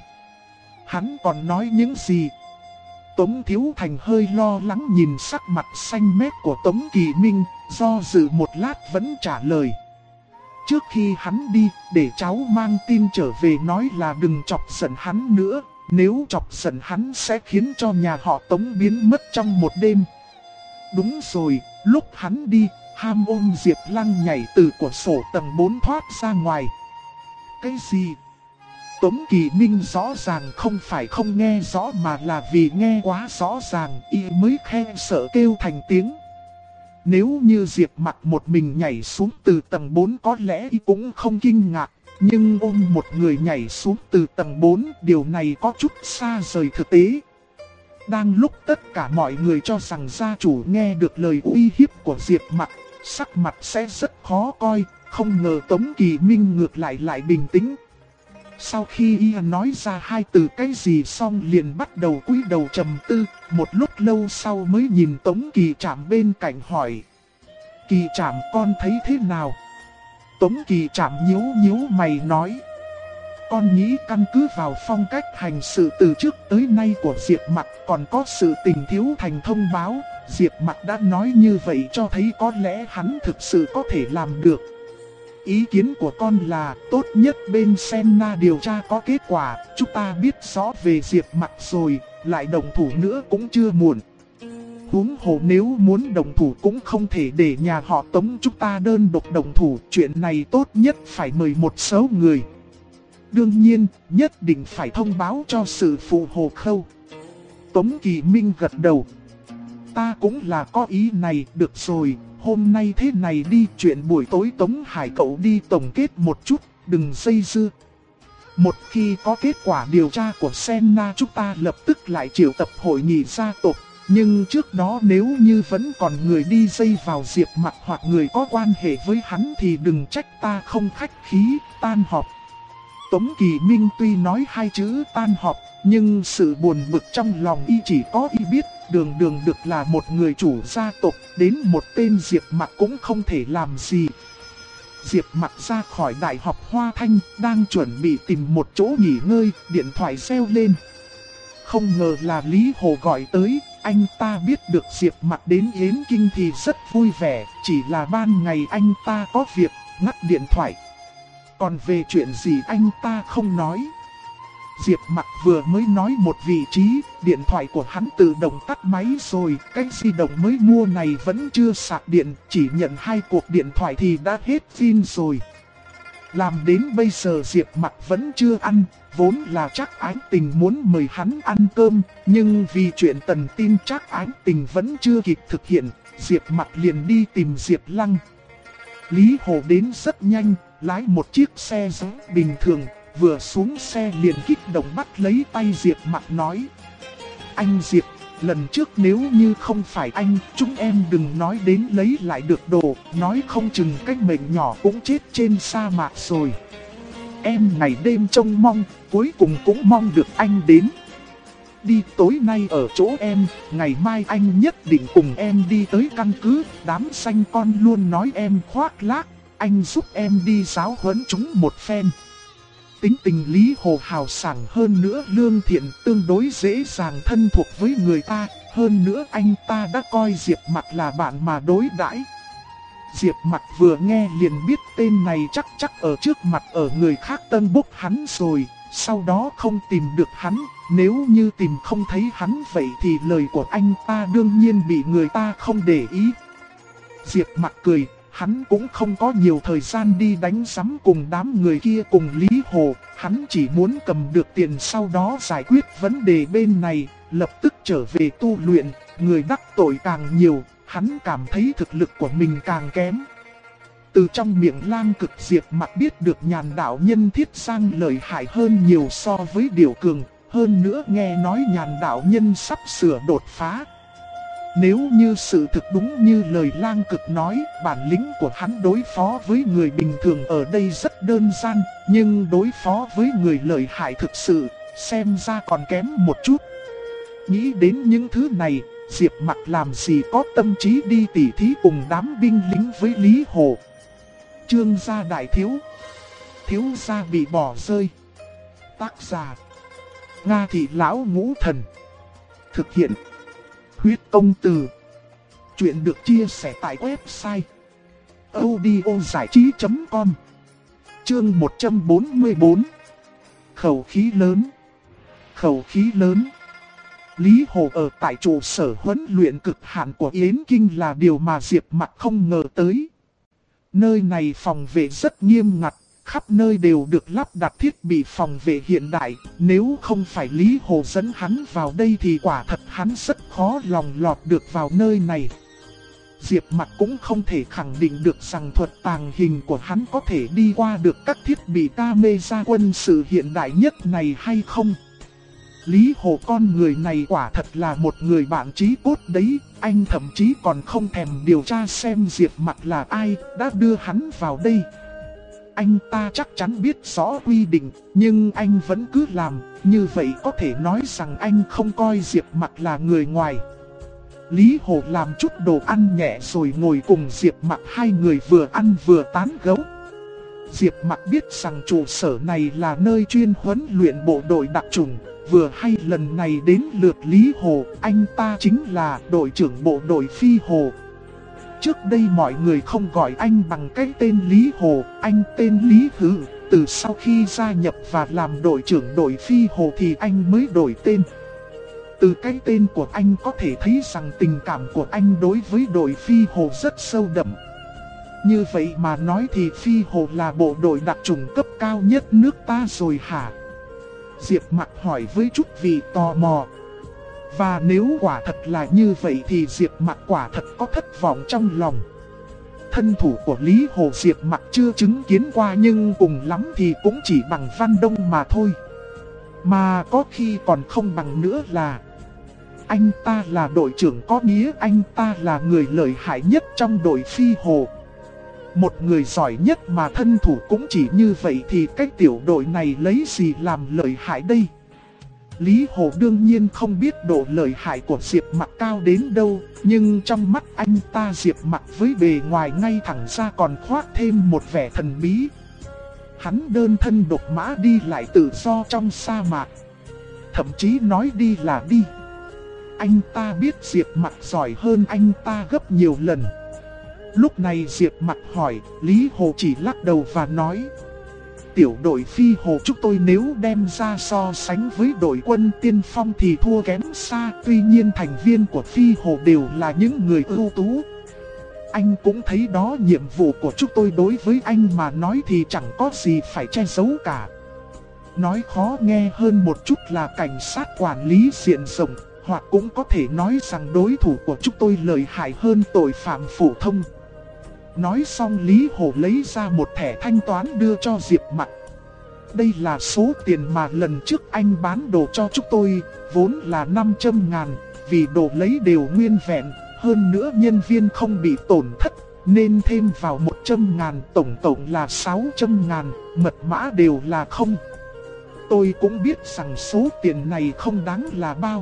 Hắn còn nói những gì? Tống Thiếu Thành hơi lo lắng nhìn sắc mặt xanh mét của Tống Kỳ Minh, do dự một lát vẫn trả lời. Trước khi hắn đi, để cháu mang tin trở về nói là đừng chọc giận hắn nữa, nếu chọc giận hắn sẽ khiến cho nhà họ Tống biến mất trong một đêm. Đúng rồi, lúc hắn đi, ham ôm Diệp Lăng nhảy từ cửa sổ tầng 4 thoát ra ngoài. Cái gì? Tống Kỳ Minh rõ ràng không phải không nghe rõ mà là vì nghe quá rõ ràng y mới khe sợ kêu thành tiếng. Nếu như Diệp Mặc một mình nhảy xuống từ tầng 4 có lẽ y cũng không kinh ngạc. Nhưng ôm một người nhảy xuống từ tầng 4, điều này có chút xa rời thực tế. Đang lúc tất cả mọi người cho rằng gia chủ nghe được lời uy hiếp của Diệp Mặc, sắc mặt sẽ rất khó coi, không ngờ Tống Kỳ Minh ngược lại bình tĩnh. Sau khi y nói ra hai từ cái gì xong liền bắt đầu cúi đầu trầm tư, một lúc lâu sau mới nhìn Tống Kỳ Trạm bên cạnh hỏi. Kỳ Trạm con thấy thế nào? Tống Kỳ Trạm nhíu mày nói. Con nghĩ căn cứ vào phong cách hành sự từ trước tới nay của Diệp Mặc còn có sự tình Thiếu Thành thông báo, Diệp Mặc đã nói như vậy cho thấy có lẽ hắn thực sự có thể làm được. Ý kiến của con là tốt nhất bên Senna điều tra có kết quả, chúng ta biết rõ về Diệp Mặc rồi, lại đồng thủ nữa cũng chưa muộn. Huống hồ nếu muốn đồng thủ cũng không thể để nhà họ Tống chúng ta đơn độc đồng thủ, chuyện này tốt nhất phải mời một số người. Đương nhiên, nhất định phải thông báo cho sự phụ Hồ Khâu. Tống Kỳ Minh gật đầu. Ta cũng là có ý này, được rồi, hôm nay thế này đi, chuyện buổi tối Tống Hải cậu đi tổng kết một chút, đừng dây dưa. Một khi có kết quả điều tra của Senna chúng ta lập tức lại triệu tập hội nghị gia tộc. Nhưng trước đó nếu như vẫn còn người đi dây vào Diệp Mặc hoặc người có quan hệ với hắn thì đừng trách ta không khách khí, tan họp. Tống Kỳ Minh tuy nói hai chữ tan họp, nhưng sự buồn bực trong lòng y chỉ có y biết, Đường Được là một người chủ gia tộc, đến một tên Diệp Mặc cũng không thể làm gì. Diệp Mặc ra khỏi Đại học Hoa Thanh, đang chuẩn bị tìm một chỗ nghỉ ngơi, điện thoại reo lên. Không ngờ là Lý Hồ gọi tới, anh ta biết được Diệp Mặc đến Yến Kinh thì rất vui vẻ, chỉ là ban ngày anh ta có việc, ngắt điện thoại. Còn về chuyện gì anh ta không nói. Diệp Mặc vừa mới nói một vị trí, điện thoại của hắn tự động tắt máy rồi, cái di động mới mua này vẫn chưa sạc điện, chỉ nhận 2 cuộc điện thoại thì đã hết pin rồi. Làm đến bây giờ Diệp Mặc vẫn chưa ăn, vốn là Trác Ái Tình muốn mời hắn ăn cơm, nhưng vì chuyện Tần tin Trác Ái Tình vẫn chưa kịp thực hiện, Diệp Mặc liền đi tìm Diệp Lăng. Lý Hồ đến rất nhanh, lái một chiếc xe giống bình thường, vừa xuống xe liền kích động bắt lấy tay Diệp Mặc nói. Anh Diệp, lần trước nếu như không phải anh, chúng em đừng nói đến lấy lại được đồ, nói không chừng cái mệnh nhỏ cũng chết trên sa mạc rồi. Em ngày đêm trông mong, cuối cùng cũng mong được anh đến. Đi tối nay ở chỗ em, ngày mai anh nhất định cùng em đi tới căn cứ, đám xanh con luôn nói em khoác lác, anh giúp em đi giáo huấn chúng một phen. Tính tình Lý Hồ hào sảng hơn nữa, lương thiện, tương đối dễ dàng thân thuộc với người ta, hơn nữa anh ta đã coi Diệp Mặc là bạn mà đối đãi. Diệp Mặc vừa nghe liền biết tên này chắc ở trước mặt ở người khác tân bốc hắn rồi, sau đó không tìm được hắn, nếu như tìm không thấy hắn vậy thì lời của anh ta đương nhiên bị người ta không để ý. Diệp Mặc cười, hắn cũng không có nhiều thời gian đi đánh sắm cùng đám người kia cùng Lý Hồ. Hắn chỉ muốn cầm được tiền sau đó giải quyết vấn đề bên này, lập tức trở về tu luyện. Người đắc tội càng nhiều, hắn cảm thấy thực lực của mình càng kém. Từ trong miệng Lang Cực, Diệp Mặc biết được Nhàn đạo nhân Thiết Sang lợi hại hơn nhiều so với Điểu Cường. Hơn nữa nghe nói Nhàn đạo nhân sắp sửa đột phá. Nếu như sự thực đúng như lời Lang Cực nói, bản lĩnh của hắn đối phó với người bình thường ở đây rất đơn giản, nhưng đối phó với người lợi hại thực sự, xem ra còn kém một chút. Nghĩ đến những thứ này, Diệp Mặc làm gì có tâm trí đi tỉ thí cùng đám binh lính với Lý Hồ. Trương gia đại thiếu, thiếu gia bị bỏ rơi. Tác giả: Nga Thị Lão Ngũ Thần. Thực hiện: Huyết Công Từ. Chuyện được chia sẻ tại website audiozảichí.com. Chương 144. Khẩu khí lớn. Khẩu khí lớn. Lý Hồ ở tại trụ sở huấn luyện cực hạn của Yến Kinh là điều mà Diệp Mặc không ngờ tới. Nơi này phòng vệ rất nghiêm ngặt, khắp nơi đều được lắp đặt thiết bị phòng vệ hiện đại. Nếu không phải Lý Hồ dẫn hắn vào đây thì quả thật hắn rất khó lòng lọt được vào nơi này. Diệp Mặc cũng không thể khẳng định được rằng thuật tàng hình của hắn có thể đi qua được các thiết bị camera quân sự hiện đại nhất này hay không. Lý Hồ con người này quả thật là một người bạn chí cốt đấy, anh thậm chí còn không thèm điều tra xem Diệp Mặc là ai đã đưa hắn vào đây. Anh ta chắc chắn biết rõ quy định, nhưng anh vẫn cứ làm, như vậy có thể nói rằng anh không coi Diệp Mặc là người ngoài. Lý Hồ làm chút đồ ăn nhẹ rồi ngồi cùng Diệp Mặc, hai người vừa ăn vừa tán gẫu. Diệp Mặc biết rằng trụ sở này là nơi chuyên huấn luyện bộ đội đặc chủng. Vừa hay lần này đến lượt Lý Hồ, anh ta chính là đội trưởng bộ đội Phi Hồ. Trước đây mọi người không gọi anh bằng cái tên Lý Hồ, anh tên Lý Hử. Từ sau khi gia nhập và làm đội trưởng đội Phi Hồ thì anh mới đổi tên. Từ cái tên của anh có thể thấy rằng tình cảm của anh đối với đội Phi Hồ rất sâu đậm. Như vậy mà nói thì Phi Hồ là bộ đội đặc chủng cấp cao nhất nước ta rồi hả? Diệp Mặc hỏi với chút vì tò mò. Và nếu quả thật là như vậy thì Diệp Mặc quả thật có thất vọng trong lòng. Thân thủ của Lý Hồ Diệp Mặc chưa chứng kiến qua, nhưng cùng lắm thì cũng chỉ bằng Văn Đông mà thôi. Mà có khi còn không bằng nữa là anh ta là đội trưởng, có nghĩa anh ta là người lợi hại nhất trong đội Phi Hồ. Một người giỏi nhất mà thân thủ cũng chỉ như vậy thì cái tiểu đội này lấy gì làm lợi hại đây? Lý Hồ đương nhiên không biết độ lợi hại của Diệp Mặc cao đến đâu, nhưng trong mắt anh ta Diệp Mặc với bề ngoài ngay thẳng ra còn khoác thêm một vẻ thần bí. Hắn đơn thân độc mã đi lại tự do trong sa mạc, thậm chí nói đi là đi. Anh ta biết Diệp Mặc giỏi hơn anh ta gấp nhiều lần. Lúc này Diệp Mặc hỏi, Lý Hồ chỉ lắc đầu và nói: tiểu đội Phi Hồ chúng tôi nếu đem ra so sánh với đội quân tiên phong thì thua kém xa. Tuy nhiên thành viên của Phi Hồ đều là những người ưu tú. Anh cũng thấy đó, nhiệm vụ của chúng tôi đối với anh mà nói thì chẳng có gì phải che giấu cả. Nói khó nghe hơn một chút là cảnh sát quản lý diện rộng, hoặc cũng có thể nói rằng đối thủ của chúng tôi lợi hại hơn tội phạm phổ thông. Nói xong Lý Hồ lấy ra một thẻ thanh toán đưa cho Diệp Mặc. Đây là số tiền mà lần trước anh bán đồ cho chúng tôi, vốn là 500.000, vì đồ lấy đều nguyên vẹn, hơn nữa nhân viên không bị tổn thất, nên thêm vào 100.000, tổng cộng là 600.000, mật mã đều là không. Tôi cũng biết rằng số tiền này không đáng là bao,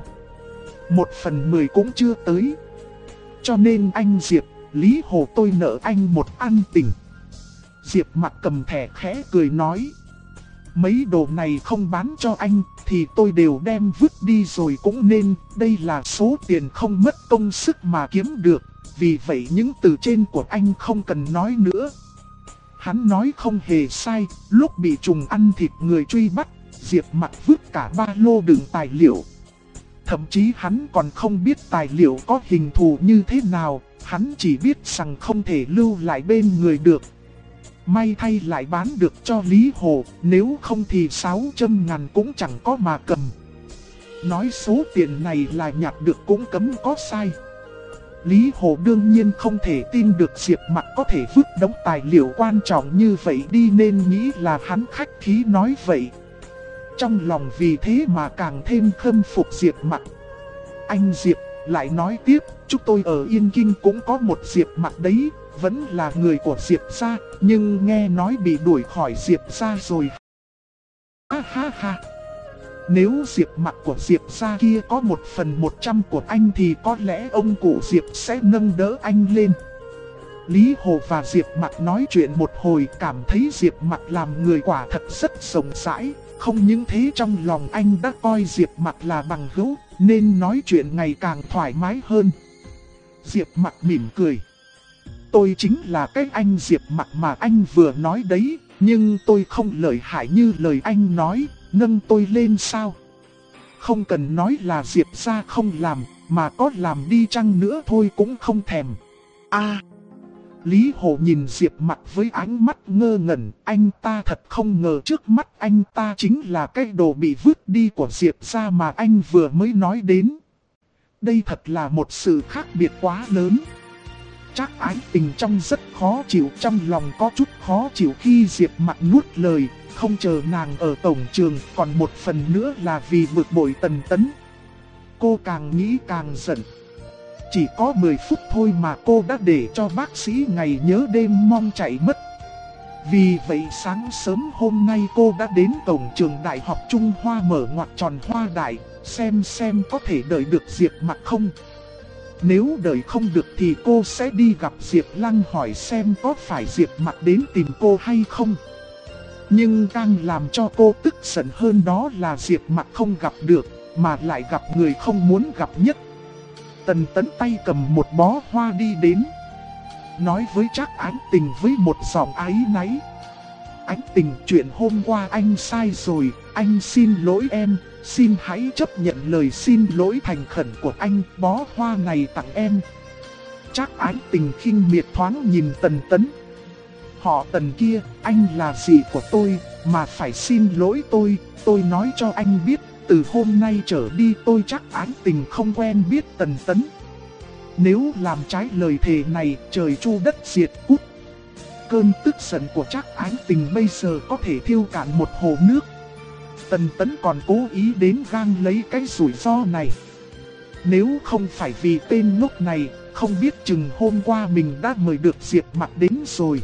1/10 cũng chưa tới. Cho nên anh Diệp, Lý Hồ tôi nợ anh một ân tình. Diệp Mặc cầm thẻ khẽ cười nói: mấy đồ này không bán cho anh thì tôi đều đem vứt đi rồi cũng nên. Đây là số tiền không mất công sức mà kiếm được, vì vậy những từ trên của anh không cần nói nữa. Hắn nói không hề sai, lúc bị trùng ăn thịt người truy bắt, Diệp Mặc vứt cả ba lô đựng tài liệu. Thậm chí hắn còn không biết tài liệu có hình thù như thế nào, Hắn chỉ biết rằng không thể lưu lại bên người được. May thay lại bán được cho Lý Hồ, nếu không thì 600 ngàn cũng chẳng có mà cầm. Nói số tiền này là nhặt được cũng cấm có sai. Lý Hồ đương nhiên không thể tin được Diệp Mặc có thể vứt đống tài liệu quan trọng như vậy đi, nên nghĩ là hắn khách khí nói vậy. Trong lòng vì thế mà càng thêm khâm phục Diệp Mặc. Anh Diệp lại nói tiếp, chúng tôi ở Yên Kinh cũng có một Diệp Mặc đấy, vẫn là người của Diệp gia, nhưng nghe nói bị đuổi khỏi Diệp gia rồi. Ha ha ha. Nếu Diệp Mặc của Diệp gia kia có 1/100 của anh thì có lẽ ông cụ Diệp sẽ nâng đỡ anh lên. Lý Hồ và Diệp Mặc nói chuyện một hồi, cảm thấy Diệp Mặc làm người quả thật rất rộng rãi. Không những thế, trong lòng anh đã coi Diệp Mặc là bằng hữu, nên nói chuyện ngày càng thoải mái hơn. Diệp Mặc mỉm cười. Tôi chính là cái anh Diệp Mặc mà anh vừa nói đấy, nhưng tôi không lợi hại như lời anh nói, nâng tôi lên sao? Không cần nói là Diệp gia không làm, mà có làm đi chăng nữa thôi cũng không thèm. Lý Hồ nhìn Diệp Mặc với ánh mắt ngơ ngẩn, anh ta thật không ngờ trước mắt anh ta chính là cái đồ bị vứt đi của Diệp gia mà anh vừa mới nói đến. Đây thật là một sự khác biệt quá lớn. Trác Ái Tình trông rất khó chịu, trong lòng có chút khó chịu khi Diệp Mặc nuốt lời, không chờ nàng ở cổng trường, còn một phần nữa là vì bực bội Tần Tấn. Cô càng nghĩ càng giận. Chỉ có 10 phút thôi mà cô đã để cho bác sĩ ngày nhớ đêm mong chạy mất. Vì vậy sáng sớm hôm nay cô đã đến cổng trường Đại học Trung Hoa mở ngoặc tròn hoa đại, xem có thể đợi được Diệp Mặc không. Nếu đợi không được thì cô sẽ đi gặp Diệp Lăng hỏi xem có phải Diệp Mặc đến tìm cô hay không. Nhưng càng làm cho cô tức giận hơn đó là Diệp Mặc không gặp được, mà lại gặp người không muốn gặp nhất. Tần Tấn tay cầm một bó hoa đi đến, nói với Trác Ánh Tình với một giọng áy náy. Ánh Tình, chuyện hôm qua anh sai rồi, anh xin lỗi em, xin hãy chấp nhận lời xin lỗi thành khẩn của anh, bó hoa này tặng em. Trác Ánh Tình khinh miệt thoáng nhìn Tần Tấn. Họ Tần kia, anh là gì của tôi, mà phải xin lỗi tôi nói cho anh biết, từ hôm nay trở đi tôi Trác Ánh Tình không quen biết Tần Tấn. Nếu làm trái lời thề này, trời chu đất diệt cút. Cơn tức giận của Trác Ánh Tình bây giờ có thể thiêu cạn một hồ nước. Tần Tấn còn cố ý đến gang lấy cái rủi ro này. Nếu không phải vì tên ngốc này, không biết chừng hôm qua mình đã mời được Diệp Mặc đến rồi.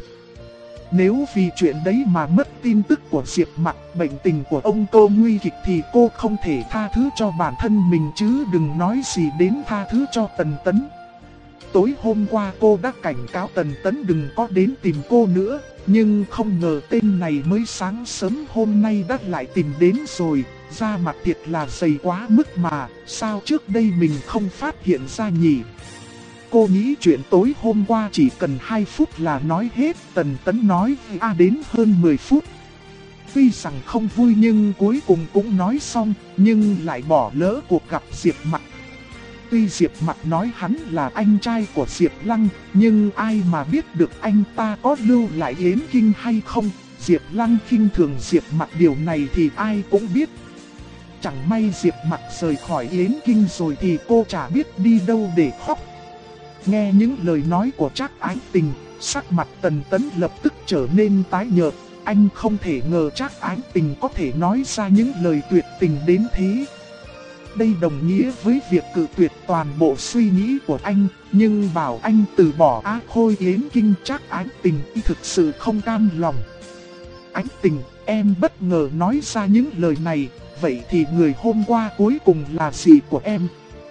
Nếu vì chuyện đấy mà mất tin tức của Diệp Mặc, bệnh tình của ông cô nguy kịch thì cô không thể tha thứ cho bản thân mình chứ đừng nói gì đến tha thứ cho Tần Tấn. Tối hôm qua cô đã cảnh cáo Tần Tấn đừng có đến tìm cô nữa, nhưng không ngờ tên này mới sáng sớm hôm nay đã lại tìm đến rồi, da mặt thiệt là dày quá mức mà, sao trước đây mình không phát hiện ra nhỉ? Cô nghĩ chuyện tối hôm qua chỉ cần 2 phút là nói hết, Tần Tấn nói đến hơn 10 phút. Tuy rằng không vui nhưng cuối cùng cũng nói xong, nhưng lại bỏ lỡ cuộc gặp Diệp Mặc. Tuy Diệp Mặc nói hắn là anh trai của Diệp Lăng, nhưng ai mà biết được anh ta có lưu lại Yến Kinh hay không. Diệp Lăng khinh thường Diệp Mặc, điều này thì ai cũng biết. Chẳng may Diệp Mặc rời khỏi Yến Kinh rồi thì cô chả biết đi đâu để khóc. Nghe những lời nói của Trác Ánh Tình, sắc mặt Tần Tấn lập tức trở nên tái nhợt. Anh không thể ngờ Trác Ánh Tình có thể nói ra những lời tuyệt tình đến thế. Đây đồng nghĩa với việc cự tuyệt toàn bộ suy nghĩ của anh, nhưng bảo anh từ bỏ Á Khôi Yến Kinh, Trác Ánh Tình thực sự không cam lòng. Ánh Tình, em bất ngờ nói ra những lời này, vậy thì người hôm qua cuối cùng là gì của em?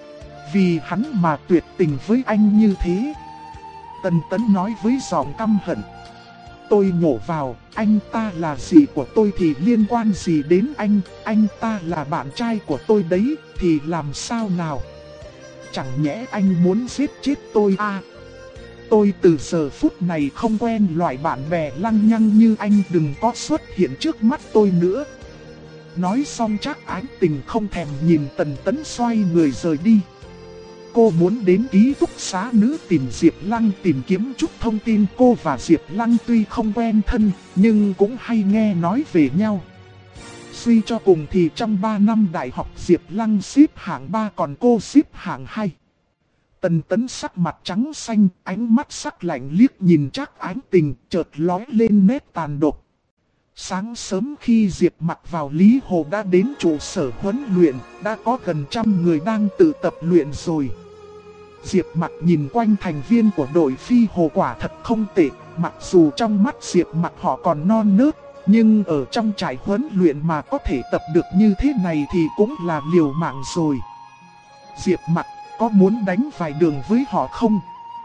Vì hắn mà tuyệt tình với anh như thế. Tần Tấn nói với giọng căm hận. Tôi nhổ vào, anh ta là gì của tôi thì liên quan gì đến anh ta là bạn trai của tôi đấy, thì làm sao nào? Chẳng nhẽ anh muốn giết chết tôi à? Tôi từ giờ phút này không quen loại bạn bè lăng nhăng như anh, đừng có xuất hiện trước mắt tôi nữa. Nói xong Trác Ánh Tình không thèm nhìn Tần Tấn xoay người rời đi. cô muốn đến ký túc xá nữ tìm Diệp Lăng tìm kiếm chút thông tin. Cô và Diệp Lăng tuy không quen thân, nhưng cũng hay nghe nói về nhau. Suy cho cùng thì trong 3 năm đại học Diệp Lăng xếp hạng 3 còn cô xếp hạng 2. Tần Tấn sắc mặt trắng xanh, ánh mắt sắc lạnh liếc nhìn Trác Ánh Tình, chợt lóe lên nét tàn độc. Sáng sớm khi Diệp Mặc vào Lý Hồ đã đến trụ sở huấn luyện, đã có gần 100 người đang tự tập luyện rồi. Diệp Mặc nhìn quanh thành viên của đội Phi Hồ quả thật không tệ, mặc dù trong mắt Diệp Mặc họ còn non nớt, nhưng ở trong trại huấn luyện mà có thể tập được như thế này thì cũng là liều mạng rồi. Diệp Mặc có muốn đánh vài đường với họ không?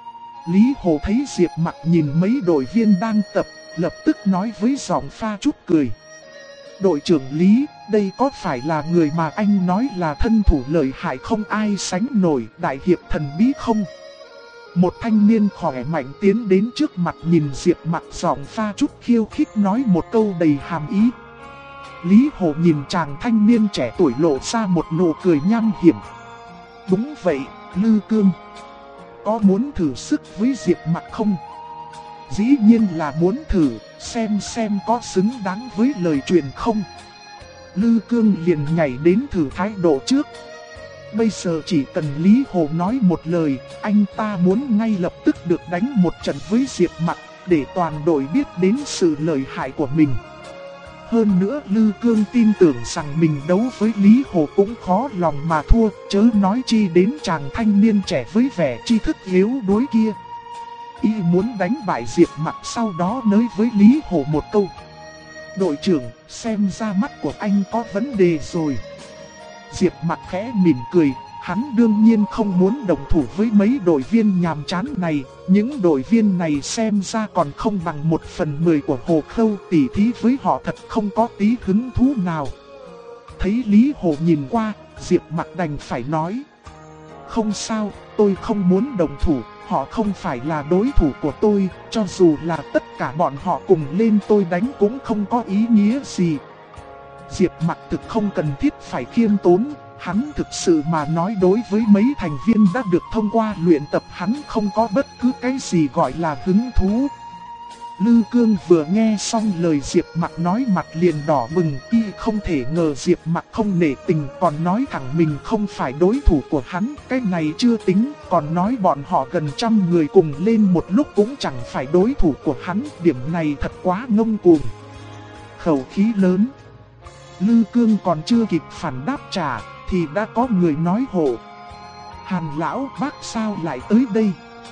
Lý Hồ thấy Diệp Mặc nhìn mấy đội viên đang tập, lập tức nói với giọng pha chút cười. Đội trưởng Lý, đây có phải là người mà anh nói là thân thủ lợi hại không ai sánh nổi, đại hiệp thần bí không? Một thanh niên khỏe mạnh tiến đến trước mặt nhìn Diệp Mặc, giọng pha chút khiêu khích nói một câu đầy hàm ý. Lý Hồ nhìn chàng thanh niên trẻ tuổi lộ ra một nụ cười nham hiểm. Đúng vậy, Lư Cương. Có muốn thử sức với Diệp Mặc không? Dĩ nhiên là muốn thử, xem có xứng đáng với lời truyền không. Lư Cương liền nhảy đến thử thái độ trước. Bây giờ chỉ cần Lý Hồ nói một lời, anh ta muốn ngay lập tức được đánh một trận với Diệp Mặc, để toàn đội biết đến sự lợi hại của mình. Hơn nữa Lư Cương tin tưởng rằng mình đấu với Lý Hồ cũng khó lòng mà thua, chớ nói chi đến chàng thanh niên trẻ với vẻ tri thức yếu đuối kia. Y muốn đánh bại Diệp Mặc, sau đó nói với Lý Hồ một câu. Đội trưởng, xem ra mắt của anh có vấn đề rồi. Diệp Mặc khẽ mỉm cười, hắn đương nhiên không muốn đồng thủ với mấy đội viên nhàm chán này. Những đội viên này xem ra còn không bằng 1/10 của Hồ Khâu, tỉ thí với họ thật không có tí hứng thú nào. Thấy Lý Hồ nhìn qua, Diệp Mặc đành phải nói. Không sao, tôi không muốn đồng thủ, họ không phải là đối thủ của tôi, cho dù là tất cả bọn họ cùng lên tôi đánh cũng không có ý nghĩa gì. Diệp Mặc thực không cần thiết phải khiêm tốn, hắn thực sự mà nói đối với mấy thành viên đã được thông qua luyện tập hắn không có bất cứ cái gì gọi là hứng thú. Lư Cương vừa nghe xong lời Diệp Mặc nói mặt liền đỏ bừng, y không thể ngờ Diệp Mặc không nể tình còn nói thẳng mình không phải đối thủ của hắn, cái này chưa tính, còn nói bọn họ gần 100 người cùng lên một lúc cũng chẳng phải đối thủ của hắn, điểm này thật quá ngông cuồng. Khẩu khí lớn. Lư Cương còn chưa kịp phản đáp trả, thì đã có người nói hộ. Hàn lão, bác sao lại tới đây?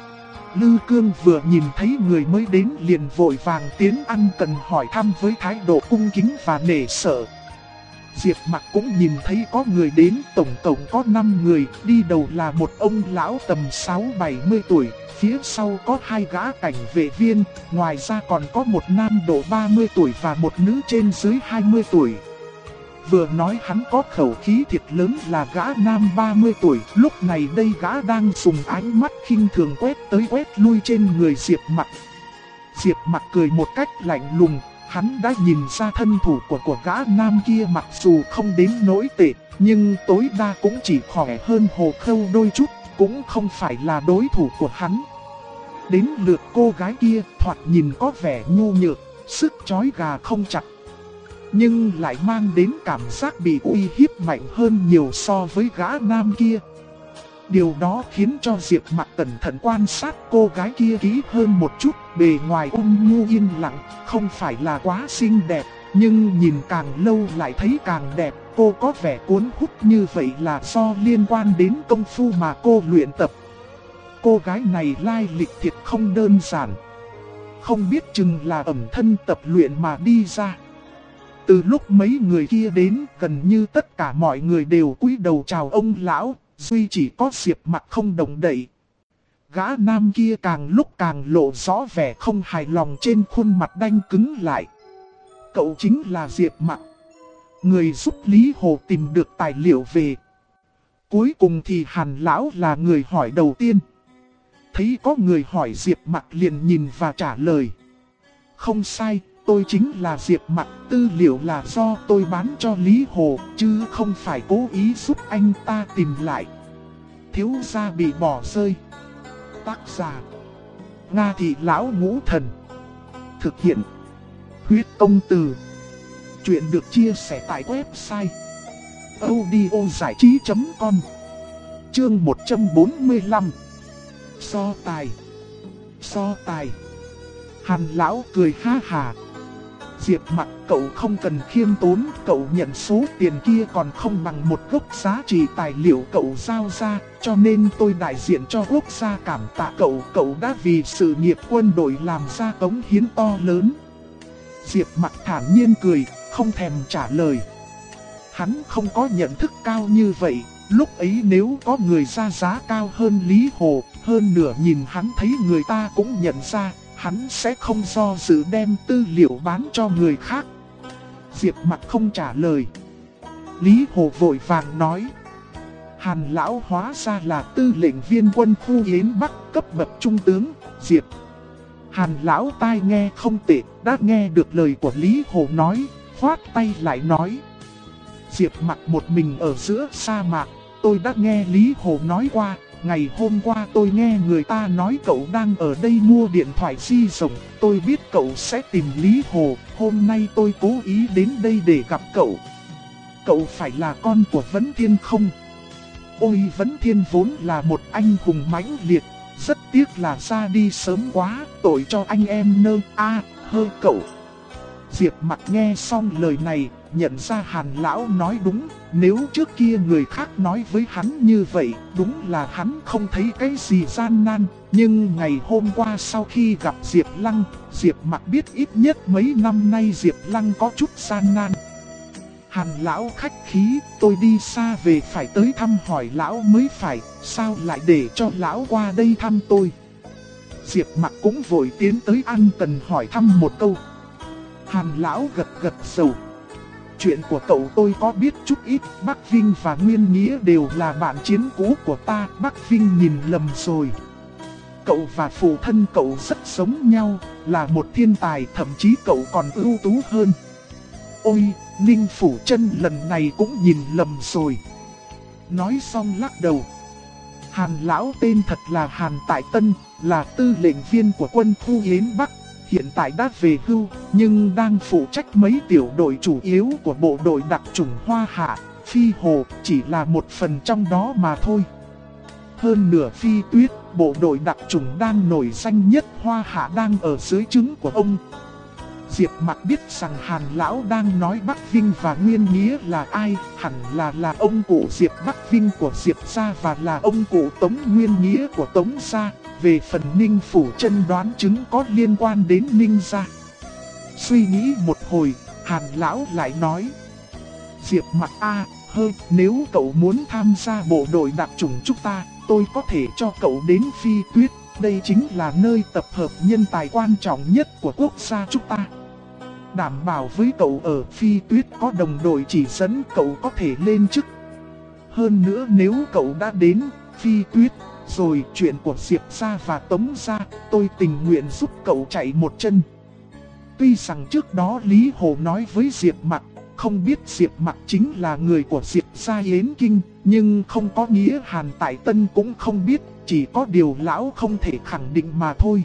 Lư Cương vừa nhìn thấy người mới đến liền vội vàng tiến ăn cần hỏi thăm với thái độ cung kính và nể sợ. Diệp Mặc cũng nhìn thấy có người đến, tổng có 5 người, đi đầu là một ông lão tầm 60-70 tuổi, phía sau có 2 gã cảnh vệ viên, ngoài ra còn có một nam độ 30 tuổi và một nữ trên dưới 20 tuổi. Vừa nói hắn có khẩu khí thiệt lớn là gã nam 30 tuổi, lúc này đây gã đang dùng ánh mắt khinh thường quét tới quét lui trên người Diệp Mặc. Diệp Mặc cười một cách lạnh lùng, hắn đã nhìn ra thân thủ của gã nam kia mặc dù không đến nỗi tệ, nhưng tối đa cũng chỉ khỏe hơn Hồ Khâu đôi chút, cũng không phải là đối thủ của hắn. Đến lượt cô gái kia thoạt nhìn có vẻ nhu nhược, sức chói gà không chặt, nhưng lại mang đến cảm giác bị uy hiếp mạnh hơn nhiều so với gã nam kia. Điều đó khiến cho Diệp Mặc cẩn thận quan sát cô gái kia kỹ hơn một chút, bề ngoài ôn nhu yên lặng, không phải là quá xinh đẹp, nhưng nhìn càng lâu lại thấy càng đẹp. Cô có vẻ cuốn hút như vậy là do liên quan đến công phu mà cô luyện tập. Cô gái này lai lịch thiệt không đơn giản, không biết chừng là ẩn thân tập luyện mà đi ra. Từ lúc mấy người kia đến, gần như tất cả mọi người đều cúi đầu chào ông lão, duy chỉ có Diệp Mặc không động đậy. Gã nam kia càng lúc càng lộ rõ vẻ không hài lòng trên khuôn mặt đanh cứng lại. Cậu chính là Diệp Mặc, người giúp Lý Hồ tìm được tài liệu về. Cuối cùng thì Hàn lão là người hỏi đầu tiên. Thấy có người hỏi Diệp Mặc liền nhìn và trả lời. Không sai, tôi chính là Diệp Mặc, tư liệu là do tôi bán cho Lý Hồ, chứ không phải cố ý giúp anh ta tìm lại. thiếu gia bị bỏ rơi. Tác giả: Nga Thị Lão Ngũ Thần. Thực hiện: Huyết Công Từ. Chuyện được chia sẻ tại website audiozảichí.com. Chương 145. So tài. Hàn lão cười ha hà. Diệp Mặc, cậu không cần khiêm tốn, cậu nhận số tiền kia còn không bằng một gốc giá trị tài liệu cậu giao ra, cho nên tôi đại diện cho quốc gia cảm tạ cậu, cậu đã vì sự nghiệp quân đội làm ra cống hiến to lớn. Diệp Mặc thản nhiên cười, không thèm trả lời. Hắn không có nhận thức cao như vậy, lúc ấy nếu có người ra giá cao hơn Lý Hồ, hơn nửa nhìn hắn thấy người ta cũng nhận ra, hắn sẽ không do dự đem tư liệu bán cho người khác. Diệp Mặc không trả lời. Lý Hồ vội vàng nói: Hàn lão hóa ra là tư lệnh viên quân khu Yến Bắc cấp bậc trung tướng. Diệp Hàn lão tai nghe không tệ, đã nghe được lời của Lý Hồ nói, khoát tay lại nói: Diệp Mặc một mình ở giữa sa mạc, tôi đã nghe Lý Hồ nói qua. Ngày hôm qua tôi nghe người ta nói cậu đang ở đây mua điện thoại di động, tôi biết cậu sẽ tìm Lý Hồ, hôm nay tôi cố ý đến đây để gặp cậu. Cậu phải là con của Vấn Thiên không? Ôi, Vấn Thiên vốn là một anh hùng mãnh liệt, rất tiếc là ra đi sớm quá, tội cho anh em nơ hơ cậu. Diệp Mặc nghe xong lời này, nhận ra Hàn lão nói đúng, nếu trước kia người khác nói với hắn như vậy, đúng là hắn không thấy cái gì gian nan, nhưng ngày hôm qua sau khi gặp Diệp Lăng, Diệp Mặc biết ít nhất mấy năm nay Diệp Lăng có chút gian nan. Hàn lão khách khí, tôi đi xa về phải tới thăm hỏi lão mới phải, sao lại để cho lão qua đây thăm tôi? Diệp Mặc cũng vội tiến tới ân cần hỏi thăm một câu. Hàn lão gật gật đầu. Chuyện của cậu tôi có biết chút ít, Bắc Vinh và Nguyên Nghĩa đều là bạn chiến cũ của ta, Bắc Vinh nhìn lầm rồi. Cậu và phụ thân cậu rất giống nhau, là một thiên tài, thậm chí cậu còn ưu tú hơn. Ôi, Ninh Phủ Chân lần này cũng nhìn lầm rồi. Nói xong lắc đầu. Hàn lão tên thật là Hàn Tại Tân, là tư lệnh viên của quân khu Yến Bắc. Hiện tại đã về hưu, nhưng đang phụ trách mấy tiểu đội chủ yếu của bộ đội đặc chủng Hoa Hạ, Phi Hồ, chỉ là một phần trong đó mà thôi. Hơn nửa Phi Tuyết, bộ đội đặc chủng đang nổi danh nhất Hoa Hạ đang ở dưới trướng của ông. Diệp Mặc biết rằng Hàn lão đang nói Bắc Vinh và Nguyên Nghĩa là ai, hẳn là ông cụ Diệp Bắc Vinh của Diệp gia và là ông cụ Tống Nguyên Nghĩa của Tống gia. Về phần Ninh Phủ Chân đoán chứng có liên quan đến Ninh gia. Suy nghĩ một hồi, Hàn lão lại nói: Diệp Mặc nếu cậu muốn tham gia bộ đội đặc chủng chúng ta, tôi có thể cho cậu đến Phi Tuyết. Đây chính là nơi tập hợp nhân tài quan trọng nhất của quốc gia chúng ta. Đảm bảo với cậu ở Phi Tuyết có đồng đội chỉ dẫn cậu có thể lên chức. Hơn nữa nếu cậu đã đến Phi Tuyết rồi, chuyện của Diệp gia và Tống gia, tôi tình nguyện giúp cậu chạy một chân. Tuy rằng trước đó Lý Hồ nói với Diệp Mặc, không biết Diệp Mặc chính là người của Diệp gia Yến Kinh, nhưng không có nghĩa Hàn Tại Tân cũng không biết, chỉ có điều lão không thể khẳng định mà thôi.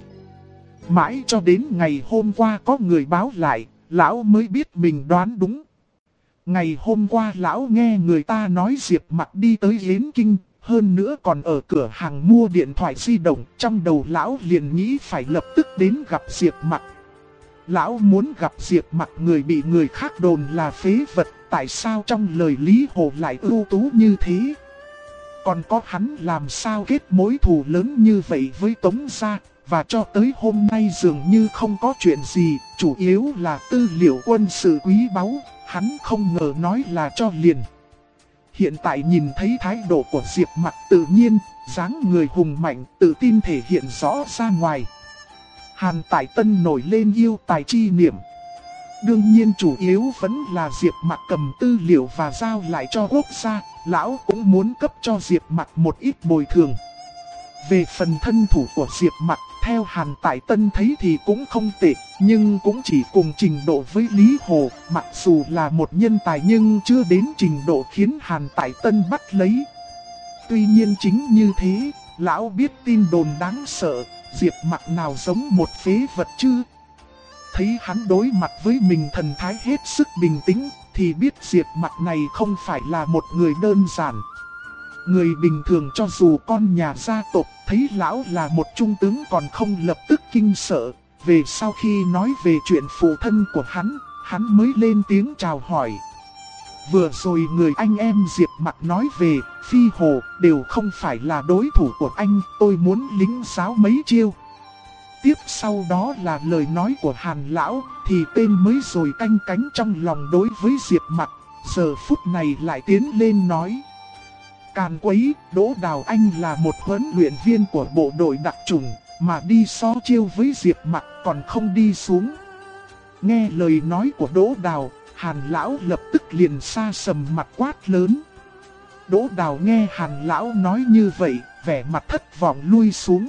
Mãi cho đến ngày hôm qua có người báo lại, lão mới biết mình đoán đúng. Ngày hôm qua lão nghe người ta nói Diệp Mặc đi tới Yến Kinh, hơn nữa còn ở cửa hàng mua điện thoại di động, trong đầu lão liền nghĩ phải lập tức đến gặp Diệp Mặc. Lão muốn gặp Diệp Mặc, người bị người khác đồn là phế vật, tại sao trong lời Lý Hồ lại ưu tú như thế? Còn có hắn làm sao kết mối thù lớn như vậy với Tống gia, và cho tới hôm nay dường như không có chuyện gì, chủ yếu là tư liệu quân sự quý báu, hắn không ngờ nói là cho liền. Hiện tại nhìn thấy thái độ của Diệp Mặc tự nhiên, dáng người hùng mạnh, tự tin thể hiện rõ ra ngoài. Hàn Tại Tân nổi lên yêu tài chi niệm. Đương nhiên chủ yếu vẫn là Diệp Mặc cầm tư liệu và giao lại cho quốc gia, lão cũng muốn cấp cho Diệp Mặc một ít bồi thường. Về phần thân thủ của Diệp Mặc, theo Hàn Tại Tân thấy thì cũng không tệ, nhưng cũng chỉ cùng trình độ với Lý Hồ, mặc dù là một nhân tài nhưng chưa đến trình độ khiến Hàn Tại Tân bắt lấy. Tuy nhiên chính như thế, lão biết tin đồn đáng sợ, Diệp Mặc nào giống một phế vật chứ. Thấy hắn đối mặt với mình thần thái hết sức bình tĩnh, thì biết Diệp Mặc này không phải là một người đơn giản. Người bình thường cho dù con nhà gia tộc thấy lão là một trung tướng còn không lập tức kinh sợ. Về sau khi nói về chuyện phụ thân của hắn mới lên tiếng chào hỏi. Vừa rồi người anh em Diệp Mặc nói về, Phi Hồ đều không phải là đối thủ của anh, tôi muốn lĩnh giáo mấy chiêu. Tiếp sau đó là lời nói của Hàn Lão, thì tên mới rồi canh cánh trong lòng đối với Diệp Mặc, giờ phút này lại tiến lên nói. Càn quấy, Đỗ Đào anh là một huấn luyện viên của bộ đội đặc chủng, mà đi so chiêu với Diệp Mặc còn không đi xuống. Nghe lời nói của Đỗ Đào, Hàn Lão lập tức liền sa sầm mặt quát lớn. Đỗ Đào nghe Hàn Lão nói như vậy, vẻ mặt thất vọng lui xuống.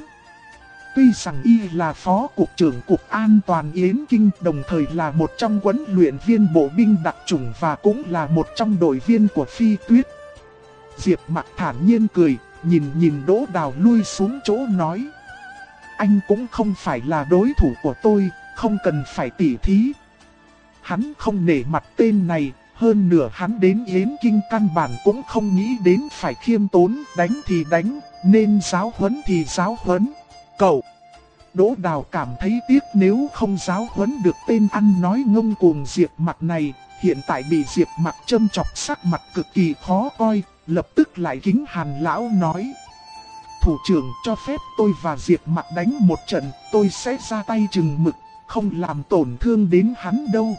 Tuy rằng y là phó cục trưởng cục an toàn Yến Kinh, đồng thời là một trong huấn luyện viên bộ binh đặc chủng và cũng là một trong đội viên của Phi Tuyết. Diệp Mặc thản nhiên cười, nhìn Đỗ Đào lui xuống chỗ nói. Anh cũng không phải là đối thủ của tôi, không cần phải tỉ thí. Hắn không nể mặt tên này, hơn nửa hắn đến Yến Kinh căn bản cũng không nghĩ đến phải khiêm tốn, đánh thì đánh, nên giáo huấn thì giáo huấn. Cậu! Đỗ Đào cảm thấy tiếc nếu không giáo huấn được tên ăn nói ngông cuồng Diệp Mặc này, hiện tại bị Diệp Mặc châm chọc sắc mặt cực kỳ khó coi, lập tức lại kính Hàn Lão nói. Thủ trưởng cho phép tôi và Diệp Mặc đánh một trận, tôi sẽ ra tay chừng mực, không làm tổn thương đến hắn đâu.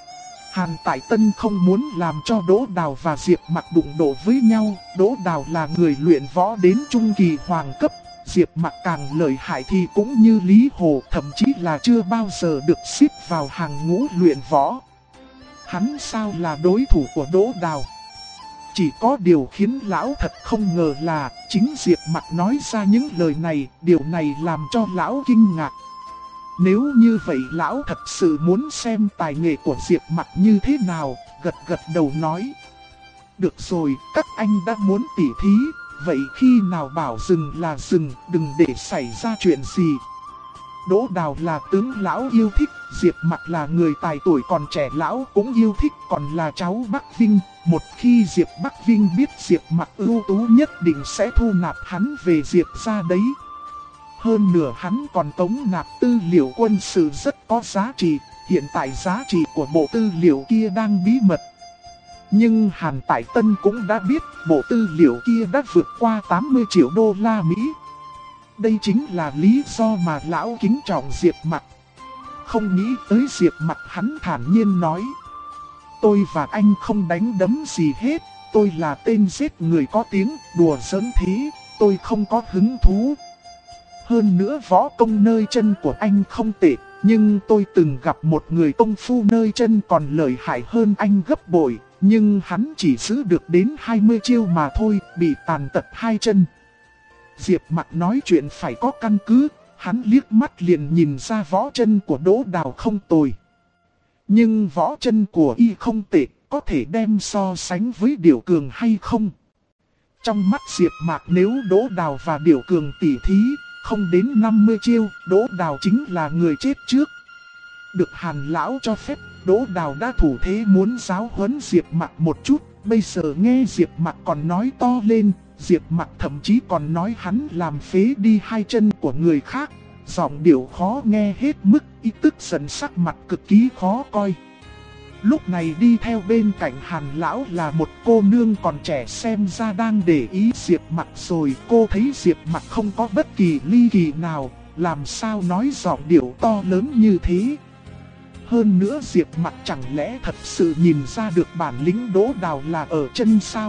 Hàn Tại Tân không muốn làm cho Đỗ Đào và Diệp Mặc đụng độ với nhau, Đỗ Đào là người luyện võ đến trung kỳ hoàng cấp, Diệp Mặc càng lợi hại thì cũng như Lý Hồ, thậm chí là chưa bao giờ được xếp vào hàng ngũ luyện võ. Hắn sao là đối thủ của Đỗ Đào? Chỉ có điều khiến lão thật không ngờ là chính Diệp Mặc nói ra những lời này, điều này làm cho lão kinh ngạc. Nếu như vậy lão thật sự muốn xem tài nghệ của Diệp Mặc như thế nào, gật đầu nói. Được rồi, các anh đã muốn tỉ thí, vậy khi nào bảo dừng là dừng, đừng để xảy ra chuyện gì. Đỗ Đào là tướng lão yêu thích, Diệp Mặc là người tài tuổi còn trẻ lão cũng yêu thích, còn là cháu Bắc Vinh. Một khi Diệp Bắc Vinh biết Diệp Mặc ưu tú nhất định sẽ thu nạp hắn về Diệp gia đấy. Hơn nữa hắn còn tống nạp tư liệu quân sự rất có giá trị, hiện tại giá trị của bộ tư liệu kia đang bí mật. Nhưng Hàn Tại Tân cũng đã biết bộ tư liệu kia đã vượt qua 80 triệu đô la Mỹ. Đây chính là lý do mà lão kính trọng Diệp Mặc. Không nghĩ tới Diệp Mặc, hắn thản nhiên nói. Tôi và anh không đánh đấm gì hết, tôi là tên giết người có tiếng, đùa giỡn thế, tôi không có hứng thú. Hơn nữa võ công nơi chân của anh không tệ, nhưng tôi từng gặp một người công phu nơi chân còn lợi hại hơn anh gấp bội, nhưng hắn chỉ giữ được đến 20 chiêu mà thôi, bị tàn tật hai chân. Diệp Mặc nói chuyện phải có căn cứ, hắn liếc mắt liền nhìn ra võ chân của Đỗ Đào không tồi. Nhưng võ chân của y không tệ, có thể đem so sánh với Điểu Cường hay không? Trong mắt Diệp Mặc nếu Đỗ Đào và Điểu Cường tỉ thí, không đến 50 chiêu, Đỗ Đào chính là người chết trước. Được Hàn Lão cho phép, Đỗ Đào đã thủ thế muốn giáo huấn Diệp Mặc một chút, bây giờ nghe Diệp Mặc còn nói to lên, Diệp Mặc thậm chí còn nói hắn làm phế đi hai chân của người khác. Giọng điệu khó nghe hết mức, y tức giận sắc mặt cực kỳ khó coi. Lúc này đi theo bên cạnh Hàn Lão là một cô nương còn trẻ, xem ra đang để ý Diệp Mặc rồi. Cô thấy Diệp Mặc không có bất kỳ ly kỳ nào, làm sao nói giọng điệu to lớn như thế. Hơn nữa Diệp Mặc chẳng lẽ thật sự nhìn ra được bản lĩnh Đỗ Đào là ở chân sao?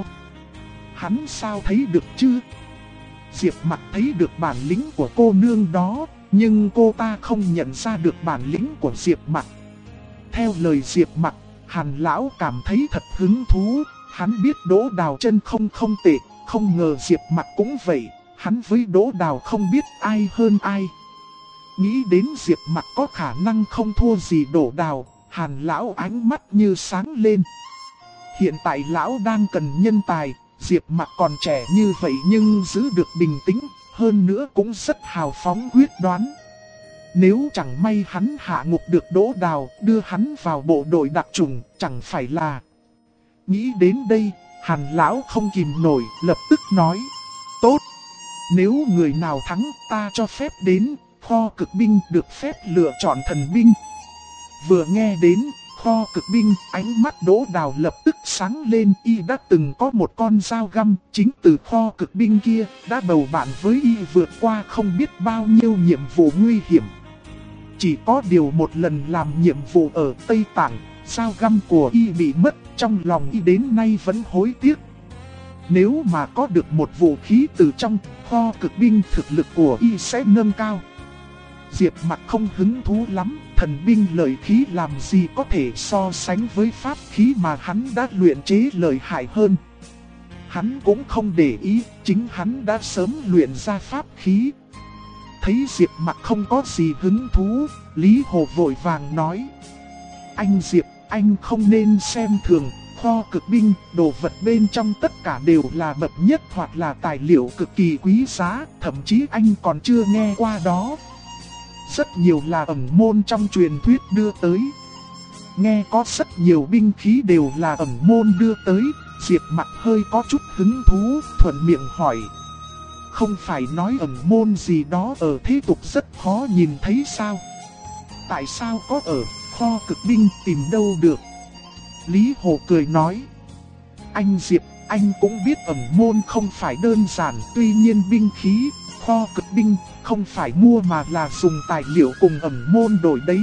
Hắn sao thấy được chứ? Diệp Mặc thấy được bản lĩnh của cô nương đó, nhưng cô ta không nhận ra được bản lĩnh của Diệp Mặc. Theo lời Diệp Mặc, Hàn Lão cảm thấy thật hứng thú, hắn biết Đỗ Đào chân không tệ, không ngờ Diệp Mặc cũng vậy, hắn với Đỗ Đào không biết ai hơn ai. Nghĩ đến Diệp Mặc có khả năng không thua gì Đỗ Đào, Hàn Lão ánh mắt như sáng lên. Hiện tại Lão đang cần nhân tài, Diệp Mặc còn trẻ như vậy nhưng giữ được bình tĩnh, hơn nữa cũng rất hào phóng quyết đoán. Nếu chẳng may hắn hạ ngục được Đỗ Đào, đưa hắn vào bộ đội đặc chủng, chẳng phải là... Nghĩ đến đây, Hàn lão không kìm nổi, lập tức nói: tốt, nếu người nào thắng ta cho phép đến kho cực binh được phép lựa chọn thần binh. Vừa nghe đến kho cực binh, ánh mắt Đỗ Đào lập tức sáng lên. Y đã từng có một con dao găm, chính từ kho cực binh kia đã bầu bạn với y vượt qua không biết bao nhiêu nhiệm vụ nguy hiểm. Chỉ có điều một lần làm nhiệm vụ ở Tây Tạng, dao găm của y bị mất, trong lòng y đến nay vẫn hối tiếc. Nếu mà có được một vũ khí từ trong kho cực binh, thực lực của y sẽ nâng cao. Diệp Mặc không hứng thú lắm, thần binh lợi khí làm gì có thể so sánh với pháp khí mà hắn đã luyện chế lợi hại hơn. Hắn cũng không để ý, chính hắn đã sớm luyện ra pháp khí. Thấy Diệp Mặc không có gì hứng thú, Lý Hồ vội vàng nói: anh Diệp, anh không nên xem thường. Kho cực binh, đồ vật bên trong tất cả đều là bậc nhất hoặc là tài liệu cực kỳ quý giá, thậm chí anh còn chưa nghe qua đó. Rất nhiều là ẩn môn trong truyền thuyết đưa tới. Nghe có rất nhiều binh khí đều là ẩn môn đưa tới. Diệp Mặc hơi có chút hứng thú, thuận miệng hỏi: không phải nói ẩn môn gì đó ở thế tục rất khó nhìn thấy sao? Tại sao có ở kho cực binh tìm đâu được? Lý Hồ cười nói: anh Diệp, anh cũng biết ẩn môn không phải đơn giản, tuy nhiên binh khí, kho cực binh không phải mua mà là dùng tài liệu cùng ẩn môn đổi đấy.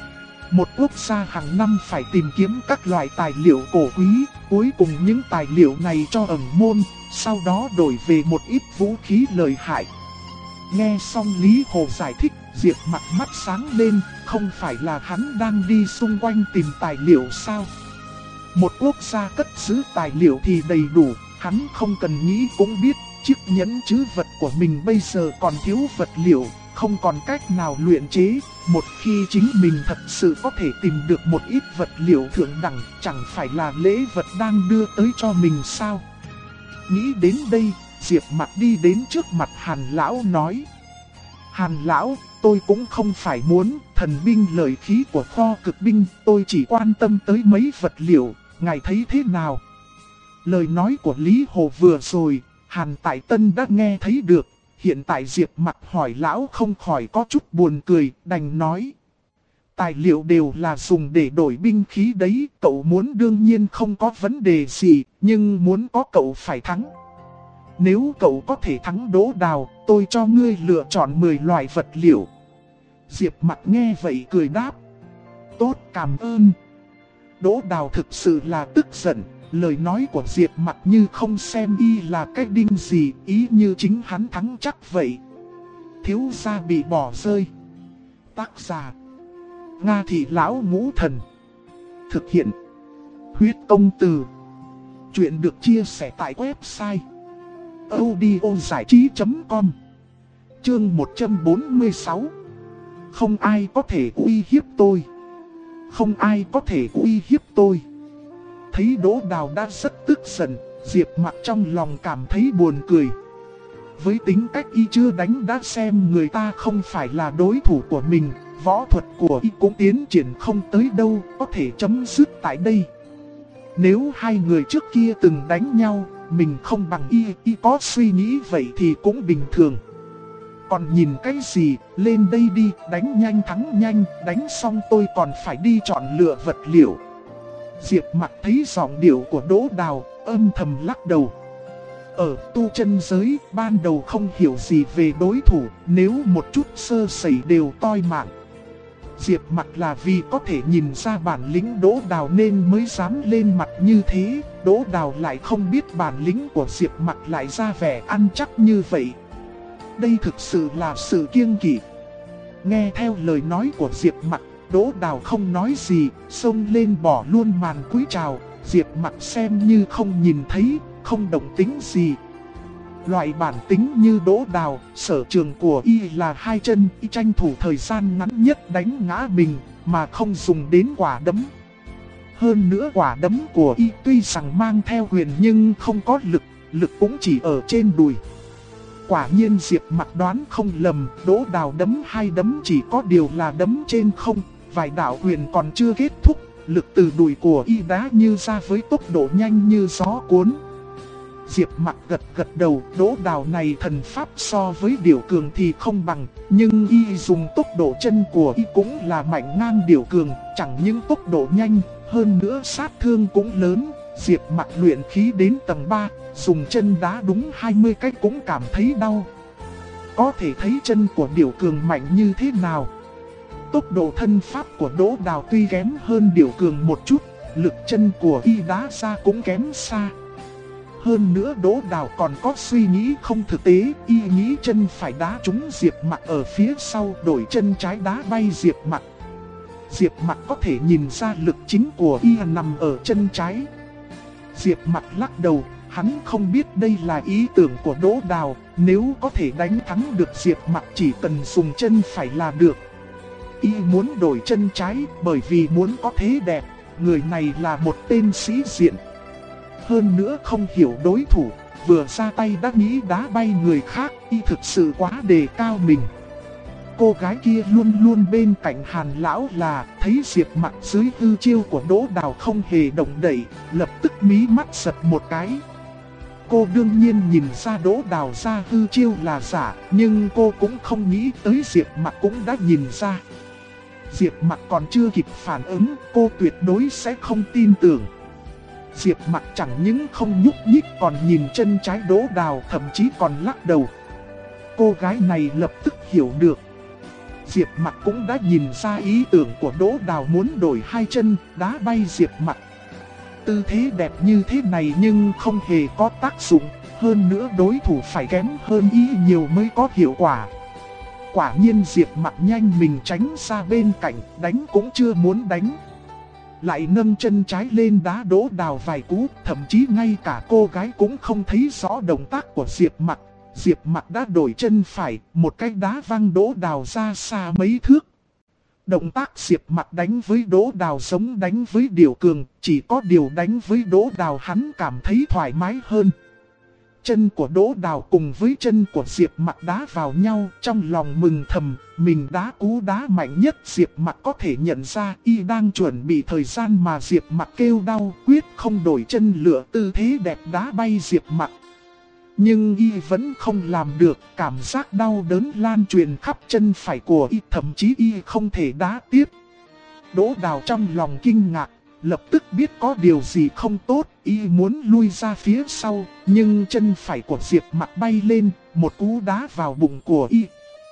Một quốc gia hàng năm phải tìm kiếm các loại tài liệu cổ quý, cuối cùng những tài liệu này cho ẩn môn, sau đó đổi về một ít vũ khí lợi hại. Nghe xong Lý Hồ giải thích, Diệp Mặc mắt sáng lên, không phải là hắn đang đi xung quanh tìm tài liệu sao? Một quốc gia cất giữ tài liệu thì đầy đủ, hắn không cần nghĩ cũng biết, chiếc nhẫn trữ vật của mình bây giờ còn thiếu vật liệu, không còn cách nào luyện chế. Một khi chính mình thật sự có thể tìm được một ít vật liệu thượng đẳng, chẳng phải là lễ vật đang đưa tới cho mình sao? Nghĩ đến đây, Diệp Mặc đi đến trước mặt Hàn lão nói: Hàn lão, tôi cũng không phải muốn thần binh lợi khí của kho cực binh, tôi chỉ quan tâm tới mấy vật liệu, ngài thấy thế nào? Lời nói của Lý Hồ vừa rồi, Hàn Tại Tân đã nghe thấy được. Hiện tại Diệp Mặc hỏi lão không khỏi có chút buồn cười, đành nói: tài liệu đều là dùng để đổi binh khí đấy, cậu muốn đương nhiên không có vấn đề gì, nhưng muốn có cậu phải thắng. Nếu cậu có thể thắng Đỗ Đào, tôi cho ngươi lựa chọn 10 loại vật liệu. Diệp Mặc nghe vậy cười đáp: tốt, cảm ơn. Đỗ Đào thực sự là tức giận, lời nói của Diệp Mặc như không xem y là cái đinh gì, ý như chính hắn thắng chắc vậy. Thiếu gia bị bỏ rơi. Tác giả: Nga Thị Lão Ngũ Thần. Thực hiện: Huyết Công Từ. Chuyện được chia sẻ tại website audiozảichí.com. Chương 146. Không ai có thể uy hiếp tôi. Không ai có thể uy hiếp tôi. Thấy Đỗ Đào đã rất tức giận, Diệp Mặc trong lòng cảm thấy buồn cười. Với tính cách y chưa đánh đã xem người ta không phải là đối thủ của mình, võ thuật của y cũng tiến triển không tới đâu, có thể chấm dứt tại đây. Nếu hai người trước kia từng đánh nhau, mình không bằng y có suy nghĩ vậy thì cũng bình thường. Còn nhìn cái gì, lên đây đi, đánh nhanh thắng nhanh, đánh xong tôi còn phải đi chọn lựa vật liệu. Diệp Mặc thấy giọng điệu của Đỗ Đào, âm thầm lắc đầu. Ở tu chân giới, ban đầu không hiểu gì về đối thủ, nếu một chút sơ sẩy đều toi mạng. Diệp Mặc là vì có thể nhìn ra bản lĩnh Đỗ Đào nên mới dám lên mặt như thế. Đỗ Đào lại không biết bản lĩnh của Diệp Mặc lại ra vẻ ăn chắc như vậy. Đây thực sự là sự kiêng kỵ. Nghe theo lời nói của Diệp Mặc, Đỗ Đào không nói gì, xông lên bỏ luôn màn cúi chào. Diệp Mặc xem như không nhìn thấy, không động tính gì. Loại bản tính như Đỗ Đào, sở trường của y là hai chân, y tranh thủ thời gian ngắn nhất đánh ngã mình, mà không dùng đến quả đấm. Hơn nữa quả đấm của y tuy rằng mang theo huyền nhưng không có lực, lực cũng chỉ ở trên đùi. Quả nhiên Diệp Mặc đoán không lầm, Đỗ Đào đấm 2 đấm chỉ có điều là đấm trên không, vài đạo quyền còn chưa kết thúc, lực từ đùi của y đá như ra với tốc độ nhanh như gió cuốn. Diệp Mặc gật gật đầu, Đỗ Đào này thần pháp so với Điểu Cường thì không bằng, nhưng y dùng tốc độ chân của y cũng là mạnh ngang Điểu Cường, chẳng những tốc độ nhanh, hơn nữa sát thương cũng lớn. Diệp Mặc luyện khí đến tầng 3, dùng chân đá đúng 20 cái cũng cảm thấy đau. Có thể thấy chân của Điểu Cường mạnh như thế nào. Tốc độ thân pháp của Đỗ Đào tuy kém hơn Điểu Cường một chút, lực chân của y đá ra cũng kém xa. Hơn nữa Đỗ Đào còn có suy nghĩ không thực tế, y nghĩ chân phải đá trúng Diệp Mặc ở phía sau, đổi chân trái đá bay Diệp Mặc. Diệp Mặc có thể nhìn ra lực chính của y nằm ở chân trái. Diệp Mặc lắc đầu, hắn không biết đây là ý tưởng của Đỗ Đào, nếu có thể đánh thắng được Diệp Mặc chỉ cần dùng chân phải là được. Y muốn đổi chân trái bởi vì muốn có thế đẹp, người này là một tên sĩ diện. Hơn nữa không hiểu đối thủ, vừa ra tay đã nghĩ đá bay người khác, y thực sự quá đề cao mình. Cô gái kia luôn luôn bên cạnh Hàn lão là thấy Diệp Mặc dưới hư chiêu của Đỗ Đào không hề động đậy, lập tức mí mắt giật một cái. Cô đương nhiên nhìn ra Đỗ Đào ra hư chiêu là giả, nhưng cô cũng không nghĩ tới Diệp Mặc cũng đã nhìn ra. Diệp Mặc còn chưa kịp phản ứng, cô tuyệt đối sẽ không tin tưởng. Diệp Mặc chẳng những không nhúc nhích còn nhìn chân trái Đỗ Đào, thậm chí còn lắc đầu. Cô gái này lập tức hiểu được. Diệp Mặc cũng đã nhìn ra ý tưởng của Đỗ Đào muốn đổi 2 chân, đá bay Diệp Mặc. Tư thế đẹp như thế này nhưng không hề có tác dụng, hơn nữa đối thủ phải kém hơn y nhiều mới có hiệu quả. Quả nhiên Diệp Mặc nhanh mình tránh ra bên cạnh, đánh cũng chưa muốn đánh. Lại nâng chân trái lên đá Đỗ Đào vài cú, thậm chí ngay cả cô gái cũng không thấy rõ động tác của Diệp Mặc. Diệp Mặc đã đổi chân phải, một cái đá văng Đỗ Đào ra xa mấy thước. Động tác Diệp Mặc đánh với Đỗ Đào giống đánh với Điểu Cường, chỉ có điều đánh với Đỗ Đào hắn cảm thấy thoải mái hơn. Chân của Đỗ Đào cùng với chân của Diệp Mặc đá vào nhau, trong lòng mừng thầm, mình đá cú đá mạnh nhất Diệp Mặc có thể nhận ra, y đang chuẩn bị thời gian mà Diệp Mặc kêu đau, quyết không đổi chân lựa tư thế đẹp đá bay Diệp Mặc. Nhưng y vẫn không làm được, cảm giác đau đớn lan truyền khắp chân phải của y, thậm chí y không thể đá tiếp. Đỗ Đào trong lòng kinh ngạc, lập tức biết có điều gì không tốt, y muốn lui ra phía sau, nhưng chân phải của Diệp Mặc bay lên, một cú đá vào bụng của y.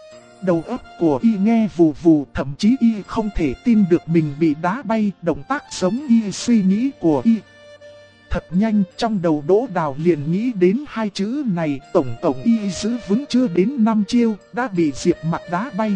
Đầu óc của y nghe vù vù, thậm chí y không thể tin được mình bị đá bay, động tác giống y suy nghĩ của y. Thật nhanh, trong đầu Đỗ Đào liền nghĩ đến 2 chữ này, tổng cộng y giữ vững chưa đến 5 chiêu, đã bị Diệp Mặc đá bay.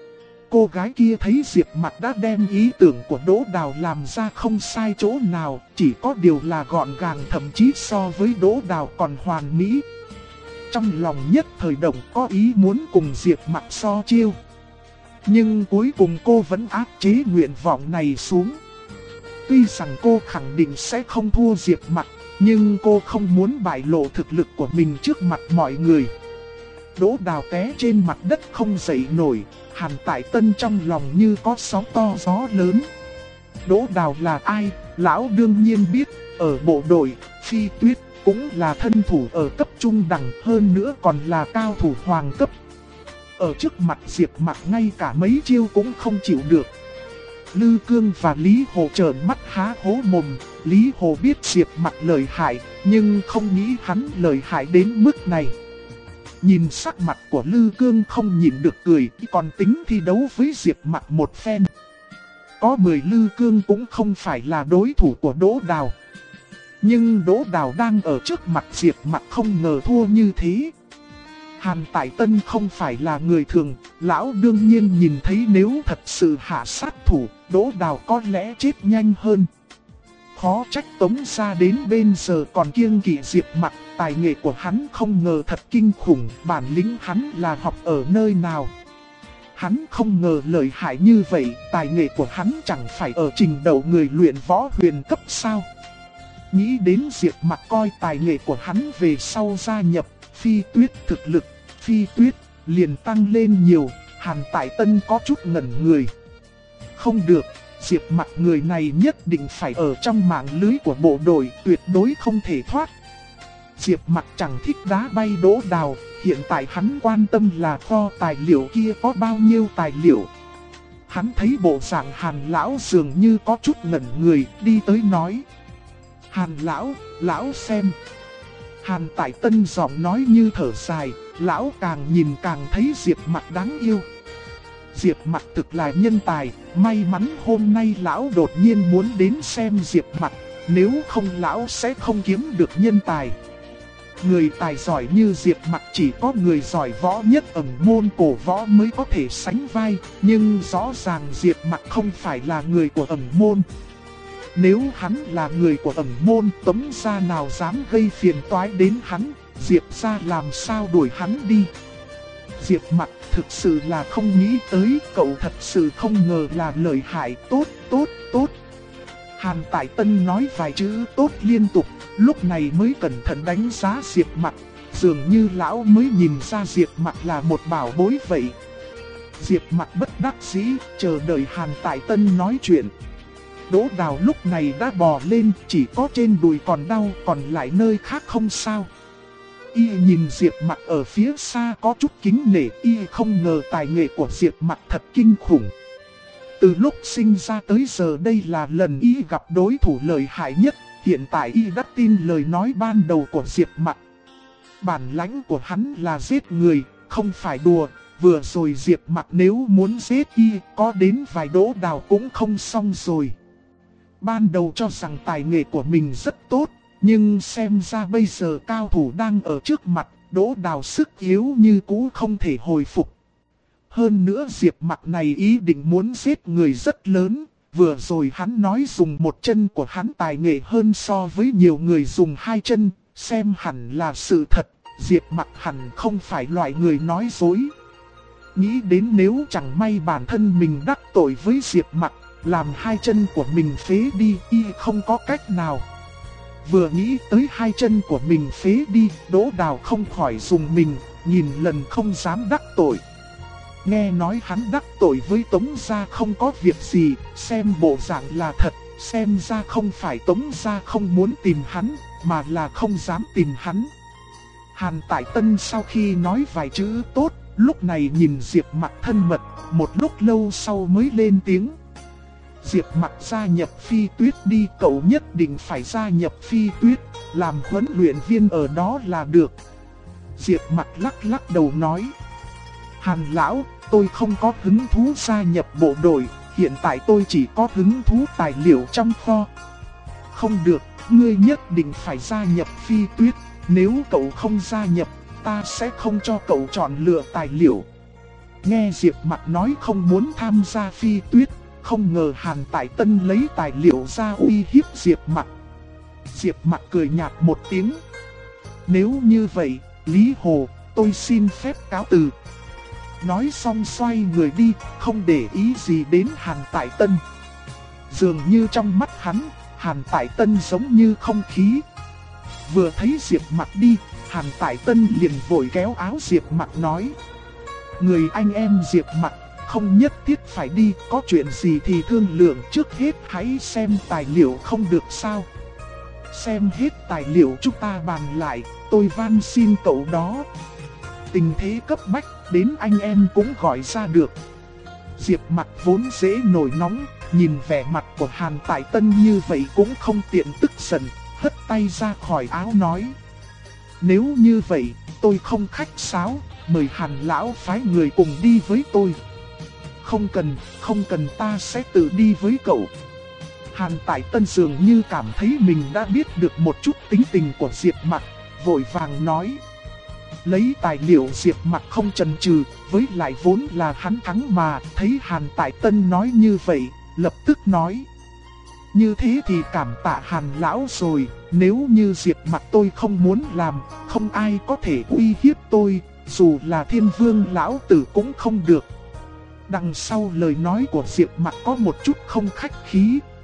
Cô gái kia thấy Diệp Mặc đã đem ý tưởng của Đỗ Đào làm ra không sai chỗ nào, chỉ có điều là gọn gàng, thậm chí so với Đỗ Đào còn hoàn mỹ. Trong lòng nhất thời động có ý muốn cùng Diệp Mặc so chiêu. Nhưng cuối cùng cô vẫn áp chế nguyện vọng này xuống. Tuy rằng cô khẳng định sẽ không thua Diệp Mặc, nhưng cô không muốn bại lộ thực lực của mình trước mặt mọi người. Đỗ Đào té trên mặt đất không dậy nổi, Hàn Tại Tân trong lòng như có sóng to gió lớn. Đỗ Đào là ai? Lão đương nhiên biết, ở bộ đội, Phi Tuyết cũng là thân thủ ở cấp trung đẳng, hơn nữa còn là cao thủ hoàng cấp. Ở trước mặt Diệp Mặc ngay cả mấy chiêu cũng không chịu được. Lư Cương và Lý Hồ trợn mắt há hố mồm. Lý Hồ biết Diệp Mặc lợi hại, nhưng không nghĩ hắn lợi hại đến mức này. Nhìn sắc mặt của Lư Cương không nhịn được cười, còn tính thi đấu với Diệp Mặc một phen. Có 10 Lư Cương cũng không phải là đối thủ của Đỗ Đào. Nhưng Đỗ Đào đang ở trước mặt Diệp Mặc không ngờ thua như thế. Hàn Tại Tân không phải là người thường, lão đương nhiên nhìn thấy nếu thật sự hạ sát thủ, Đỗ Đào có lẽ chết nhanh hơn. Khó trách Tống gia đến bên giờ còn kiêng kỵ Diệp Mặc, tài nghệ của hắn không ngờ thật kinh khủng, bản lĩnh hắn là học ở nơi nào. Hắn không ngờ lợi hại như vậy, tài nghệ của hắn chẳng phải ở trình độ người luyện võ huyền cấp sao. Nghĩ đến Diệp Mặc coi tài nghệ của hắn về sau gia nhập Phi Tuyết, thực lực Phi Tuyết liền tăng lên nhiều, Hàn Tại Tân có chút ngẩn người. Không được, Diệp Mặc người này nhất định phải ở trong mạng lưới của bộ đội, tuyệt đối không thể thoát. Diệp Mặc chẳng thích đá bay Đỗ Đào, hiện tại hắn quan tâm là kho tài liệu kia có bao nhiêu tài liệu. Hắn thấy bộ dạng Hàn lão dường như có chút ngẩn người, đi tới nói: Hàn lão, lão xem. Hàn Tại Tân giọng nói như thở dài, lão càng nhìn càng thấy Diệp Mặc đáng yêu. Diệp Mặc thực là nhân tài, may mắn hôm nay lão đột nhiên muốn đến xem Diệp Mặc, nếu không lão sẽ không kiếm được nhân tài. Người tài giỏi như Diệp Mặc chỉ có người giỏi võ nhất ẩn môn cổ võ mới có thể sánh vai, nhưng rõ ràng Diệp Mặc không phải là người của ẩn môn. Nếu hắn là người của ẩn môn, Tống gia nào dám gây phiền toái đến hắn, Diệp gia làm sao đuổi hắn đi. Diệp Mặc thực sự là không nghĩ tới, cậu thật sự không ngờ là lợi hại, tốt, tốt, tốt. Hàn Tại Tân nói vài chữ tốt liên tục, lúc này mới cẩn thận đánh giá Diệp Mặc, dường như lão mới nhìn ra Diệp Mặc là một bảo bối vậy. Diệp Mặc bất đắc dĩ, chờ đợi Hàn Tại Tân nói chuyện. Đỗ Đào lúc này đã bò lên, chỉ có trên đùi còn đau, còn lại nơi khác không sao. Y nhìn Diệp Mặc ở phía xa có chút kính nể, y không ngờ tài nghệ của Diệp Mặc thật kinh khủng. Từ lúc sinh ra tới giờ đây là lần y gặp đối thủ lợi hại nhất, hiện tại y đã tin lời nói ban đầu của Diệp Mặc. Bản lãnh của hắn là giết người, không phải đùa, vừa rồi Diệp Mặc nếu muốn giết y, có đến vài Đỗ Đào cũng không xong rồi. Ban đầu cho rằng tài nghệ của mình rất tốt, nhưng xem ra bây giờ cao thủ đang ở trước mặt, Đỗ Đào sức yếu như cũ không thể hồi phục. Hơn nữa Diệp Mặc này ý định muốn giết người rất lớn, vừa rồi hắn nói dùng một chân của hắn tài nghệ hơn so với nhiều người dùng hai chân, xem hẳn là sự thật, Diệp Mặc hẳn không phải loại người nói dối. Nghĩ đến nếu chẳng may bản thân mình đắc tội với Diệp Mặc, làm hai chân của mình phế đi, y không có cách nào. Vừa nghĩ tới hai chân của mình phế đi, Đỗ Đào không khỏi dùng mình, nhìn lần không dám đắc tội. Nghe nói hắn đắc tội với Tống gia không có việc gì, xem bộ dạng là thật, xem ra không phải Tống gia không muốn tìm hắn, mà là không dám tìm hắn. Hàn Tại Tân sau khi nói vài chữ tốt, lúc này nhìn Diệp Mặc thân mật, một lúc lâu sau mới lên tiếng. Diệp Mặc gia nhập Phi Tuyết đi, cậu nhất định phải gia nhập Phi Tuyết, làm huấn luyện viên ở đó là được. Diệp Mặc lắc lắc đầu nói: Hàn lão, tôi không có hứng thú gia nhập bộ đội, hiện tại tôi chỉ có hứng thú tài liệu trong kho. Không được, ngươi nhất định phải gia nhập Phi Tuyết, nếu cậu không gia nhập, ta sẽ không cho cậu chọn lựa tài liệu. Nghe Diệp Mặc nói không muốn tham gia Phi Tuyết, không ngờ Hàn Tại Tân lấy tài liệu ra uy hiếp Diệp Mặc. Diệp Mặc cười nhạt một tiếng. Nếu như vậy, Lý Hồ, tôi xin phép cáo từ. Nói xong xoay người đi, không để ý gì đến Hàn Tại Tân. Dường như trong mắt hắn, Hàn Tại Tân giống như không khí. Vừa thấy Diệp Mặc đi, Hàn Tại Tân liền vội kéo áo Diệp Mặc nói: Người anh em Diệp Mặc, không nhất thiết phải đi, có chuyện gì thì thương lượng, trước hết hãy xem tài liệu không được sao. Xem hết tài liệu chúng ta bàn lại, tôi van xin cậu đó. Tình thế cấp bách, đến anh em cũng gọi ra được. Diệp Mặc vốn dễ nổi nóng, nhìn vẻ mặt của Hàn Tại Tân như vậy cũng không tiện tức giận, hất tay ra khỏi áo nói: Nếu như vậy, tôi không khách sáo, mời Hàn lão phái người cùng đi với tôi. Không cần, ta sẽ tự đi với cậu. Hàn Tại Tân dường như cảm thấy mình đã biết được một chút tính tình của Diệp Mặc, vội vàng nói. Lấy tài liệu Diệp Mặc không chần chừ, với lại vốn là hắn thắng mà, thấy Hàn Tại Tân nói như vậy, lập tức nói. Như thế thì cảm tạ Hàn lão rồi, nếu như Diệp Mặc tôi không muốn làm, không ai có thể uy hiếp tôi, dù là Thiên Vương lão tử cũng không được. Đằng sau lời nói của Diệp Mặc có một chút không khách khí,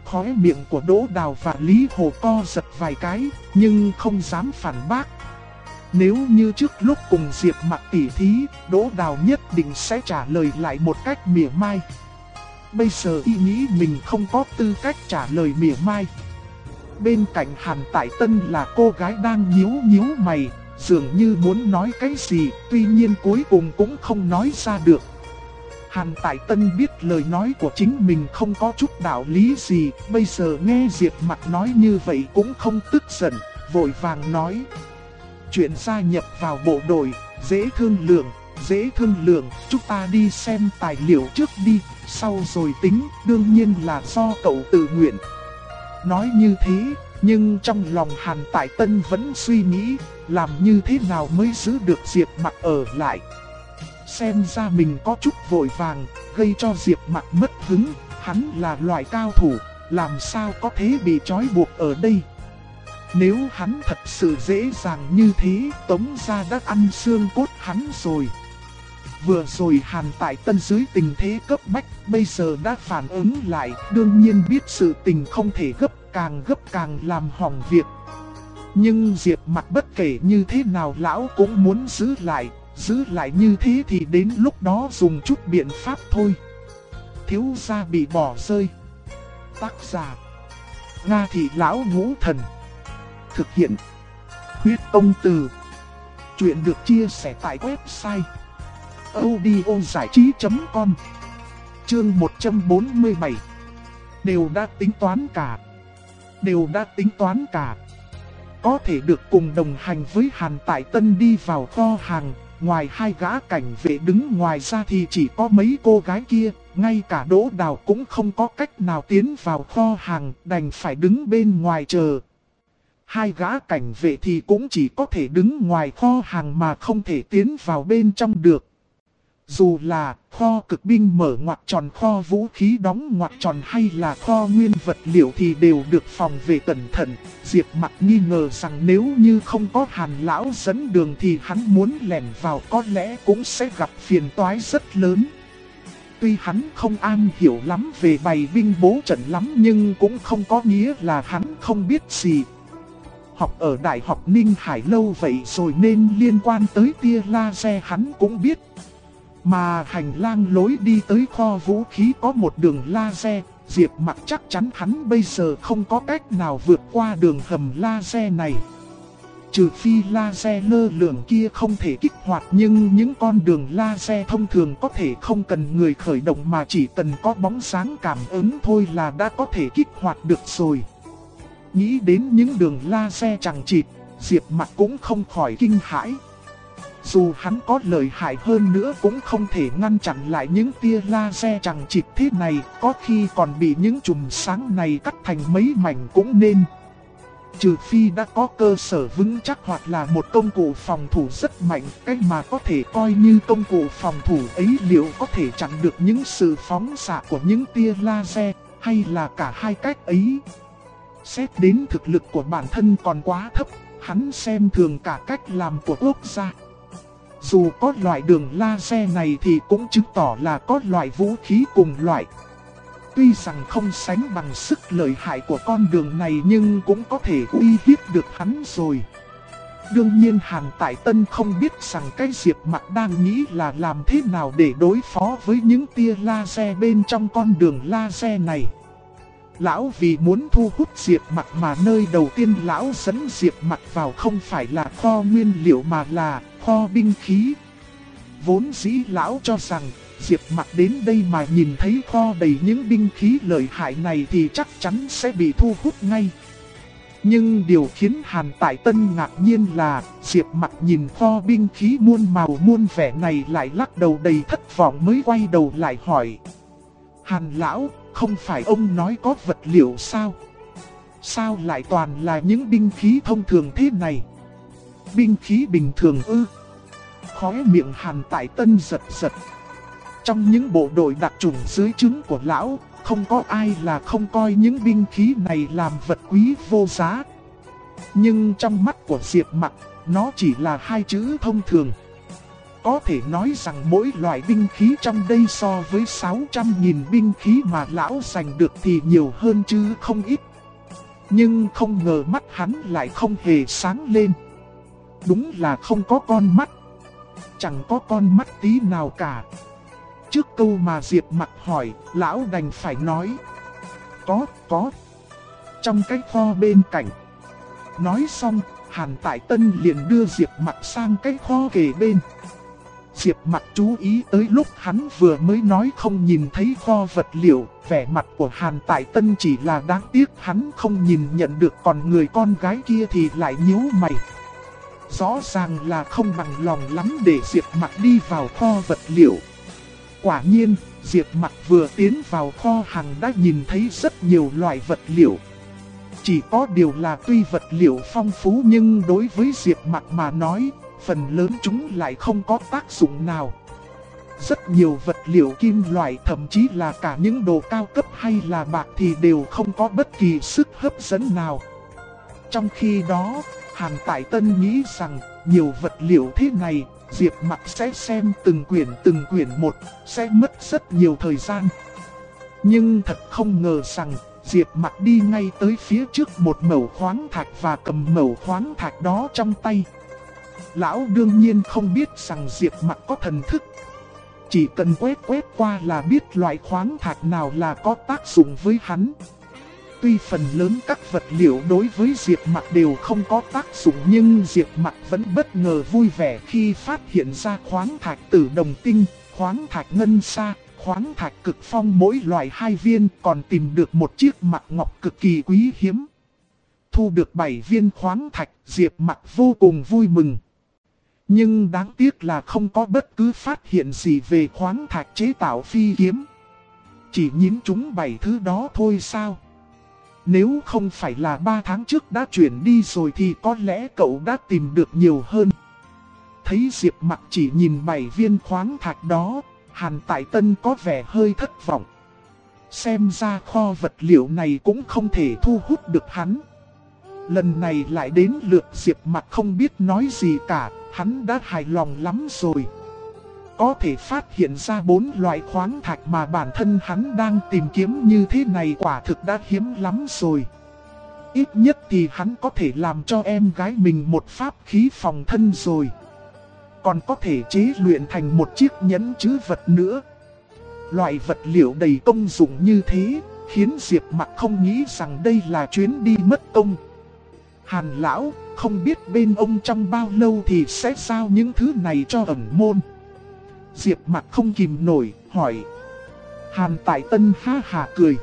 Khóe miệng của Đỗ Đào và Lý Hồ co giật vài cái, nhưng không dám phản bác. Nếu như trước lúc cùng Diệp Mặc tỉ thí, Đỗ Đào nhất định sẽ trả lời lại một cách mỉa mai. Bây giờ y nghĩ mình không có tư cách trả lời mỉa mai. Bên cạnh Hàn Tại Tân là cô gái đang nhíu mày, dường như muốn nói cái gì, tuy nhiên cuối cùng cũng không nói ra được. Hàn Tại Tân biết lời nói của chính mình không có chút đạo lý gì, bây giờ nghe Diệp Mặc nói như vậy cũng không tức giận, vội vàng nói. Chuyện gia nhập vào bộ đội, dễ thương lượng, chúng ta đi xem tài liệu trước đi, sau rồi tính, đương nhiên là do cậu tự nguyện. Nói như thế, nhưng trong lòng Hàn Tại Tân vẫn suy nghĩ, làm như thế nào mới giữ được Diệp Mặc ở lại. Xem ra mình có chút vội vàng, gây cho Diệp Mặc mất hứng, hắn là loại cao thủ, làm sao có thể bị trói buộc ở đây. Nếu hắn thật sự dễ dàng như thế, Tống gia đã ăn xương cốt hắn rồi. Vừa rồi Hàn Tại Tân dưới tình thế cấp bách, bây giờ đã phản ứng lại, đương nhiên biết sự tình không thể gấp càng làm hỏng việc. Nhưng Diệp Mặc bất kể như thế nào lão cũng muốn giữ lại như thế thì đến lúc đó dùng chút biện pháp thôi. Thiếu gia bị bỏ rơi. Tác giả: Nga Thị Lão Ngũ Thần. Thực hiện: Huyết Công Từ. Chuyện được chia sẻ tại website audiozảichí.com. Chương 147. Đều đã tính toán cả. Có thể được cùng đồng hành với Hàn Tại Tân đi vào kho hàng, ngoài hai gã cảnh vệ đứng ngoài ra thì chỉ có mấy cô gái kia, ngay cả Đỗ Đào cũng không có cách nào tiến vào kho hàng, đành phải đứng bên ngoài chờ. Hai gã cảnh vệ thì cũng chỉ có thể đứng ngoài kho hàng mà không thể tiến vào bên trong được. Dù là kho cực binh mở ngoặc tròn, kho vũ khí đóng ngoặc tròn hay là kho nguyên vật liệu thì đều được phòng vệ cẩn thận. Diệp Mặc nghi ngờ rằng nếu như không có Hàn lão dẫn đường thì hắn muốn lẻn vào có lẽ cũng sẽ gặp phiền toái rất lớn. Tuy hắn không am hiểu lắm về bày binh bố trận lắm nhưng cũng không có nghĩa là hắn không biết gì. Học ở Đại học Ninh Hải lâu vậy rồi nên liên quan tới tia laser hắn cũng biết. Mà hành lang lối đi tới kho vũ khí có một đường laser, Diệp Mặc chắc chắn hắn bây giờ không có cách nào vượt qua đường hầm laser này. Trừ phi laser lơ lửng kia không thể kích hoạt, nhưng những con đường laser thông thường có thể không cần người khởi động mà chỉ cần có bóng sáng cảm ứng thôi là đã có thể kích hoạt được rồi. Nghĩ đến những đường laser chằng chịt, Diệp Mặc cũng không khỏi kinh hãi. Dù hắn có lợi hại hơn nữa cũng không thể ngăn chặn lại những tia laser chằng chịt thế này, có khi còn bị những chùm sáng này cắt thành mấy mảnh cũng nên. Trừ phi đã có cơ sở vững chắc hoặc là một công cụ phòng thủ rất mạnh, cách mà có thể coi như công cụ phòng thủ ấy liệu có thể chặn được những sự phóng xạ của những tia laser, hay là cả hai cách ấy. Xét đến thực lực của bản thân còn quá thấp, hắn xem thường cả cách làm của quốc gia. Dù có loại đường laser này thì cũng chứng tỏ là có loại vũ khí cùng loại. Tuy rằng không sánh bằng sức lợi hại của con đường này nhưng cũng có thể uy hiếp được hắn rồi. Đương nhiên Hàn Tại Tân không biết rằng cái Diệp Mặc đang nghĩ là làm thế nào để đối phó với những tia laser bên trong con đường laser này. Lão vì muốn thu hút Diệp Mặc mà nơi đầu tiên lão dẫn Diệp Mặc vào không phải là kho nguyên liệu mà là kho binh khí. Vốn dĩ lão cho rằng Diệp Mặc đến đây mà nhìn thấy kho đầy những binh khí lợi hại này thì chắc chắn sẽ bị thu hút ngay. Nhưng điều khiến Hàn Tại Tân ngạc nhiên là Diệp Mặc nhìn kho binh khí muôn màu muôn vẻ này lại lắc đầu đầy thất vọng mới quay đầu lại hỏi. Hàn lão, không phải ông nói có vật liệu sao? Sao lại toàn là những binh khí thông thường thế này? Binh khí bình thường ư? Khóe miệng Hàn Tại Tân giật giật. Trong những bộ đội đặc chủng dưới trướng của lão, không có ai là không coi những binh khí này làm vật quý vô giá. Nhưng trong mắt của Diệp Mặc, nó chỉ là hai chữ thông thường. Có thể nói rằng mỗi loại binh khí trong đây so với 600.000 binh khí mà lão giành được thì nhiều hơn chứ không ít. Nhưng không ngờ mắt hắn lại không hề sáng lên. Đúng là không có con mắt. Chẳng có con mắt tí nào cả. Trước câu mà Diệp Mặc hỏi, lão đành phải nói. Có. Trong cái kho bên cạnh. Nói xong, Hàn Tại Tân liền đưa Diệp Mặc sang cái kho kề bên. Diệp Mặc chú ý tới lúc hắn vừa mới nói không nhìn thấy kho vật liệu, vẻ mặt của Hàn Tại Tân chỉ là đáng tiếc hắn không nhìn nhận được, còn người con gái kia thì lại nhíu mày. Rõ ràng là không bằng lòng lắm để Diệp Mặc đi vào kho vật liệu. Quả nhiên, Diệp Mặc vừa tiến vào kho hàng đã nhìn thấy rất nhiều loại vật liệu. Chỉ có điều là tuy vật liệu phong phú nhưng đối với Diệp Mặc mà nói, phần lớn chúng lại không có tác dụng nào. Rất nhiều vật liệu kim loại, thậm chí là cả những đồ cao cấp hay là bạc thì đều không có bất kỳ sức hấp dẫn nào. Trong khi đó, Hàn Tại Tân nghĩ rằng nhiều vật liệu thế này, Diệp Mặc sẽ xem từng quyển một, sẽ mất rất nhiều thời gian. Nhưng thật không ngờ rằng, Diệp Mặc đi ngay tới phía trước một mẩu khoáng thạch và cầm mẩu khoáng thạch đó trong tay. Lão đương nhiên không biết rằng Diệp Mặc có thần thức. Chỉ cần quét qua là biết loại khoáng thạch nào là có tác dụng với hắn. Tuy phần lớn các vật liệu đối với Diệp Mặc đều không có tác dụng, nhưng Diệp Mặc vẫn bất ngờ vui vẻ khi phát hiện ra khoáng thạch tử đồng tinh, khoáng thạch ngân sa, khoáng thạch cực phong mỗi loại 2 viên, còn tìm được một chiếc mặt ngọc cực kỳ quý hiếm. Thu được 7 viên khoáng thạch, Diệp Mặc vô cùng vui mừng. Nhưng đáng tiếc là không có bất cứ phát hiện gì về khoáng thạch chế tạo phi kiếm. Chỉ nhìn chúng 7 thứ đó thôi sao? Nếu không phải là 3 tháng trước đã chuyển đi rồi thì có lẽ cậu đã tìm được nhiều hơn. Thấy Diệp Mặc chỉ nhìn 7 viên khoáng thạch đó, Hàn Tại Tân có vẻ hơi thất vọng. Xem ra kho vật liệu này cũng không thể thu hút được hắn. Lần này lại đến lượt Diệp Mặc không biết nói gì cả, hắn đã hài lòng lắm rồi. Có thể phát hiện ra 4 loại khoáng thạch mà bản thân hắn đang tìm kiếm như thế này quả thực đã hiếm lắm rồi. Ít nhất thì hắn có thể làm cho em gái mình một pháp khí phòng thân rồi. Còn có thể chế luyện thành một chiếc nhẫn trữ vật nữa. Loại vật liệu đầy công dụng như thế, khiến Diệp Mặc không nghĩ rằng đây là chuyến đi mất công. Hàn lão, không biết bên ông trong bao lâu thì sẽ giao những thứ này cho ẩn môn. Diệp Mặc không kìm nổi, hỏi. Hàn Tại Tân ha hả cười.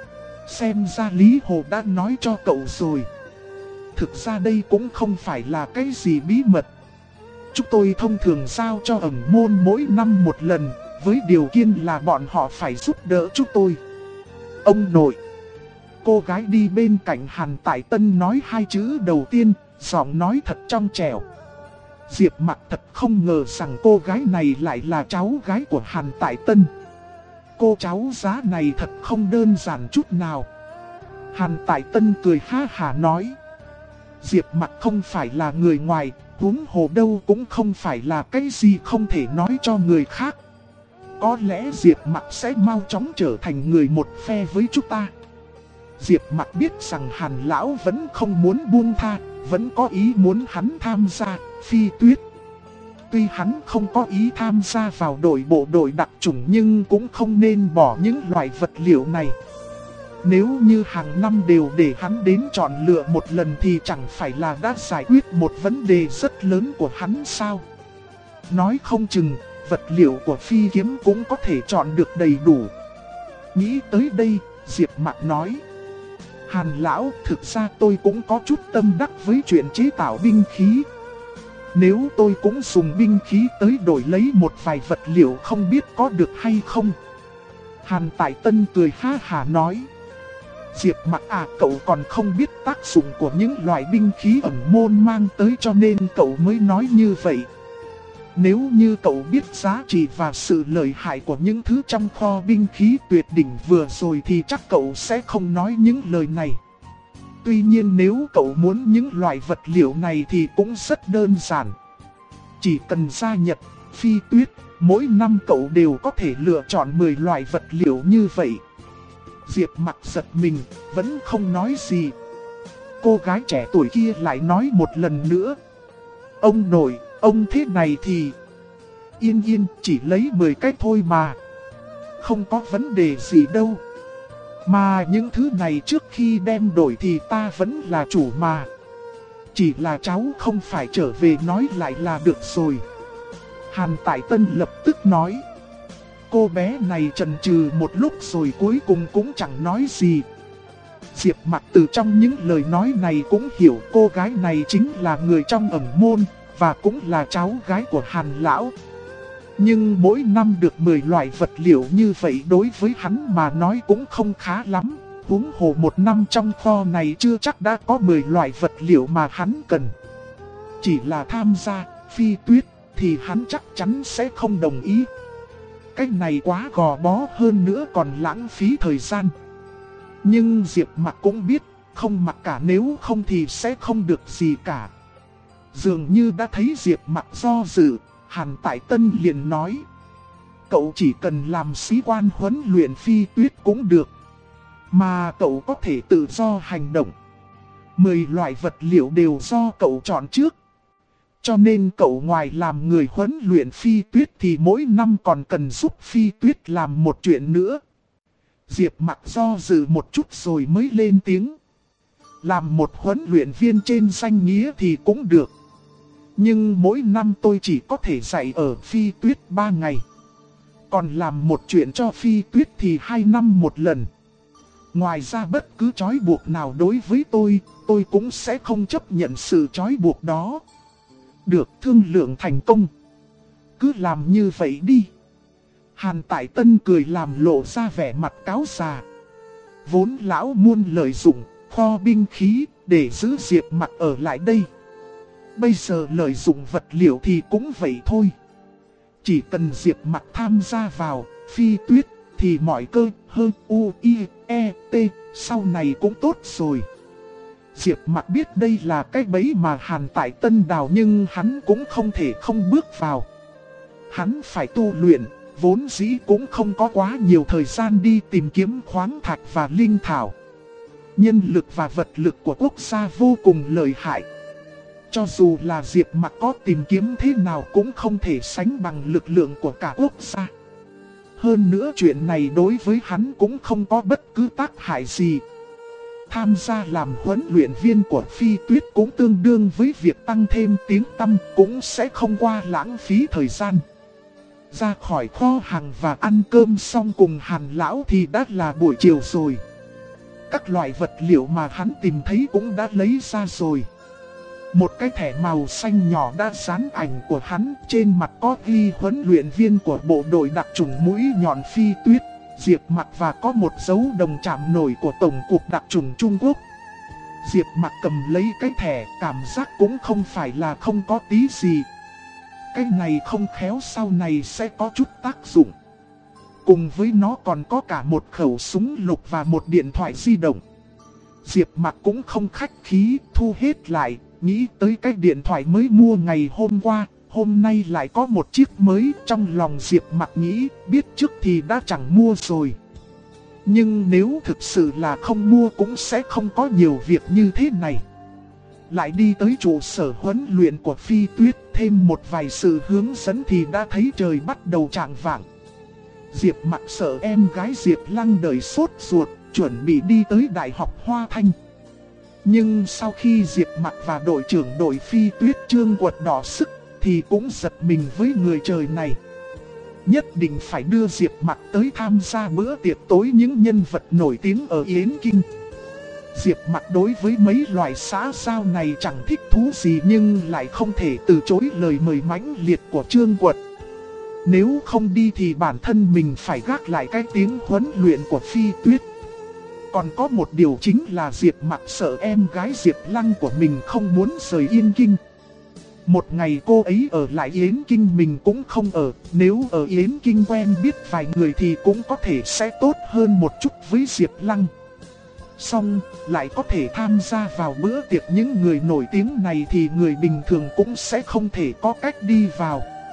Xem ra Lý Hồ đã nói cho cậu rồi. Thực ra đây cũng không phải là cái gì bí mật. Chúng tôi thông thường giao cho ẩn môn mỗi năm một lần, với điều kiện là bọn họ phải giúp đỡ chúng tôi. Ông nội. Cô gái đi bên cạnh Hàn Tại Tân nói 2 chữ đầu tiên, giọng nói thật trong trẻo. Diệp Mặc thật không ngờ rằng cô gái này lại là cháu gái của Hàn Tại Tân. Cô cháu giá này thật không đơn giản chút nào. Hàn Tại Tân cười ha hả nói. Diệp Mặc không phải là người ngoài, huống hồ đâu cũng không phải là cái gì không thể nói cho người khác. Có lẽ Diệp Mặc sẽ mau chóng trở thành người một phe với chúng ta. Diệp Mặc biết rằng Hàn lão vẫn không muốn buông tha, vẫn có ý muốn hắn tham gia. Phi Tuyết. Tuy hắn không có ý tham gia vào đội bộ đội đặc chủng nhưng cũng không nên bỏ những loại vật liệu này. Nếu như hàng năm đều để hắn đến chọn lựa một lần thì chẳng phải là đã giải quyết một vấn đề rất lớn của hắn sao? Nói không chừng, vật liệu của phi kiếm cũng có thể chọn được đầy đủ. Nghĩ tới đây, Diệp Mặc nói. Hàn lão, thực ra tôi cũng có chút tâm đắc với chuyện chế tạo binh khí. Nếu tôi cũng dùng binh khí tới đổi lấy một vài vật liệu không biết có được hay không? Hàn Tại Tân cười ha hả nói. Diệp Mặc à, cậu còn không biết tác dụng của những loại binh khí ẩn môn mang tới cho nên cậu mới nói như vậy. Nếu như cậu biết giá trị và sự lợi hại của những thứ trong kho binh khí tuyệt đỉnh vừa rồi thì chắc cậu sẽ không nói những lời này. Tuy nhiên nếu cậu muốn những loại vật liệu này thì cũng rất đơn giản. Chỉ cần gia nhập, Phi Tuyết, mỗi năm cậu đều có thể lựa chọn 10 loại vật liệu như vậy. Diệp Mặc giật mình, vẫn không nói gì. Cô gái trẻ tuổi kia lại nói một lần nữa. Ông nội, ông thế này thì... Yên yên, chỉ lấy 10 cái thôi mà. Không có vấn đề gì đâu. Mà những thứ này trước khi đem đổi thì ta vẫn là chủ mà. Chỉ là cháu không phải trở về nói lại là được rồi. Hàn Tại Tân lập tức nói. Cô bé này chần chừ một lúc rồi cuối cùng cũng chẳng nói gì. Diệp Mặc từ trong những lời nói này cũng hiểu cô gái này chính là người trong ẩn môn, và cũng là cháu gái của Hàn Lão. Nhưng mỗi năm được 10 loại vật liệu như vậy đối với hắn mà nói cũng không khá lắm. Huống hồ một năm trong kho này chưa chắc đã có 10 loại vật liệu mà hắn cần. Chỉ là tham gia Phi Tuyết thì hắn chắc chắn sẽ không đồng ý. Cái này quá gò bó, hơn nữa còn lãng phí thời gian. Nhưng Diệp Mặc cũng biết, không mặc cả nếu không thì sẽ không được gì cả. Dường như đã thấy Diệp Mặc do dự, Hàn Tại Tân liền nói. Cậu chỉ cần làm sĩ quan huấn luyện Phi Tuyết cũng được. Mà cậu có thể tự do hành động. 10 loại vật liệu đều do cậu chọn trước. Cho nên cậu ngoài làm người huấn luyện Phi Tuyết thì mỗi năm còn cần giúp Phi Tuyết làm một chuyện nữa. Diệp Mặc do dự một chút rồi mới lên tiếng. Làm một huấn luyện viên trên danh nghĩa thì cũng được. Nhưng mỗi năm tôi chỉ có thể dạy ở Phi Tuyết 3 ngày. Còn làm một chuyện cho Phi Tuyết thì 2 năm một lần. Ngoài ra bất cứ trói buộc nào đối với tôi cũng sẽ không chấp nhận sự trói buộc đó. Được, thương lượng thành công. Cứ làm như vậy đi. Hàn Tại Tân cười làm lộ ra vẻ mặt cáo già. Vốn lão muốn lợi dụng kho binh khí để giữ Diệp Mặc ở lại đây. Bây giờ lợi dụng vật liệu thì cũng vậy thôi. Chỉ cần Diệp Mặc tham gia vào Phi Tuyết thì mọi cơ hơn U-I-E-T sau này cũng tốt rồi. Diệp Mặc biết đây là cái bẫy mà Hàn Tại Tân đào, nhưng hắn cũng không thể không bước vào. Hắn phải tu luyện, vốn dĩ cũng không có quá nhiều thời gian đi tìm kiếm khoáng thạch và linh thảo. Nhân lực và vật lực của quốc gia vô cùng lợi hại. Cho dù là Diệp Mặc có tìm kiếm thế nào cũng không thể sánh bằng lực lượng của cả quốc gia. Hơn nữa chuyện này đối với hắn cũng không có bất cứ tác hại gì. Tham gia làm huấn luyện viên của Phi Tuyết cũng tương đương với việc tăng thêm tiếng tăm, cũng sẽ không qua lãng phí thời gian. Ra khỏi kho hàng và ăn cơm xong cùng Hàn Lão thì đã là buổi chiều rồi. Các loại vật liệu mà hắn tìm thấy cũng đã lấy ra rồi. Một cái thẻ màu xanh nhỏ đã dán ảnh của hắn, trên mặt có ghi huấn luyện viên của bộ đội đặc chủng mũi nhọn Phi Tuyết, Diệp Mặc, và có một dấu đồng chạm nổi của Tổng cục đặc chủng Trung Quốc. Diệp Mặc cầm lấy cái thẻ, cảm giác cũng không phải là không có tí gì. Cái này không khéo sau này sẽ có chút tác dụng. Cùng với nó còn có cả một khẩu súng lục và một điện thoại di động. Diệp Mặc cũng không khách khí, thu hết lại, nghĩ tới cái điện thoại mới mua ngày hôm qua, hôm nay lại có một chiếc mới. Trong lòng Diệp Mặc nghĩ, biết trước thì đã chẳng mua rồi. Nhưng nếu thực sự là không mua cũng sẽ không có nhiều việc như thế này. Lại đi tới trụ sở huấn luyện của Phi Tuyết, thêm một vài sự hướng dẫn thì đã thấy trời bắt đầu chạng vạng. Diệp Mặc sợ em gái Diệp Lăng đợi sốt ruột, chuẩn bị đi tới Đại học Hoa Thanh. Nhưng sau khi Diệp Mặc và đội trưởng đội Phi Tuyết Trương Quật đỏ sức thì cũng giật mình với người trời này. Nhất định phải đưa Diệp Mặc tới tham gia bữa tiệc tối những nhân vật nổi tiếng ở Yến Kinh. Diệp Mặc đối với mấy loại xã giao này chẳng thích thú gì, nhưng lại không thể từ chối lời mời mãnh liệt của Trương Quật. Nếu không đi thì bản thân mình phải gác lại cái tiếng huấn luyện của Phi Tuyết. Còn có một điều chính là Diệp Mặc sợ em gái Diệp Lăng của mình không muốn rời Yên Kinh. Một ngày cô ấy ở lại Yến Kinh mình cũng không ở, nếu ở Yến Kinh quen biết vài người thì cũng có thể sẽ tốt hơn một chút với Diệp Lăng. Xong, lại có thể tham gia vào bữa tiệc những người nổi tiếng này thì người bình thường cũng sẽ không thể có cách đi vào.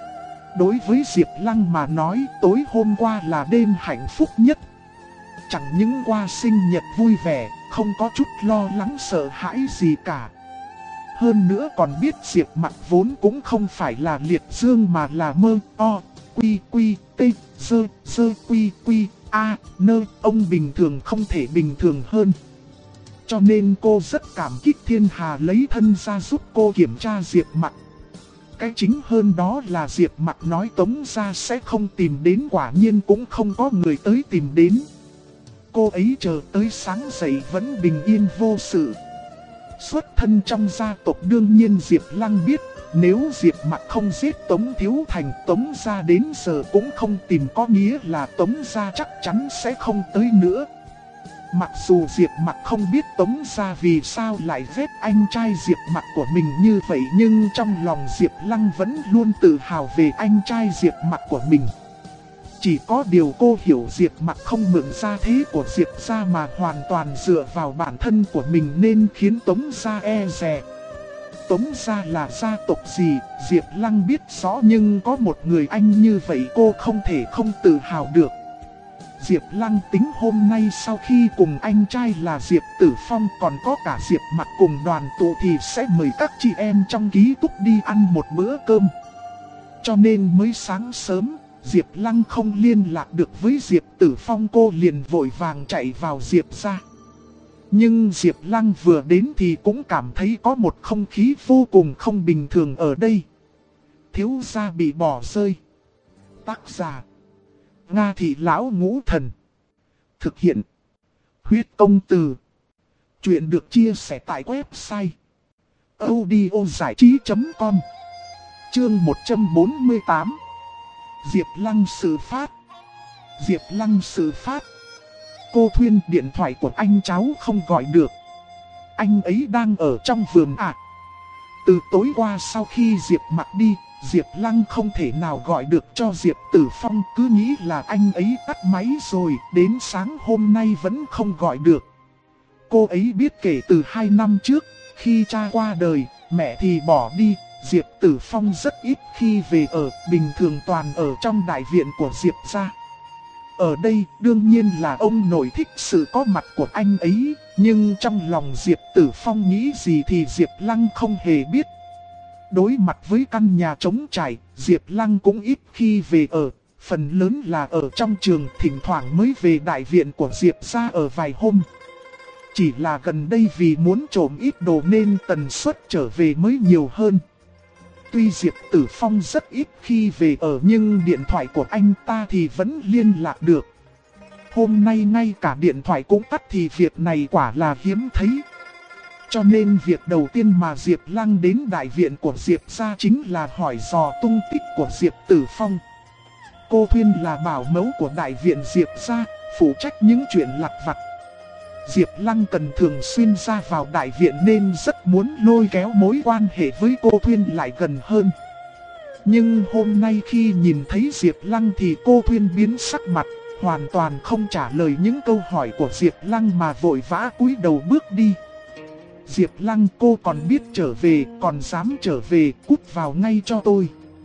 Đối với Diệp Lăng mà nói, tối hôm qua là đêm hạnh phúc nhất. Chẳng những qua sinh nhật vui vẻ, không có chút lo lắng sợ hãi gì cả. Hơn nữa còn biết Diệp Mặc vốn cũng không phải là liệt dương mà là mơ, o, quy quy, t, dơ, dơ, quy quy, a, nơ. Ông bình thường không thể bình thường hơn. Cho nên cô rất cảm kích Thiên Hà lấy thân ra giúp cô kiểm tra Diệp Mặc. Cái chính hơn đó là Diệp Mặc nói Tống gia sẽ không tìm đến, quả nhiên cũng không có người tới tìm đến. Cô ấy chờ tới sáng dậy vẫn bình yên vô sự. Xuất thân trong gia tộc đương nhiên Diệp Lăng biết, nếu Diệp Mặc không giết Tống Thiếu Thành, Tống gia đến giờ cũng không tìm, có nghĩa là Tống gia chắc chắn sẽ không tới nữa. Mặc dù Diệp Mặc không biết Tống gia vì sao lại ghét anh trai Diệp Mặc của mình như vậy, nhưng trong lòng Diệp Lăng vẫn luôn tự hào về anh trai Diệp Mặc của mình. Chỉ có điều cô hiểu Diệp Mặc không mượn gia thế của Diệp gia mà hoàn toàn dựa vào bản thân của mình nên khiến Tống gia e dè. Tống gia là gia tộc gì, Diệp Lăng biết rõ, nhưng có một người anh như vậy cô không thể không tự hào được. Diệp Lăng tính hôm nay sau khi cùng anh trai là Diệp Tử Phong còn có cả Diệp Mặc cùng đoàn tụ thì sẽ mời các chị em trong ký túc đi ăn một bữa cơm. Cho nên mới sáng sớm, Diệp Lăng không liên lạc được với Diệp Tử Phong, cô liền vội vàng chạy vào Diệp gia. Nhưng Diệp Lăng vừa đến thì cũng cảm thấy có một không khí vô cùng không bình thường ở đây. Thiếu gia bị bỏ rơi. Tác giả: Nga Thị Lão Ngũ Thần. Thực hiện: Huyết Công Từ. Chuyện được chia sẻ tại website audiozảichí.com. Chương 148. Diệp Lăng sự phát. Diệp Lăng sự phát. Cô Thuyên, điện thoại của anh cháu không gọi được. Anh ấy đang ở trong vườn ạ. Từ tối qua sau khi Diệp Mặc đi, Diệp Lăng không thể nào gọi được cho Diệp Tử Phong, cứ nghĩ là anh ấy tắt máy rồi, đến sáng hôm nay vẫn không gọi được. Cô ấy biết kể từ 2 năm trước, khi cha qua đời, mẹ thì bỏ đi, Diệp Tử Phong rất ít khi về ở, bình thường toàn ở trong đại viện của Diệp gia. Ở đây đương nhiên là ông nội thích sự có mặt của anh ấy, nhưng trong lòng Diệp Tử Phong nghĩ gì thì Diệp Lăng không hề biết. Đối mặt với căn nhà trống trải, Diệp Lăng cũng ít khi về ở, phần lớn là ở trong trường, thỉnh thoảng mới về đại viện của Diệp gia ở vài hôm. Chỉ là gần đây vì muốn trộm ít đồ nên tần suất trở về mới nhiều hơn. Tuy Diệp Tử Phong rất ít khi về ở nhưng điện thoại của anh ta thì vẫn liên lạc được. Hôm nay ngay cả điện thoại cũng tắt thì việc này quả là hiếm thấy. Cho nên việc đầu tiên mà Diệp Lăng đến đại viện của Diệp gia chính là hỏi dò tung tích của Diệp Tử Phong. Cô Thuyên là bảo mẫu của đại viện Diệp gia, phụ trách những chuyện lặt vặt. Diệp Lăng cần thường xuyên ra vào đại viện nên rất muốn lôi kéo mối quan hệ với cô Thuyên lại gần hơn. Nhưng hôm nay khi nhìn thấy Diệp Lăng thì cô Thuyên biến sắc mặt, hoàn toàn không trả lời những câu hỏi của Diệp Lăng mà vội vã cúi đầu bước đi. Diệp Lăng, cô còn biết trở về, còn dám trở về, cút vào ngay cho tôi.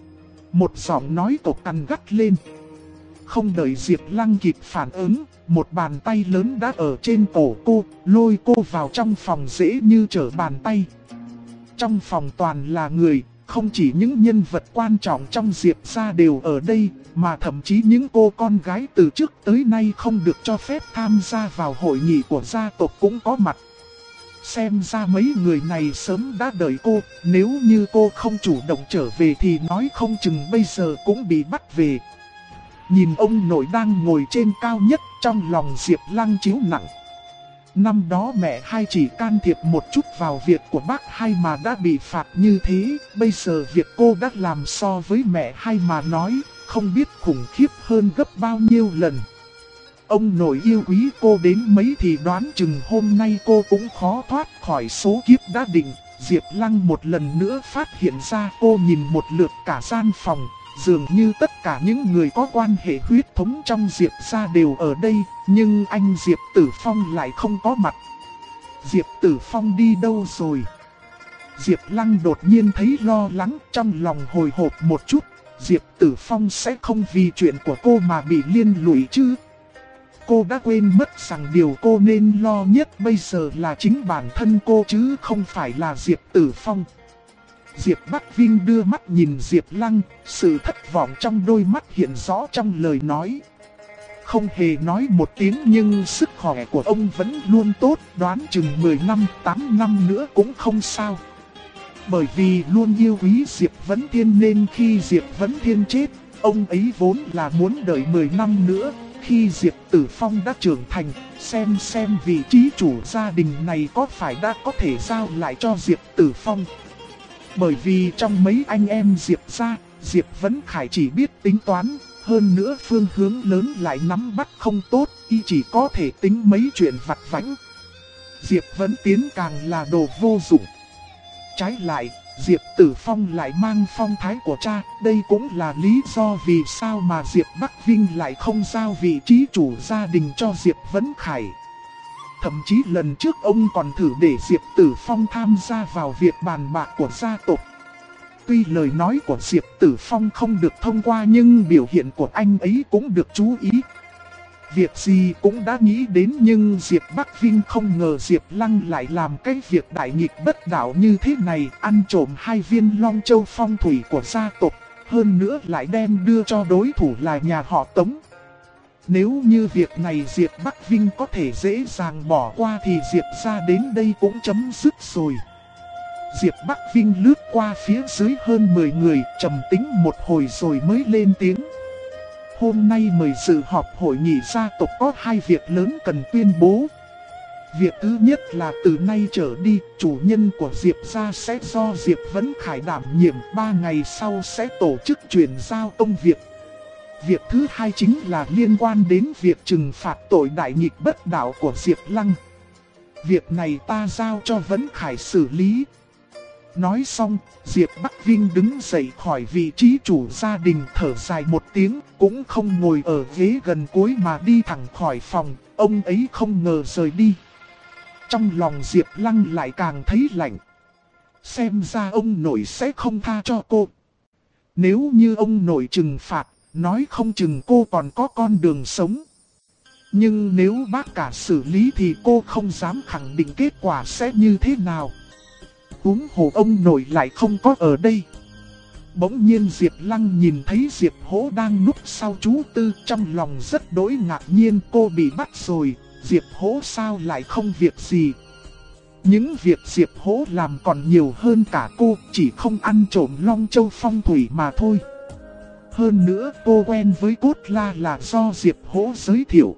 Một giọng nói cộc cằn gắt lên. Không đợi Diệp Lăng kịp phản ứng, một bàn tay lớn đã ở trên cổ cô, lôi cô vào trong phòng dễ như trở bàn tay. Trong phòng toàn là người, không chỉ những nhân vật quan trọng trong Diệp gia đều ở đây, mà thậm chí những cô con gái từ trước tới nay không được cho phép tham gia vào hội nghị của gia tộc cũng có mặt. Xem ra mấy người này sớm đã đợi cô, nếu như cô không chủ động trở về thì nói không chừng bây giờ cũng bị bắt về. Nhìn ông nội đang ngồi trên cao nhất, trong lòng Diệp Lăng chiếu nặng. Năm đó mẹ hai chỉ can thiệp một chút vào việc của bác hai mà đã bị phạt như thế, bây giờ việc cô đã làm so với mẹ hai mà nói, không biết khủng khiếp hơn gấp bao nhiêu lần. Ông nội yêu quý cô đến mấy thì đoán chừng hôm nay cô cũng khó thoát khỏi số kiếp đã định. Diệp Lăng một lần nữa phát hiện ra, cô nhìn một lượt cả gian phòng, dường như tất cả những người có quan hệ huyết thống trong Diệp gia đều ở đây, nhưng anh Diệp Tử Phong lại không có mặt. Diệp Tử Phong đi đâu rồi? Diệp Lăng đột nhiên thấy lo lắng, trong lòng hồi hộp một chút, Diệp Tử Phong sẽ không vì chuyện của cô mà bị liên lụy chứ. Cô đã quên mất rằng điều cô nên lo nhất bây giờ là chính bản thân cô chứ không phải là Diệp Tử Phong. Diệp Bắc Vinh đưa mắt nhìn Diệp Lăng, sự thất vọng trong đôi mắt hiện rõ trong lời nói. Không hề nói một tiếng nhưng sức khỏe của ông vẫn luôn tốt, đoán chừng 10 năm, 8 năm nữa cũng không sao. Bởi vì luôn yêu quý Diệp Vấn Thiên nên khi Diệp Vấn Thiên chết, ông ấy vốn là muốn đợi 10 năm nữa. Khi Diệp Tử Phong đã trưởng thành, xem vị trí chủ gia đình này có phải đã có thể giao lại cho Diệp Tử Phong. Bởi vì trong mấy anh em Diệp gia, Diệp Vấn Khải chỉ biết tính toán, hơn nữa phương hướng lớn lại nắm bắt không tốt, y chỉ có thể tính mấy chuyện vặt vãnh. Diệp Vấn Tiến càng là đồ vô dụng. Trái lại, Diệp Tử Phong lại mang phong thái của cha, đây cũng là lý do vì sao mà Diệp Bắc Vinh lại không giao vị trí chủ gia đình cho Diệp Vấn Khải. Thậm chí lần trước ông còn thử để Diệp Tử Phong tham gia vào việc bàn bạc của gia tộc. Tuy lời nói của Diệp Tử Phong không được thông qua nhưng biểu hiện của anh ấy cũng được chú ý. Việc gì cũng đã nghĩ đến nhưng Diệp Bắc Vinh không ngờ Diệp Lăng lại làm cái việc đại nghịch bất đạo như thế này, ăn trộm 2 viên Long Châu phong thủy của gia tộc, hơn nữa lại đem đưa cho đối thủ là nhà họ Tống. Nếu như việc này Diệp Bắc Vinh có thể dễ dàng bỏ qua thì Diệp gia đến đây cũng chấm dứt rồi. Diệp Bắc Vinh lướt qua phía dưới hơn 10 người, trầm tính một hồi rồi mới lên tiếng. Hôm nay mời dự họp hội nghị gia tộc có 2 việc lớn cần tuyên bố. Việc thứ nhất là từ nay trở đi, chủ nhân của Diệp gia sẽ do Diệp Vấn Khải đảm nhiệm, 3 ngày sau sẽ tổ chức chuyển giao công việc. Việc thứ hai chính là liên quan đến việc trừng phạt tội đại nghịch bất đạo của Diệp Lăng. Việc này ta giao cho Vấn Khải xử lý. Nói xong, Diệp Bắc Vinh đứng dậy khỏi vị trí chủ gia đình, thở dài một tiếng, cũng không ngồi ở ghế gần cuối mà đi thẳng khỏi phòng, ông ấy không ngờ rời đi. Trong lòng Diệp Lăng lại càng thấy lạnh. Xem ra ông nội sẽ không tha cho cô. Nếu như ông nội trừng phạt, nói không chừng cô còn có con đường sống. Nhưng nếu bác cả xử lý thì cô không dám khẳng định kết quả sẽ như thế nào. Huống hồ ông nội lại không có ở đây. Bỗng nhiên Diệp Lăng nhìn thấy Diệp Hỗ đang núp sau chú Tư, trong lòng rất đỗi ngạc nhiên. Cô bị bắt rồi, Diệp Hỗ sao lại không việc gì. Những việc Diệp Hỗ làm còn nhiều hơn cả cô, chỉ không ăn trộm Long Châu phong thủy mà thôi. Hơn nữa cô quen với Cốt La là do Diệp Hỗ giới thiệu.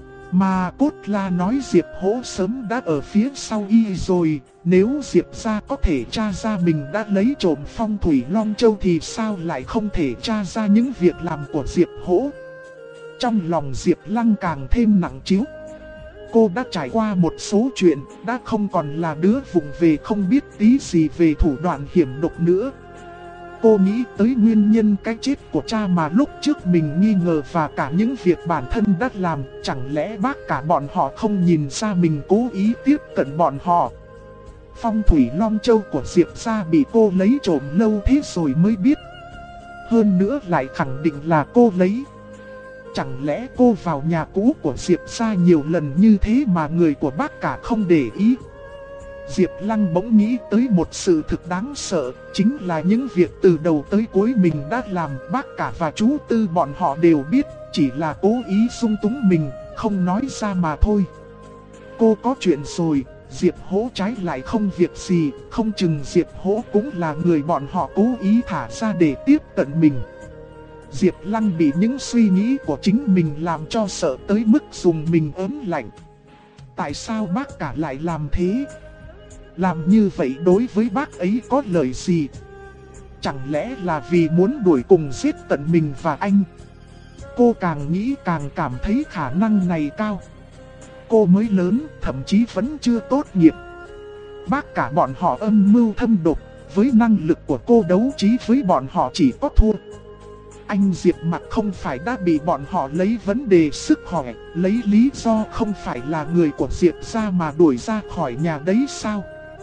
Mà Cốt La nói Diệp Hỗ sớm đã ở phía sau y rồi, nếu Diệp gia có thể tra ra mình đã lấy trộm phong thủy Long Châu thì sao lại không thể tra ra những việc làm của Diệp Hỗ. Trong lòng Diệp Lăng càng thêm nặng trĩu. Cô đã trải qua một số chuyện, đã không còn là đứa vụng về không biết tí gì về thủ đoạn hiểm độc nữa. Cô nghĩ tới nguyên nhân cái chết của cha mà lúc trước mình nghi ngờ và cả những việc bản thân đã làm, chẳng lẽ bác cả bọn họ không nhìn ra mình cố ý tiếp cận bọn họ. Phong thủy Long Châu của Diệp gia bị cô lấy trộm lâu thế rồi mới biết. Hơn nữa lại khẳng định là cô lấy. Chẳng lẽ cô vào nhà cũ của Diệp gia nhiều lần như thế mà người của bác cả không để ý. Diệp Lăng bỗng nghĩ tới một sự thực đáng sợ, chính là những việc từ đầu tới cuối mình đã làm bác cả và chú Tư bọn họ đều biết, chỉ là cố ý dung túng mình, không nói ra mà thôi. Cô có chuyện rồi, Diệp Hỗ trái lại không việc gì, không chừng Diệp Hỗ cũng là người bọn họ cố ý thả ra để tiếp cận mình. Diệp Lăng bị những suy nghĩ của chính mình làm cho sợ tới mức dùng mình ớn lạnh. Tại sao bác cả lại làm thế? Làm như vậy đối với bác ấy có lợi gì? Chẳng lẽ là vì muốn đuổi cùng giết tận mình và anh? Cô càng nghĩ càng cảm thấy khả năng này cao. Cô mới lớn, thậm chí vẫn chưa tốt nghiệp. Bác cả bọn họ âm mưu thâm độc, với năng lực của cô đấu trí với bọn họ chỉ có thua. Anh Diệp Mặc không phải đã bị bọn họ lấy vấn đề sức khỏe, lấy lý do không phải là người của Diệp gia mà đuổi ra khỏi nhà đấy sao?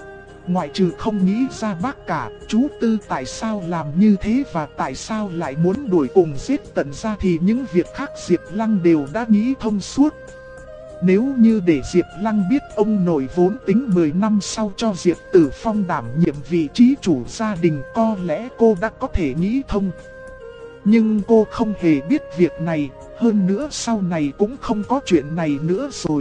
Ngoại trừ không nghĩ ra bác cả, chú Tư tại sao làm như thế và tại sao lại muốn đuổi cùng giết tận ra thì những việc khác Diệp Lăng đều đã nghĩ thông suốt. Nếu như để Diệp Lăng biết ông nội vốn tính 10 năm sau cho Diệp Tử Phong đảm nhiệm vị trí chủ gia đình, có lẽ cô đã có thể nghĩ thông. Nhưng cô không hề biết việc này, hơn nữa sau này cũng không có chuyện này nữa rồi.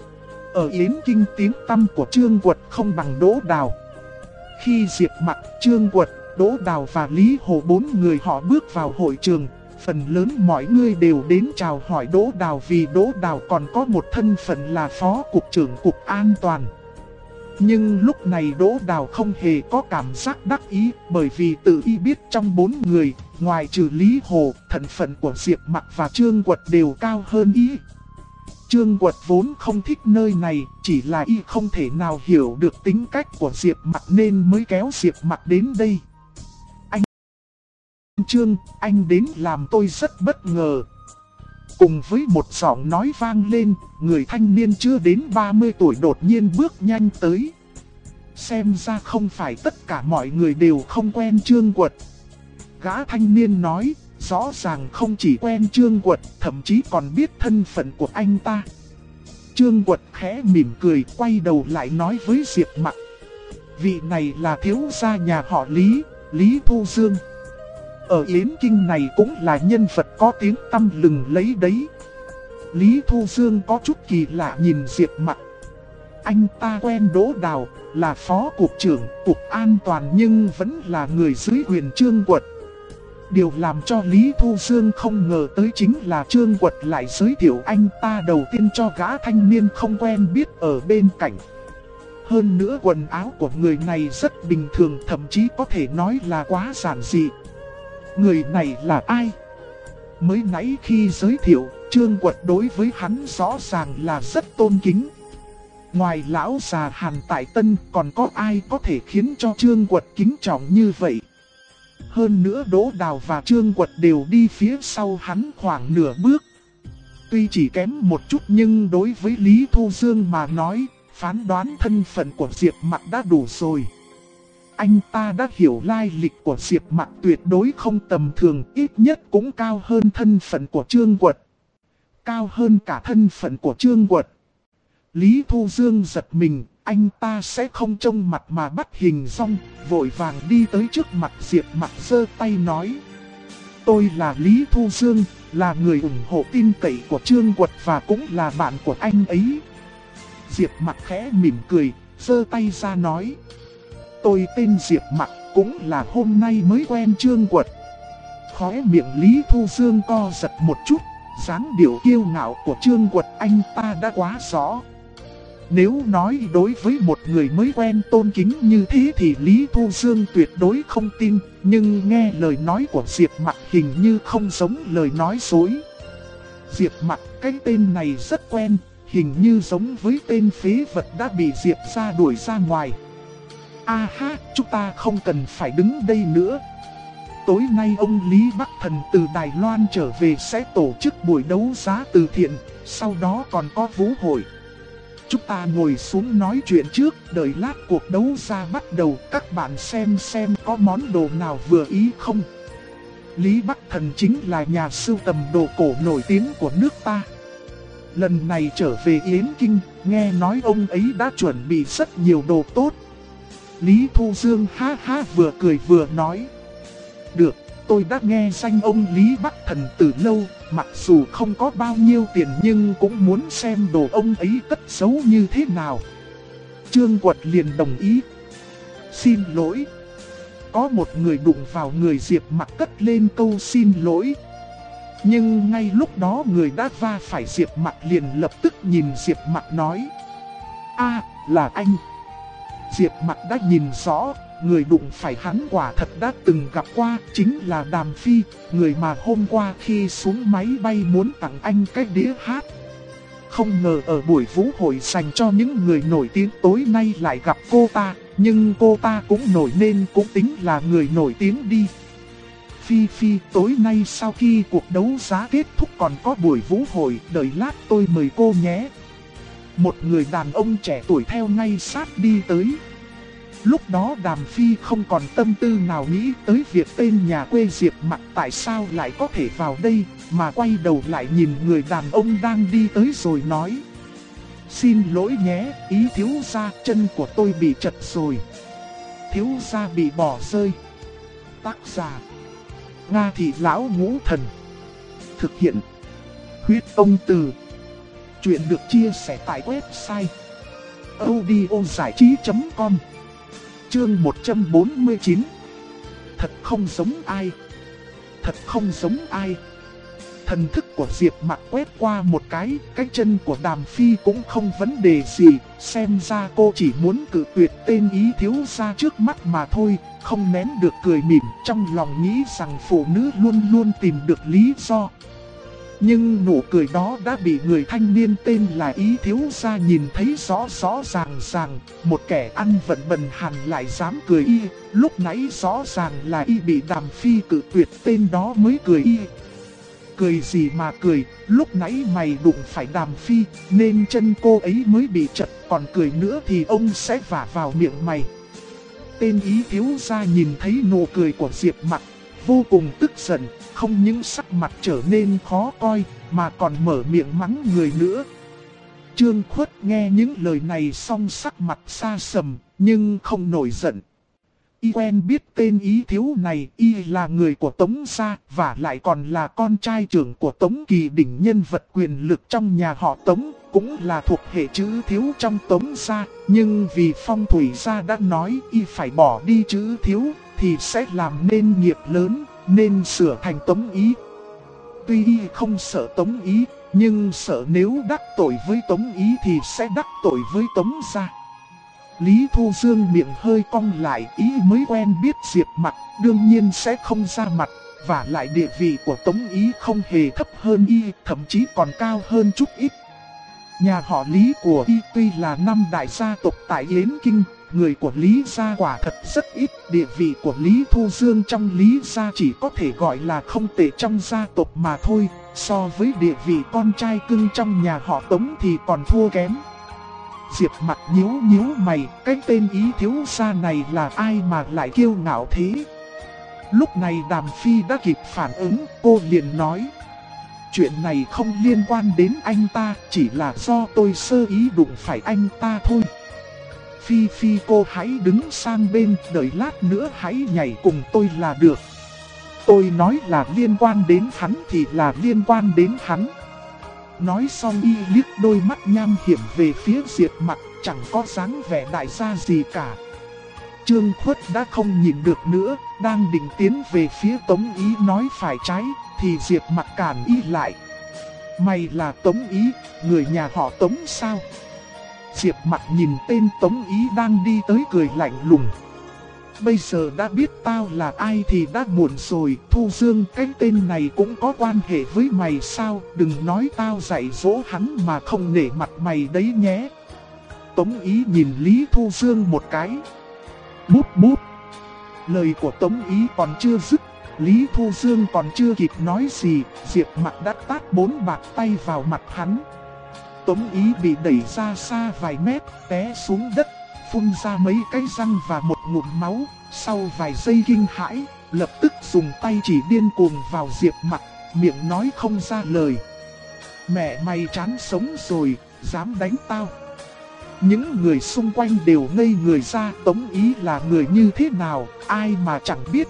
Ở Yến Kinh tiếng tăm của Trương Quật không bằng Đỗ Đào. Khi Diệp Mặc, Trương Quật, Đỗ Đào và Lý Hồ bốn người họ bước vào hội trường, phần lớn mọi người đều đến chào hỏi Đỗ Đào vì Đỗ Đào còn có một thân phận là Phó Cục trưởng Cục An toàn. Nhưng lúc này Đỗ Đào không hề có cảm giác đắc ý, bởi vì tự y biết trong 4 người, ngoài trừ Lý Hồ, thân phận của Diệp Mặc và Trương Quật đều cao hơn y. Trương Quật vốn không thích nơi này, chỉ là y không thể nào hiểu được tính cách của Diệp Mặc nên mới kéo Diệp Mặc đến đây. Anh Trương, anh đến làm tôi rất bất ngờ. Cùng với một giọng nói vang lên, người thanh niên chưa đến 30 tuổi đột nhiên bước nhanh tới. Xem ra không phải tất cả mọi người đều không quen Trương Quật. Gã thanh niên nói, rõ ràng không chỉ quen Trương Quật, thậm chí còn biết thân phận của anh ta. Trương Quật khẽ mỉm cười, quay đầu lại nói với Diệp Mặc. Vị này là thiếu gia nhà họ Lý, Lý Thu Dương. Ở Yến Kinh này cũng là nhân vật có tiếng tăm lừng lấy đấy. Lý Thu Dương có chút kỳ lạ nhìn Diệp Mặc. Anh ta quen Đỗ Đào, là Phó Cục trưởng Cục An toàn nhưng vẫn là người dưới quyền Trương Quật. Điều làm cho Lý Thu Dương không ngờ tới chính là Trương Quật lại giới thiệu anh ta đầu tiên cho gã thanh niên không quen biết ở bên cạnh. Hơn nữa quần áo của người này rất bình thường, thậm chí có thể nói là quá giản dị. Người này là ai? Mới nãy khi giới thiệu, Trương Quật đối với hắn rõ ràng là rất tôn kính. Ngoài lão già Hàn Tại Tân còn có ai có thể khiến cho Trương Quật kính trọng như vậy? Hơn nữa Đỗ Đào và Trương Quật đều đi phía sau hắn khoảng nửa bước. Tuy chỉ kém một chút nhưng đối với Lý Thu Dương mà nói, phán đoán thân phận của Diệp Mặc đã đủ rồi. Anh ta đã hiểu lai lịch của Diệp Mặc tuyệt đối không tầm thường, ít nhất cũng cao hơn thân phận của Trương Quật. Cao hơn cả thân phận của Trương Quật. Lý Thu Dương giật mình, anh ta sẽ không trông mặt mà bắt hình dong, vội vàng đi tới trước mặt Diệp Mặc giơ tay nói. Tôi là Lý Thu Dương, là người ủng hộ tin cậy của Trương Quật và cũng là bạn của anh ấy. Diệp Mặc khẽ mỉm cười, giơ tay ra nói. Tôi tên Diệp Mặc, cũng là hôm nay mới quen Trương Quật. Khóe miệng Lý Thu Dương co giật một chút, dáng điệu kiêu ngạo của Trương Quật anh ta đã quá rõ. Nếu nói đối với một người mới quen tôn kính như thế thì Lý Thu Dương tuyệt đối không tin, nhưng nghe lời nói của Diệp Mặc hình như không giống lời nói dối. Diệp Mặc, cái tên này rất quen, hình như giống với tên phế vật đã bị Diệp gia đuổi ra ngoài. A ha, chúng ta không cần phải đứng đây nữa. Tối nay ông Lý Bắc Thần từ Đài Loan trở về sẽ tổ chức buổi đấu giá từ thiện, sau đó còn có vũ hội. Chúng ta ngồi xuống nói chuyện trước, đợi lát cuộc đấu giá bắt đầu, các bạn xem có món đồ nào vừa ý không. Lý Bắc Thần chính là nhà sưu tầm đồ cổ nổi tiếng của nước ta. Lần này trở về Yến Kinh, nghe nói ông ấy đã chuẩn bị rất nhiều đồ tốt. Lý Thu Dương ha ha vừa cười vừa nói. Được, tôi đã nghe danh ông Lý Bắc Thần từ lâu, mặc dù không có bao nhiêu tiền nhưng cũng muốn xem đồ ông ấy cất giấu như thế nào. Trương Quật liền đồng ý. Xin lỗi. Có một người đụng vào người Diệp Mặc cất lên câu xin lỗi. Nhưng ngay lúc đó người đã va phải Diệp Mặc liền lập tức nhìn Diệp Mặc nói. A, là anh. Diệp Mặc đã nhìn rõ, người đụng phải hắn quả thật đã từng gặp qua, chính là Đàm Phi, người mà hôm qua khi xuống máy bay muốn tặng anh cái đĩa hát. Không ngờ ở buổi vũ hội dành cho những người nổi tiếng tối nay lại gặp cô ta, nhưng cô ta cũng nổi nên cũng tính là người nổi tiếng đi. Phi, tối nay sau khi cuộc đấu giá kết thúc còn có buổi vũ hội, đợi lát tôi mời cô nhé. Một người đàn ông trẻ tuổi theo ngay sát đi tới. Lúc đó Đàm Phi không còn tâm tư nào nghĩ tới việc tên nhà quê Diệp Mặc tại sao lại có thể vào đây, mà quay đầu lại nhìn người đàn ông đang đi tới rồi nói: "Xin lỗi nhé, ý thiếu gia, chân của tôi bị trật rồi." Thiếu gia bị bỏ rơi. Tác giả: Nga Thị Lão Ngũ Thần. Thực hiện: Huyết Ông Từ. Chuyện được chia sẻ tại website audiozảichí.com. Chương 149. Thật không giống ai. Thật không giống ai. Thần thức của Diệp Mặc quét qua một cái chân của Đàm Phi cũng không vấn đề gì, xem ra cô chỉ muốn cự tuyệt tên ý thiếu gia trước mắt mà thôi, không nén được cười mỉm, trong lòng nghĩ rằng phụ nữ luôn luôn tìm được lý do. Nhưng nụ cười đó đã bị người thanh niên tên là ý thiếu gia nhìn thấy rõ ràng, một kẻ ăn vận bần hàn lại dám cười y, lúc nãy rõ ràng là y bị Đàm Phi cự tuyệt tên đó mới cười y. Cười gì mà cười, lúc nãy mày đụng phải Đàm Phi, nên chân cô ấy mới bị trật, còn cười nữa thì ông sẽ vả vào miệng mày. Tên ý thiếu gia nhìn thấy nụ cười của Diệp Mặc, vô cùng tức giận, không những sắc mặt trở nên khó coi, mà còn mở miệng mắng người nữa. Trương Khuất nghe những lời này xong sắc mặt xa sầm, nhưng không nổi giận. Y quen biết tên ý thiếu này, y là người của Tống gia, và lại còn là con trai trưởng của Tống Kỳ Đỉnh, nhân vật quyền lực trong nhà họ Tống, cũng là thuộc hệ chữ thiếu trong Tống gia. Nhưng vì phong thủy gia đã nói y phải bỏ đi chữ thiếu, thì sẽ làm nên nghiệp lớn, nên sửa thành Tống Ý. Tuy y không sợ Tống Ý, nhưng sợ nếu đắc tội với Tống Ý thì sẽ đắc tội với Tống gia. Lý Thu Dương miệng hơi cong lại, ý mới quen biết Diệp Mặc, đương nhiên sẽ không ra mặt, và lại địa vị của Tống Ý không hề thấp hơn y, thậm chí còn cao hơn chút ít. Nhà họ Lý của y tuy là năm đại gia tộc tại Yến Kinh, người của Lý gia quả thật rất ít, địa vị của Lý Thu Dương trong Lý gia chỉ có thể gọi là không tệ trong gia tộc mà thôi, so với địa vị con trai cưng trong nhà họ Tống thì còn thua kém. Diệp Mặc nhíu mày, cái tên ý thiếu gia này là ai mà lại kiêu ngạo thế? Lúc này Đàm Phi đã kịp phản ứng, cô liền nói: "Chuyện này không liên quan đến anh ta, chỉ là do tôi sơ ý đụng phải anh ta thôi. Phi cô hãy đứng sang bên, đợi lát nữa hãy nhảy cùng tôi là được." Tôi nói là liên quan đến hắn thì là liên quan đến hắn. Nói xong y liếc đôi mắt nham hiểm về phía Diệp Mặc, chẳng có dáng vẻ đại gia gì cả. Trương Khuất đã không nhìn được nữa, đang định tiến về phía Tống Ý nói phải trái, thì Diệp Mặc cản y lại. "Mày là Tống Ý, người nhà họ Tống sao?" Diệp Mặc nhìn tên Tống Ý đang đi tới cười lạnh lùng. "Bây giờ đã biết tao là ai thì đã muộn rồi, Thu Dương, cái tên này cũng có quan hệ với mày sao? Đừng nói tao dạy dỗ hắn mà không nể mặt mày đấy nhé." Tống Ý nhìn Lý Thu Dương một cái. Bút. Lời của Tống Ý còn chưa dứt, Lý Thu Dương còn chưa kịp nói gì, Diệp Mặc đã tát 4 bạt tay vào mặt hắn. Tống Ý bị đẩy ra xa vài mét, té xuống đất, phun ra mấy cái răng và một ngụm máu. Sau vài giây kinh hãi, lập tức dùng tay chỉ điên cuồng vào Diệp Mặc, miệng nói không ra lời. "Mẹ mày chán sống rồi, dám đánh tao." Những người xung quanh đều ngây người ra, Tống Ý là người như thế nào, ai mà chẳng biết.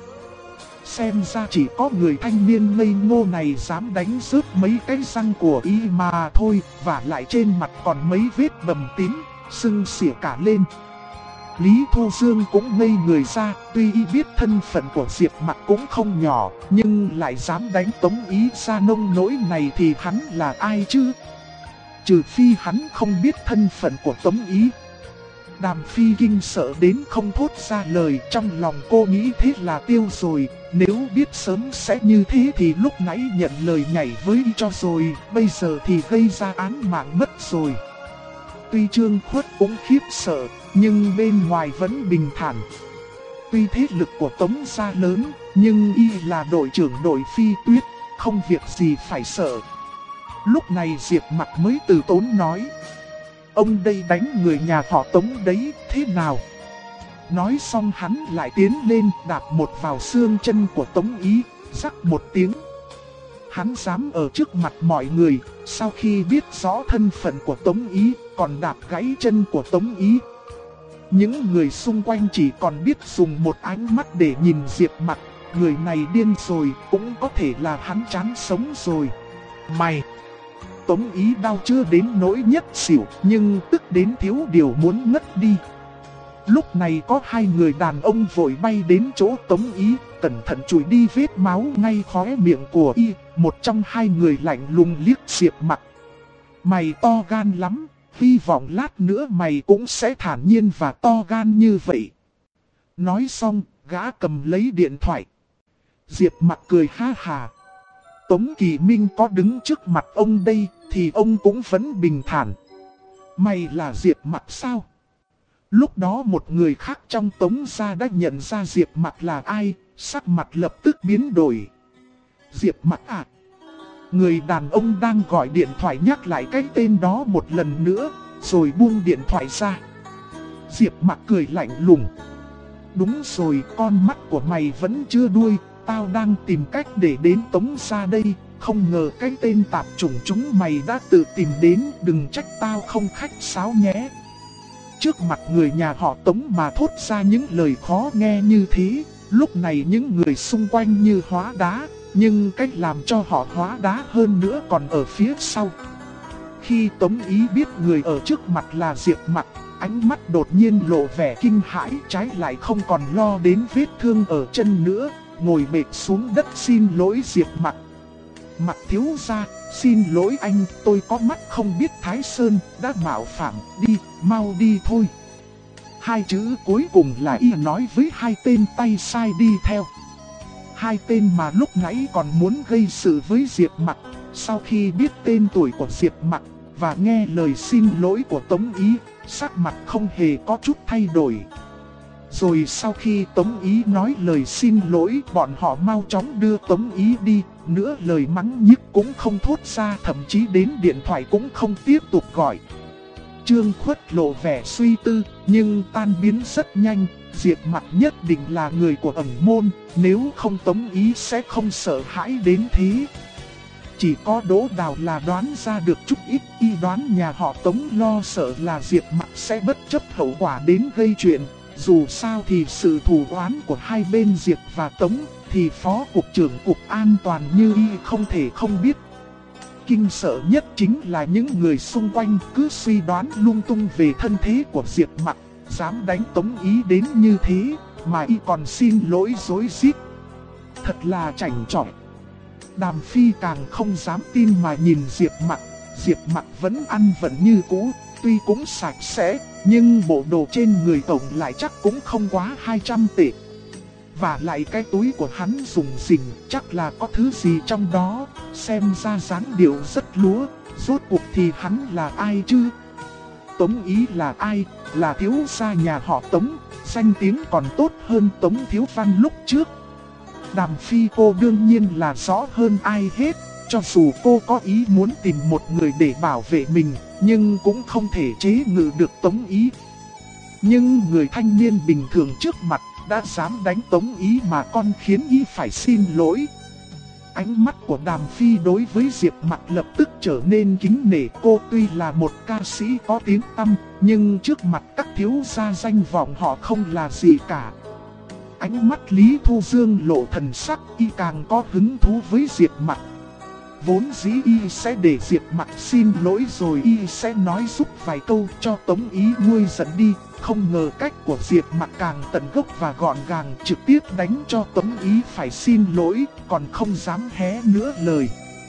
Xem ra chỉ có người thanh niên ngây ngô này dám đánh rớt mấy cái răng của y mà thôi, và lại trên mặt còn mấy vết bầm tím, sưng xỉa cả lên. Lý Thu Dương cũng ngây người ra, tuy y biết thân phận của Diệp Mặc cũng không nhỏ, nhưng lại dám đánh Tống Ý ra nông nỗi này thì hắn là ai chứ? Trừ phi hắn không biết thân phận của Tống Ý. Đàm Phi kinh sợ đến không thốt ra lời, trong lòng cô nghĩ thế là tiêu rồi, nếu biết sớm sẽ như thế thì lúc nãy nhận lời nhảy với y cho rồi, bây giờ thì gây ra án mạng mất rồi. Tuy Trương Khuất cũng khiếp sợ, nhưng bên ngoài vẫn bình thản. Tuy thế lực của Tống gia lớn, nhưng y là đội trưởng đội Phi Tuyết, không việc gì phải sợ. Lúc này Diệp Mặc mới từ tốn nói: "Ông đây đánh người nhà họ Tống đấy, thế nào?" Nói xong hắn lại tiến lên đạp một vào xương chân của Tống Ý, rắc một tiếng. Hắn dám ở trước mặt mọi người, sau khi biết rõ thân phận của Tống Ý, còn đạp gãy chân của Tống Ý. Những người xung quanh chỉ còn biết dùng một ánh mắt để nhìn Diệp Mặc. Người này điên rồi, cũng có thể là hắn chán sống rồi. Mày! Tống Ý đau chưa đến nỗi nhất xỉu, nhưng tức đến thiếu điều muốn ngất đi. Lúc này có hai người đàn ông vội bay đến chỗ Tống Ý, cẩn thận chùi đi vết máu ngay khóe miệng của y. Một trong hai người lạnh lùng liếc Diệp Mặc. Mày to gan lắm, hy vọng lát nữa mày cũng sẽ thản nhiên và to gan như vậy. Nói xong, gã cầm lấy điện thoại. Diệp Mặc cười ha hà. Tống Kỳ Minh có đứng trước mặt ông đây, thì ông cũng vẫn bình thản. Mày là Diệp Mặc sao? Lúc đó một người khác trong Tống gia đã nhận ra Diệp Mặc là ai, sắc mặt lập tức biến đổi. Diệp Mặc à? Người đàn ông đang gọi điện thoại nhắc lại cái tên đó một lần nữa, rồi buông điện thoại ra. Diệp Mặc cười lạnh lùng. Đúng rồi, con mắt của mày vẫn chưa đuôi, tao đang tìm cách để đến Tống gia đây. Không ngờ cái tên tạp chủng chúng mày đã tự tìm đến, đừng trách tao không khách sáo nhé. Trước mặt người nhà họ Tống mà thốt ra những lời khó nghe như thế, lúc này những người xung quanh như hóa đá. Nhưng cách làm cho họ hóa đá hơn nữa còn ở phía sau. Khi Tống Ý biết người ở trước mặt là Diệp Mặc, ánh mắt đột nhiên lộ vẻ kinh hãi, trái lại không còn lo đến vết thương ở chân nữa, ngồi bệt xuống đất xin lỗi Diệp Mặc. Mặc thiếu gia, xin lỗi anh, tôi có mắt không biết Thái Sơn, đã mạo phạm, đi, mau đi thôi. Hai chữ cuối cùng là y nói với hai tên tay sai đi theo. Hai tên mà lúc nãy còn muốn gây sự với Diệp Mặc, sau khi biết tên tuổi của Diệp Mặc và nghe lời xin lỗi của Tống Ý, sắc mặt không hề có chút thay đổi. Rồi sau khi Tống Ý nói lời xin lỗi, bọn họ mau chóng đưa Tống Ý đi, nữa lời mắng nhiếc cũng không thốt ra, thậm chí đến điện thoại cũng không tiếp tục gọi. Trương Khuất lộ vẻ suy tư, nhưng tan biến rất nhanh. Diệp Mặc nhất định là người của ẩn môn, nếu không Tống Ý sẽ không sợ hãi đến thế. Chỉ có Đỗ Đào là đoán ra được chút ít, y đoán nhà họ Tống lo sợ là Diệp Mặc sẽ bất chấp hậu quả đến gây chuyện. Dù sao thì sự thù oán của hai bên Diệp và Tống thì Phó Cục trưởng Cục An toàn như y không thể không biết. Kinh sợ nhất chính là những người xung quanh cứ suy đoán lung tung về thân thế của Diệp Mặc. Dám đánh Tống Ý đến như thế mà y còn xin lỗi dối rít. Thật là chảnh chọe. Đàm Phi càng không dám tin mà nhìn Diệp Mặc. Diệp Mặc vẫn ăn vận như cũ, tuy cũng sạch sẽ, nhưng bộ đồ trên người tổng lại chắc cũng không quá 200 tệ. Và lại cái túi của hắn dùng rình, chắc là có thứ gì trong đó, xem ra dáng điệu rất lúa. Rốt cuộc thì hắn là ai chứ? Tống Ý là ai? Là thiếu gia nhà họ Tống, danh tiếng còn tốt hơn Tống Thiếu Văn lúc trước. Đàm Phi cô đương nhiên là rõ hơn ai hết, cho dù cô có ý muốn tìm một người để bảo vệ mình, nhưng cũng không thể chế ngự được Tống Ý. Nhưng người thanh niên bình thường trước mặt đã dám đánh Tống Ý mà con khiến y phải xin lỗi. Ánh mắt của Đàm Phi đối với Diệp Mặc lập tức trở nên kính nể. Cô tuy là một ca sĩ có tiếng tăm, nhưng trước mặt các thiếu gia danh vọng họ không là gì cả. Ánh mắt Lý Thu Dương lộ thần sắc, y càng có hứng thú với Diệp Mặc. Vốn dĩ y sẽ để Diệp Mặc xin lỗi rồi y sẽ nói giúp vài câu cho Tống Ý nguôi giận đi. Không ngờ cách của Diệp Mặc càng tận gốc và gọn gàng, trực tiếp đánh cho Tống Ý phải xin lỗi, còn không dám hé nữa lời.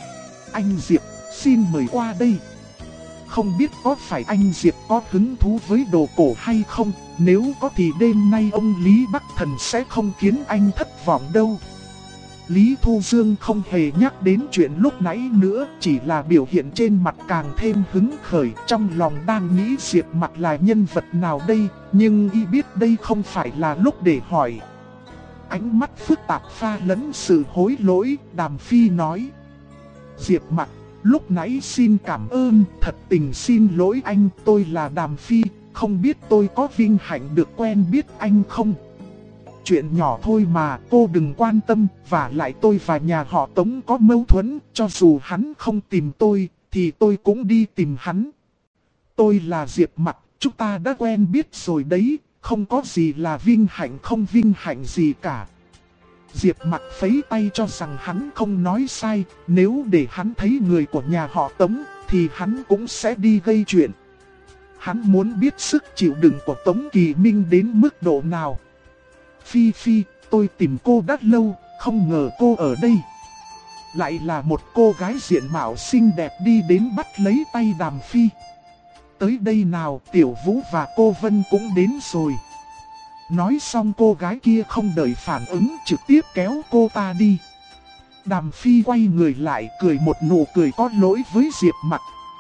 Anh Diệp, xin mời qua đây. Không biết có phải anh Diệp có hứng thú với đồ cổ hay không? Nếu có thì đêm nay ông Lý Bắc Thần sẽ không khiến anh thất vọng đâu. Lý Thu Dương không hề nhắc đến chuyện lúc nãy nữa, chỉ là biểu hiện trên mặt càng thêm hứng khởi. Trong lòng đang nghĩ Diệp Mặc là nhân vật nào đây, nhưng y biết đây không phải là lúc để hỏi. Ánh mắt phức tạp pha lẫn sự hối lỗi, Đàm Phi nói. Diệp Mặc, lúc nãy xin cảm ơn, thật tình xin lỗi anh, tôi là Đàm Phi, không biết tôi có vinh hạnh được quen biết anh không? Chuyện nhỏ thôi mà, cô đừng quan tâm, và lại tôi và nhà họ Tống có mâu thuẫn, cho dù hắn không tìm tôi, thì tôi cũng đi tìm hắn. Tôi là Diệp Mặc, chúng ta đã quen biết rồi đấy, không có gì là vinh hạnh không vinh hạnh gì cả. Diệp Mặc phấy tay cho rằng hắn không nói sai, nếu để hắn thấy người của nhà họ Tống, thì hắn cũng sẽ đi gây chuyện. Hắn muốn biết sức chịu đựng của Tống Kỳ Minh đến mức độ nào. Phi Phi, tôi tìm cô đã lâu, không ngờ cô ở đây. Lại là một cô gái diện mạo xinh đẹp đi đến bắt lấy tay Đàm Phi. Tới đây nào, Tiểu Vũ và cô Vân cũng đến rồi. Nói xong cô gái kia không đợi phản ứng, trực tiếp kéo cô ta đi. Đàm Phi quay người lại cười một nụ cười có lỗi với Diệp Mặc.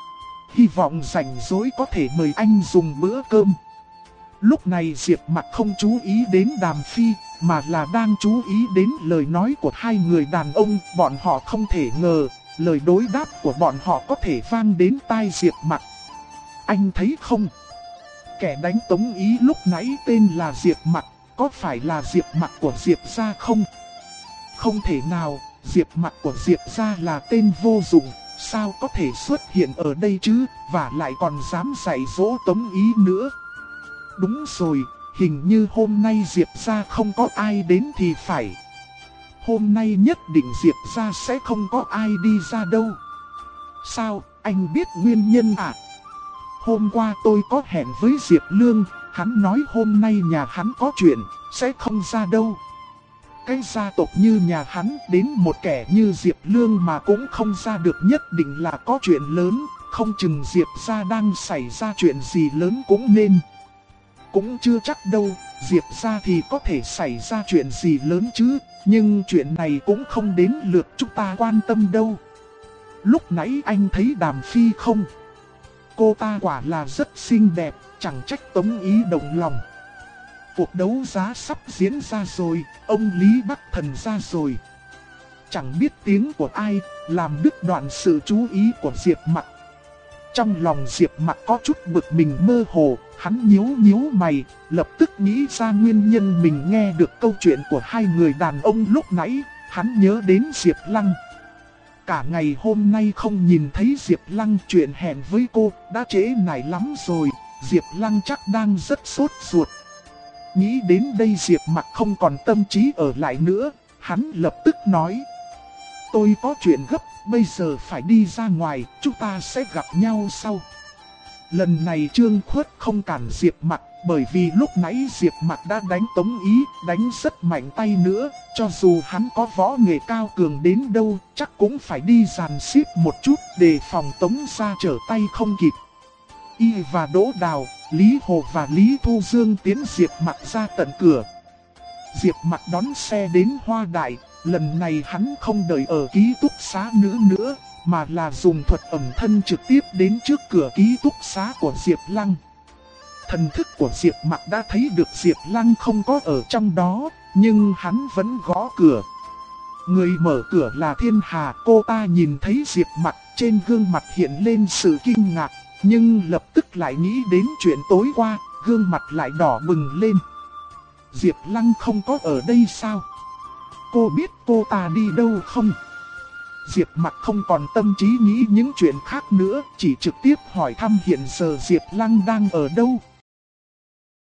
Hy vọng rảnh rỗi có thể mời anh dùng bữa cơm. Lúc này Diệp Mặc không chú ý đến Đàm Phi, mà là đang chú ý đến lời nói của hai người đàn ông. Bọn họ không thể ngờ, lời đối đáp của bọn họ có thể vang đến tai Diệp Mặc. Anh thấy không? Kẻ đánh Tống Ý lúc nãy tên là Diệp Mặc, có phải là Diệp Mặc của Diệp gia không? Không thể nào, Diệp Mặc của Diệp gia là tên vô dụng, sao có thể xuất hiện ở đây chứ, và lại còn dám dạy dỗ Tống Ý nữa. Đúng rồi, hình như hôm nay Diệp gia không có ai đến thì phải. Hôm nay nhất định Diệp gia sẽ không có ai đi ra đâu. Sao, anh biết nguyên nhân à? Hôm qua tôi có hẹn với Diệp Lương, hắn nói hôm nay nhà hắn có chuyện, sẽ không ra đâu. Cái gia tộc như nhà hắn đến một kẻ như Diệp Lương mà cũng không ra được nhất định là có chuyện lớn, không chừng Diệp gia đang xảy ra chuyện gì lớn cũng nên. Cũng chưa chắc đâu, Diệp gia thì có thể xảy ra chuyện gì lớn chứ, nhưng chuyện này cũng không đến lượt chúng ta quan tâm đâu. Lúc nãy anh thấy Đàm Phi không? Cô ta quả là rất xinh đẹp, chẳng trách Tống Ý động lòng. Cuộc đấu giá sắp diễn ra rồi, ông Lý Bắc Thần ra rồi. Chẳng biết tiếng của ai, làm đứt đoạn sự chú ý của Diệp Mặc. Trong lòng Diệp Mặc có chút bực mình mơ hồ, hắn nhíu mày, lập tức nghĩ ra nguyên nhân mình nghe được câu chuyện của hai người đàn ông lúc nãy, hắn nhớ đến Diệp Lăng. Cả ngày hôm nay không nhìn thấy Diệp Lăng, chuyện hẹn với cô đã trễ nải lắm rồi, Diệp Lăng chắc đang rất sốt ruột. Nghĩ đến đây Diệp Mặc không còn tâm trí ở lại nữa, hắn lập tức nói. Tôi có chuyện gấp, bây giờ phải đi ra ngoài, chúng ta sẽ gặp nhau sau. Lần này Trương Khuất không cản Diệp Mặc, bởi vì lúc nãy Diệp Mặc đã đánh Tống Ý, đánh rất mạnh tay nữa, cho dù hắn có võ nghệ cao cường đến đâu, chắc cũng phải đi dàn xếp một chút để phòng Tống gia trở tay không kịp. Y và Đỗ Đào, Lý Hồ và Lý Thu Dương tiến Diệp Mặc ra tận cửa. Diệp Mặc đón xe đến Hoa Đại, lần này hắn không đợi ở ký túc xá nữa, mà là dùng thuật ẩn thân trực tiếp đến trước cửa ký túc xá của Diệp Lăng. Thần thức của Diệp Mặc đã thấy được Diệp Lăng không có ở trong đó, nhưng hắn vẫn gõ cửa. Người mở cửa là Thiên Hà, cô ta nhìn thấy Diệp Mặc, trên gương mặt hiện lên sự kinh ngạc, nhưng lập tức lại nghĩ đến chuyện tối qua, gương mặt lại đỏ bừng lên. Diệp Lăng không có ở đây sao? Cô biết cô ta đi đâu không? Diệp Mặc không còn tâm trí nghĩ những chuyện khác nữa, chỉ trực tiếp hỏi thăm hiện giờ Diệp Lăng đang ở đâu.